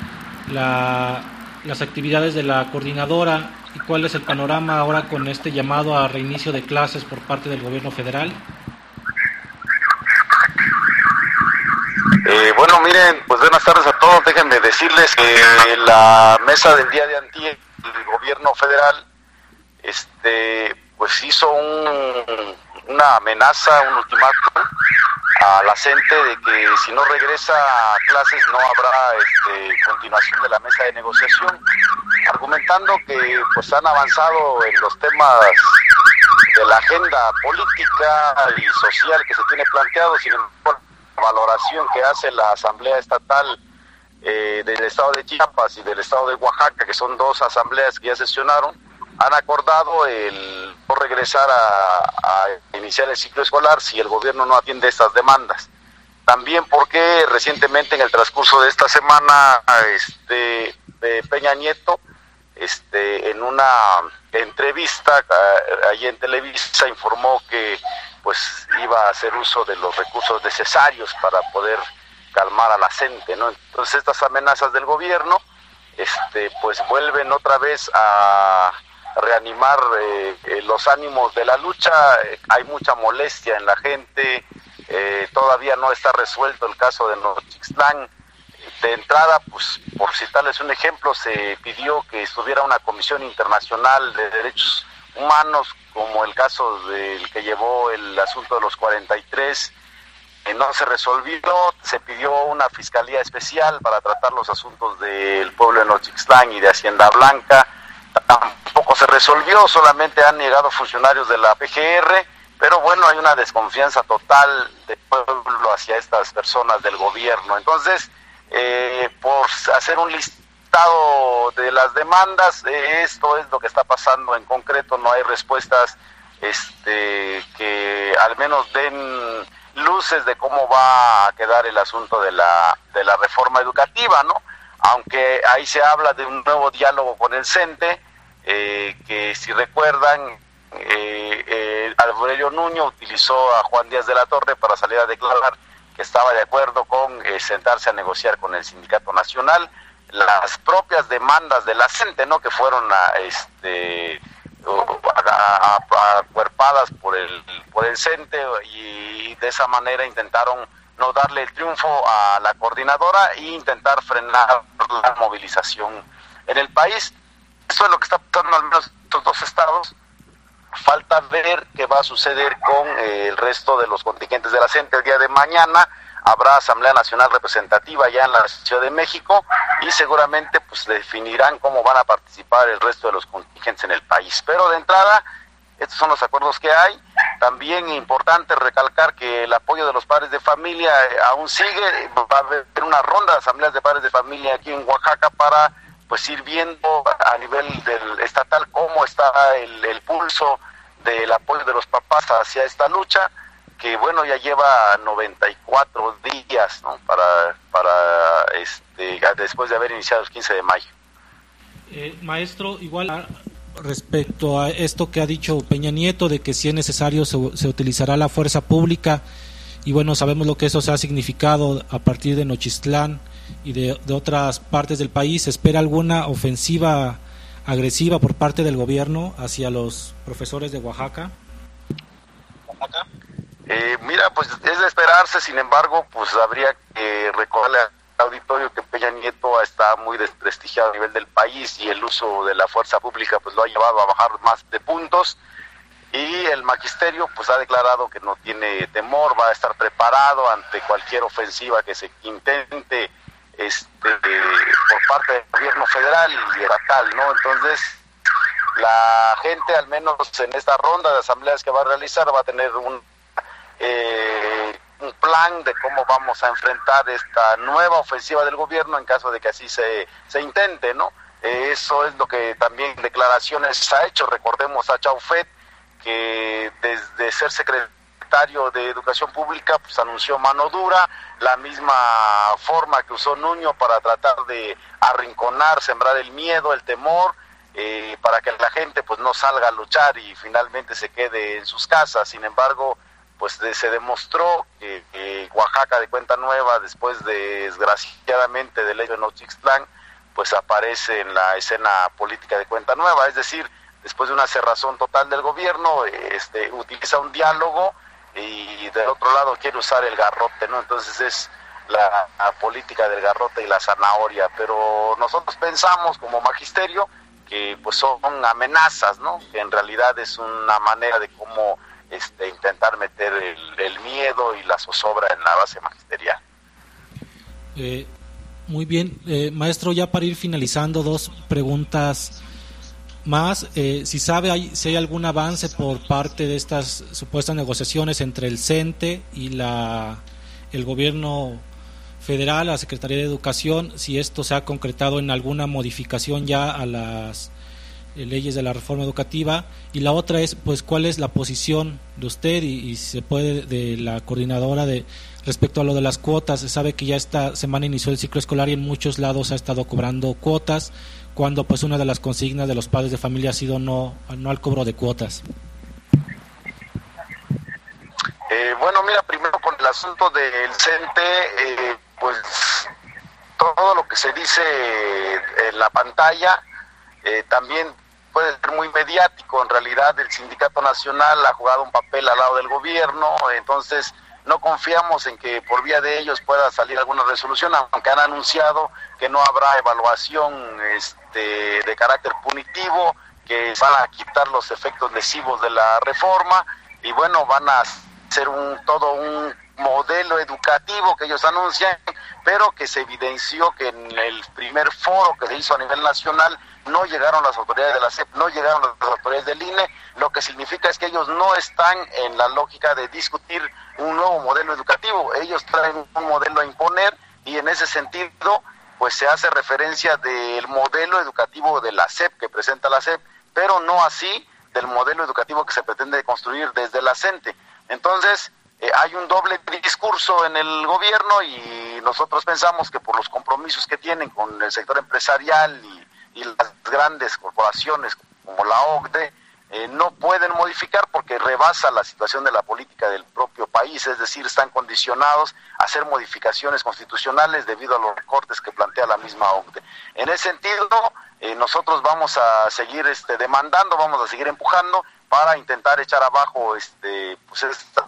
las actividades de la coordinadora y cuál es el panorama ahora con este llamado a reinicio de clases por parte del gobierno federal. Bueno, miren, pues buenas tardes a todos. Déjenme decirles que la mesa del día de antier, el gobierno federal, pues hizo una amenaza, un ultimátum a la gente de que si no regresa a clases no habrá continuación de la mesa de negociación, argumentando que pues han avanzado en los temas de la agenda política y social que se tiene planteado. Sin embargo, la valoración que hace la Asamblea Estatal del Estado de Chiapas y del Estado de Oaxaca, que son dos asambleas que ya sesionaron, han acordado el no regresar a iniciar el ciclo escolar si el gobierno no atiende estas demandas. También porque recientemente en el transcurso de esta semana Peña Nieto en una entrevista allí en Televisa informó que pues iba a hacer uso de los recursos necesarios para poder calmar a la gente, ¿no? Entonces estas amenazas del gobierno pues vuelven otra vez a reanimar los ánimos de la lucha. Hay mucha molestia en la gente, todavía no está resuelto el caso de Nochixtlán. De entrada, pues por citarles un ejemplo, se pidió que estuviera una comisión internacional de derechos humanos, como el caso del que llevó el asunto de los 43, no se resolvió. Se pidió una fiscalía especial para tratar los asuntos del pueblo de Nochixtlán y de Hacienda Blanca, tampoco se resolvió, solamente han llegado funcionarios de la PGR, pero bueno, hay una desconfianza total del pueblo hacia estas personas del gobierno. Entonces, por hacer un listado de las demandas, esto es lo que está pasando en concreto. No hay respuestas que al menos den luces de cómo va a quedar el asunto de la reforma educativa, ¿no? Aunque ahí se habla de un nuevo diálogo con el CENTE, que si recuerdan, Aurelio Nuño utilizó a Juan Díaz de la Torre para salir a declarar que estaba de acuerdo con sentarse a negociar con el Sindicato Nacional las propias demandas de la CENTE, ¿no? Que fueron acuerpadas por el CENTE, y de esa manera intentaron no darle el triunfo a la coordinadora e intentar frenar la movilización en el país. Eso es lo que está pasando al menos en estos dos estados. Falta ver qué va a suceder con el resto de los contingentes de la CENTE. El día de mañana habrá Asamblea Nacional Representativa ya en la Ciudad de México y seguramente pues definirán cómo van a participar el resto de los contingentes en el país. Pero de entrada, estos son los acuerdos que hay. También importante recalcar que el apoyo de los padres de familia aún sigue. Va a haber una ronda de asambleas de padres de familia aquí en Oaxaca para pues ir viendo a nivel del estatal cómo está el pulso del apoyo de los papás hacia esta lucha, que bueno, ya lleva 94 días, ¿no? para después de haber iniciado el 15 de mayo. Maestro, igual respecto a esto que ha dicho Peña Nieto, de que si es necesario se utilizará la fuerza pública, y bueno, sabemos lo que eso se ha significado a partir de Nochixtlán y de otras partes del país. ¿Se espera alguna ofensiva agresiva por parte del gobierno hacia los profesores de Oaxaca? Mira, pues es de esperarse. Sin embargo, pues habría que recordarle al auditorio que Peña Nieto está muy desprestigiado a nivel del país y el uso de la fuerza pública pues lo ha llevado a bajar más de puntos, y el magisterio pues ha declarado que no tiene temor, va a estar preparado ante cualquier ofensiva que se intente por parte del gobierno federal y estatal, ¿no? Entonces la gente, al menos en esta ronda de asambleas que va a realizar, va a tener un plan de cómo vamos a enfrentar esta nueva ofensiva del gobierno en caso de que así se intente, ¿no? Eso es lo que también declaraciones ha hecho. Recordemos a Chaufet, que desde ser secretario de Educación Pública, pues anunció mano dura, la misma forma que usó Nuño para tratar de arrinconar, sembrar el miedo, el temor, para que la gente pues no salga a luchar y finalmente se quede en sus casas. Sin embargo, pues se demostró que Oaxaca de Cuenta Nueva, después desgraciadamente del hecho de Nochixtlán, pues aparece en la escena política de Cuenta Nueva, es decir, después de una cerrazón total del gobierno, utiliza un diálogo y del otro lado quiere usar el garrote, ¿no? Entonces es la política del garrote y la zanahoria, pero nosotros pensamos como magisterio que pues son amenazas, ¿no? Que en realidad es una manera de cómo intentar meter el miedo y la zozobra en la base magisterial. Muy bien, maestro, ya para ir finalizando, 2 preguntas más. Si sabe si hay algún avance por parte de estas supuestas negociaciones entre el CENTE y el gobierno federal, la Secretaría de Educación, si esto se ha concretado en alguna modificación ya a las leyes de la reforma educativa, y la otra es, pues, ¿cuál es la posición de usted y si se puede de la coordinadora respecto a lo de las cuotas? Se sabe que ya esta semana inició el ciclo escolar y en muchos lados ha estado cobrando cuotas, cuando pues una de las consignas de los padres de familia ha sido no al cobro de cuotas. Bueno, mira, primero con el asunto del CENTE, pues todo lo que se dice en la pantalla también puede ser muy mediático. En realidad el Sindicato Nacional ha jugado un papel al lado del gobierno, entonces no confiamos en que por vía de ellos pueda salir alguna resolución, aunque han anunciado que no habrá evaluación de carácter punitivo, que van a quitar los efectos lesivos de la reforma y bueno, van a hacer todo un modelo educativo que ellos anuncian, pero que se evidenció que en el primer foro que se hizo a nivel nacional no llegaron las autoridades de la SEP, no llegaron las autoridades del INE, lo que significa es que ellos no están en la lógica de discutir un nuevo modelo educativo, ellos traen un modelo a imponer y en ese sentido pues se hace referencia del modelo educativo de la SEP que presenta la SEP, pero no así del modelo educativo que se pretende construir desde la CENTE. Entonces, hay un doble discurso en el gobierno y nosotros pensamos que por los compromisos que tienen con el sector empresarial y las grandes corporaciones como la OCDE, no pueden modificar porque rebasa la situación de la política del propio país, es decir, están condicionados a hacer modificaciones constitucionales debido a los recortes que plantea la misma OCDE. En ese sentido, nosotros vamos a seguir demandando, vamos a seguir empujando para intentar echar abajo pues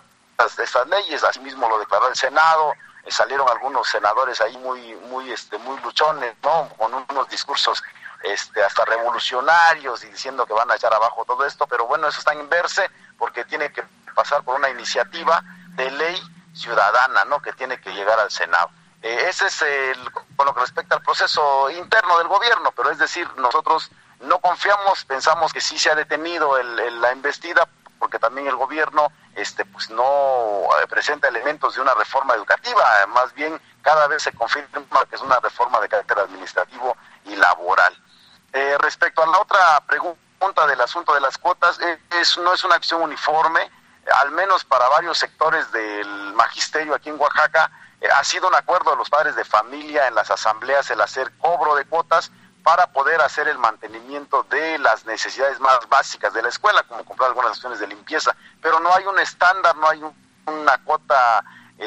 estas leyes. Asimismo lo declaró el Senado, salieron algunos senadores ahí muy luchones, ¿no? Con unos discursos hasta revolucionarios y diciendo que van a echar abajo todo esto, pero bueno, eso está en verse porque tiene que pasar por una iniciativa de ley ciudadana, ¿no? Que tiene que llegar al Senado. Ese es con lo que respecta al proceso interno del gobierno, pero es decir, nosotros no confiamos, pensamos que sí se ha detenido la embestida porque también el gobierno pues no presenta elementos de una reforma educativa, más bien cada vez se confirma que es una reforma de carácter administrativo y laboral. Respecto a la otra pregunta del asunto de las cuotas, no es una acción uniforme, al menos para varios sectores del magisterio aquí en Oaxaca, ha sido un acuerdo de los padres de familia en las asambleas el hacer cobro de cuotas para poder hacer el mantenimiento de las necesidades más básicas de la escuela, como comprar algunas acciones de limpieza, pero no hay un estándar, no hay una cuota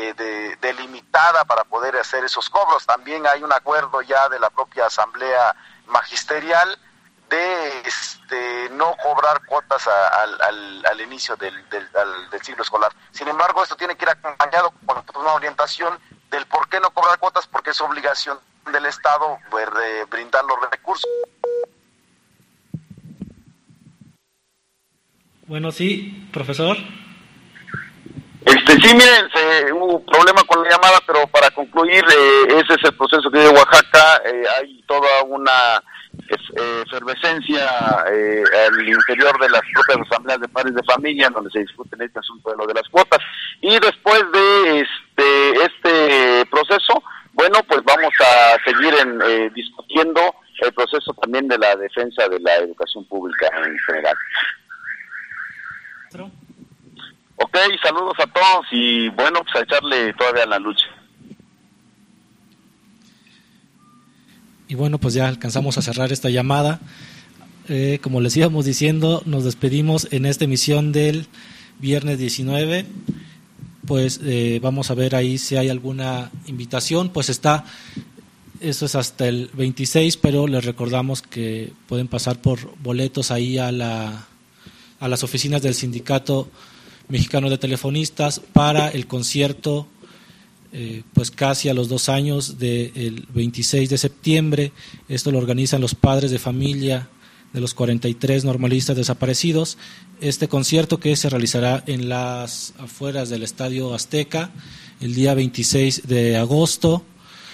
delimitada para poder hacer esos cobros. También hay un acuerdo ya de la propia asamblea magisterial de no cobrar cuotas al inicio del ciclo escolar. Sin embargo, esto tiene que ir acompañado con una orientación del por qué no cobrar cuotas, porque es obligación del Estado brindar los recursos. Bueno, sí, profesor. Sí, miren, hubo un problema con la llamada, pero para concluir, ese es el proceso que vive Oaxaca. Hay toda una efervescencia al interior de las propias asambleas de padres de familia, donde se discute este asunto de lo de las cuotas. Y después de este proceso, bueno, pues vamos a seguir discutiendo el proceso también de la defensa de la educación pública en general. y saludos a todos y bueno, pues a echarle todavía la lucha. Y bueno, pues ya alcanzamos a cerrar esta llamada. Como les íbamos diciendo, nos despedimos en esta emisión del viernes 19. Pues vamos a ver ahí si hay alguna invitación. Pues está, eso es hasta el 26, pero les recordamos que pueden pasar por boletos ahí a las oficinas del Sindicato Mexicano de Telefonistas para el concierto, pues casi a los 2 años del 26 de septiembre. Esto lo organizan los padres de familia de los 43 normalistas desaparecidos. Este concierto que se realizará en las afueras del Estadio Azteca el día 26 de agosto.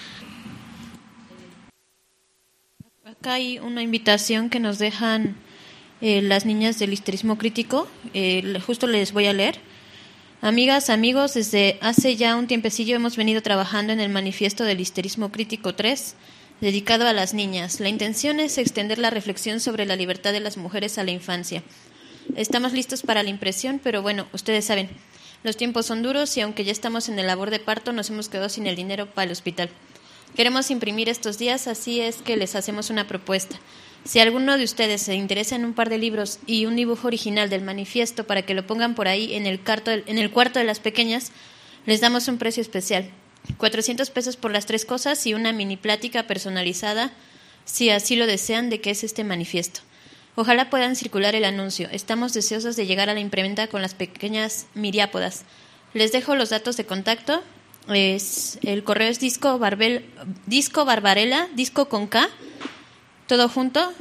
Acá hay una invitación que nos dejan las niñas del histerismo crítico. Justo les voy a leer. Amigas, amigos, desde hace ya un tiempecillo hemos venido trabajando en el manifiesto del histerismo crítico 3, dedicado a las niñas. La intención es extender la reflexión sobre la libertad de las mujeres a la infancia. Estamos listos para la impresión, pero bueno, ustedes saben, los tiempos son duros y aunque ya estamos en el labor de parto, nos hemos quedado sin el dinero para el hospital. Queremos imprimir estos días, así es que les hacemos una propuesta. Si alguno de ustedes se interesa en un par de libros y un dibujo original del manifiesto para que lo pongan por ahí en el cuarto de las pequeñas, les damos un precio especial. 400 pesos por las 3 cosas y una mini plática personalizada, si así lo desean, de qué es este manifiesto. Ojalá puedan circular el anuncio. Estamos deseosos de llegar a la imprenta con las pequeñas miriápodas. Les dejo los datos de contacto. El correo es disco barbarella, disco con K, todo junto,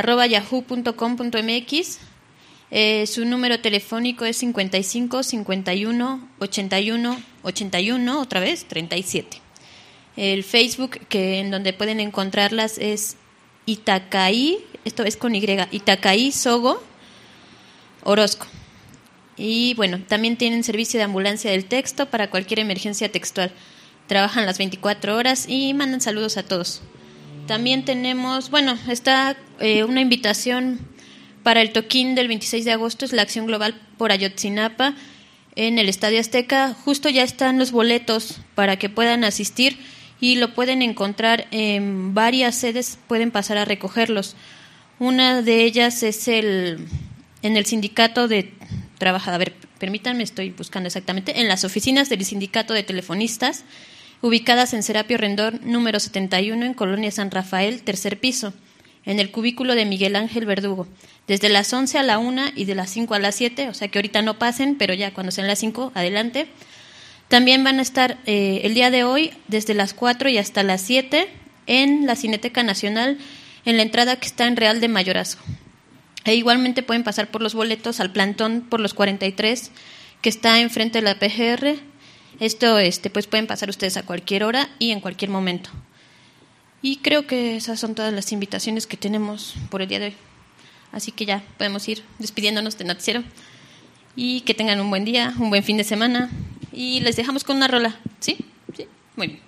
@yahoo.com.mx. Su número telefónico es 55 51 81 81, otra vez 37. El Facebook en donde pueden encontrarlas es Itacaí, esto es con Y, Itacaí Sogo Orozco. Y bueno, también tienen servicio de ambulancia del texto para cualquier emergencia textual. Trabajan las 24 horas y mandan saludos a todos. También tenemos, está una invitación para el toquín del 26 de agosto, es la Acción Global por Ayotzinapa en el Estadio Azteca. Justo ya están los boletos para que puedan asistir y lo pueden encontrar en varias sedes, pueden pasar a recogerlos. Una de ellas es en el Sindicato de Trabajadores, a ver, permítanme, estoy buscando exactamente, en las oficinas del Sindicato de Telefonistas, ubicadas en Serapio Rendón, número 71, en Colonia San Rafael, 3er piso, en el cubículo de Miguel Ángel Verdugo, desde las 11 a la 1 y de las 5 a las 7, o sea que ahorita no pasen, pero ya cuando sean las 5, adelante. También van a estar el día de hoy, desde las 4 y hasta las 7, en la Cineteca Nacional, en la entrada que está en Real de Mayorazgo. E igualmente pueden pasar por los boletos al plantón por los 43, que está enfrente de la PGR. Esto, pues pueden pasar ustedes a cualquier hora y en cualquier momento. Y creo que esas son todas las invitaciones que tenemos por el día de hoy. Así que ya podemos ir despidiéndonos de Noticiero. Y que tengan un buen día, un buen fin de semana. Y les dejamos con una rola. ¿Sí? ¿Sí? Muy bien.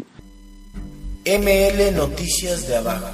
ML Noticias de Abajo.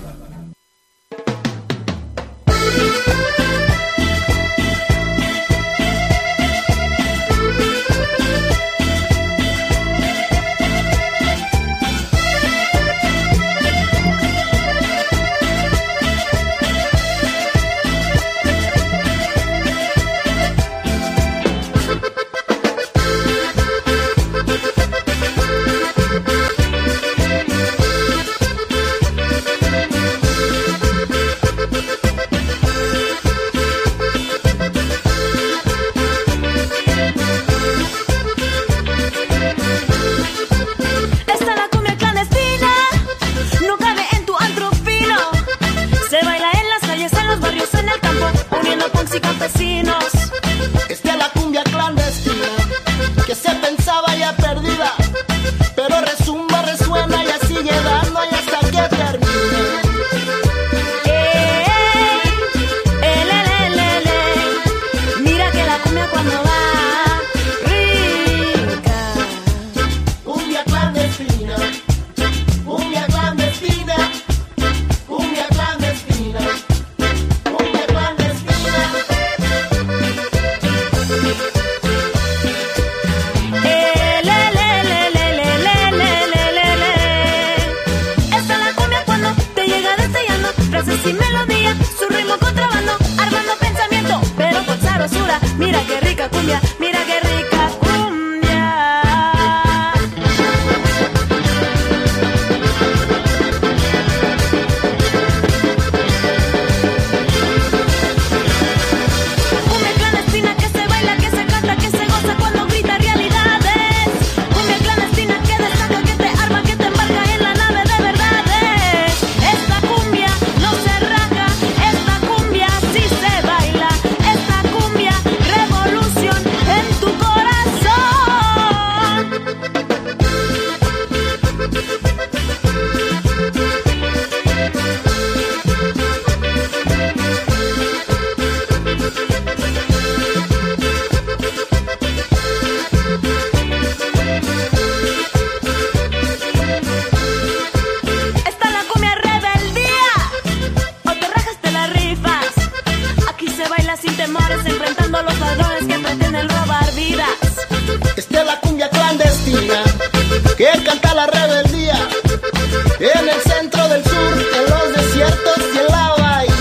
temores, enfrentando a los ladrones que pretenden robar vidas. Esta es la cumbia clandestina que canta la rebeldía en el centro del sur, en los desiertos y en la bahía.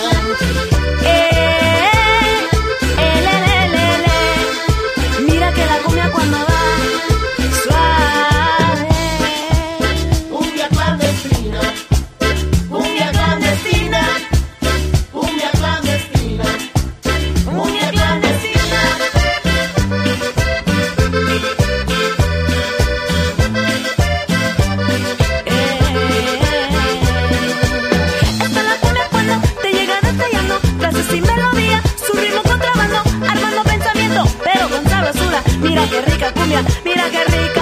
Mira que la cumbia cuando va suave. Cumbia clandestina, cumbia clandestina, cumbia clandestina, cumbia clandestina. Esta es la cumbia cuando te llega detallando frases sin melodía, su ritmo contrabando, armando pensamiento, pero con sabrosura. Mira qué rica cumbia, mira qué rica.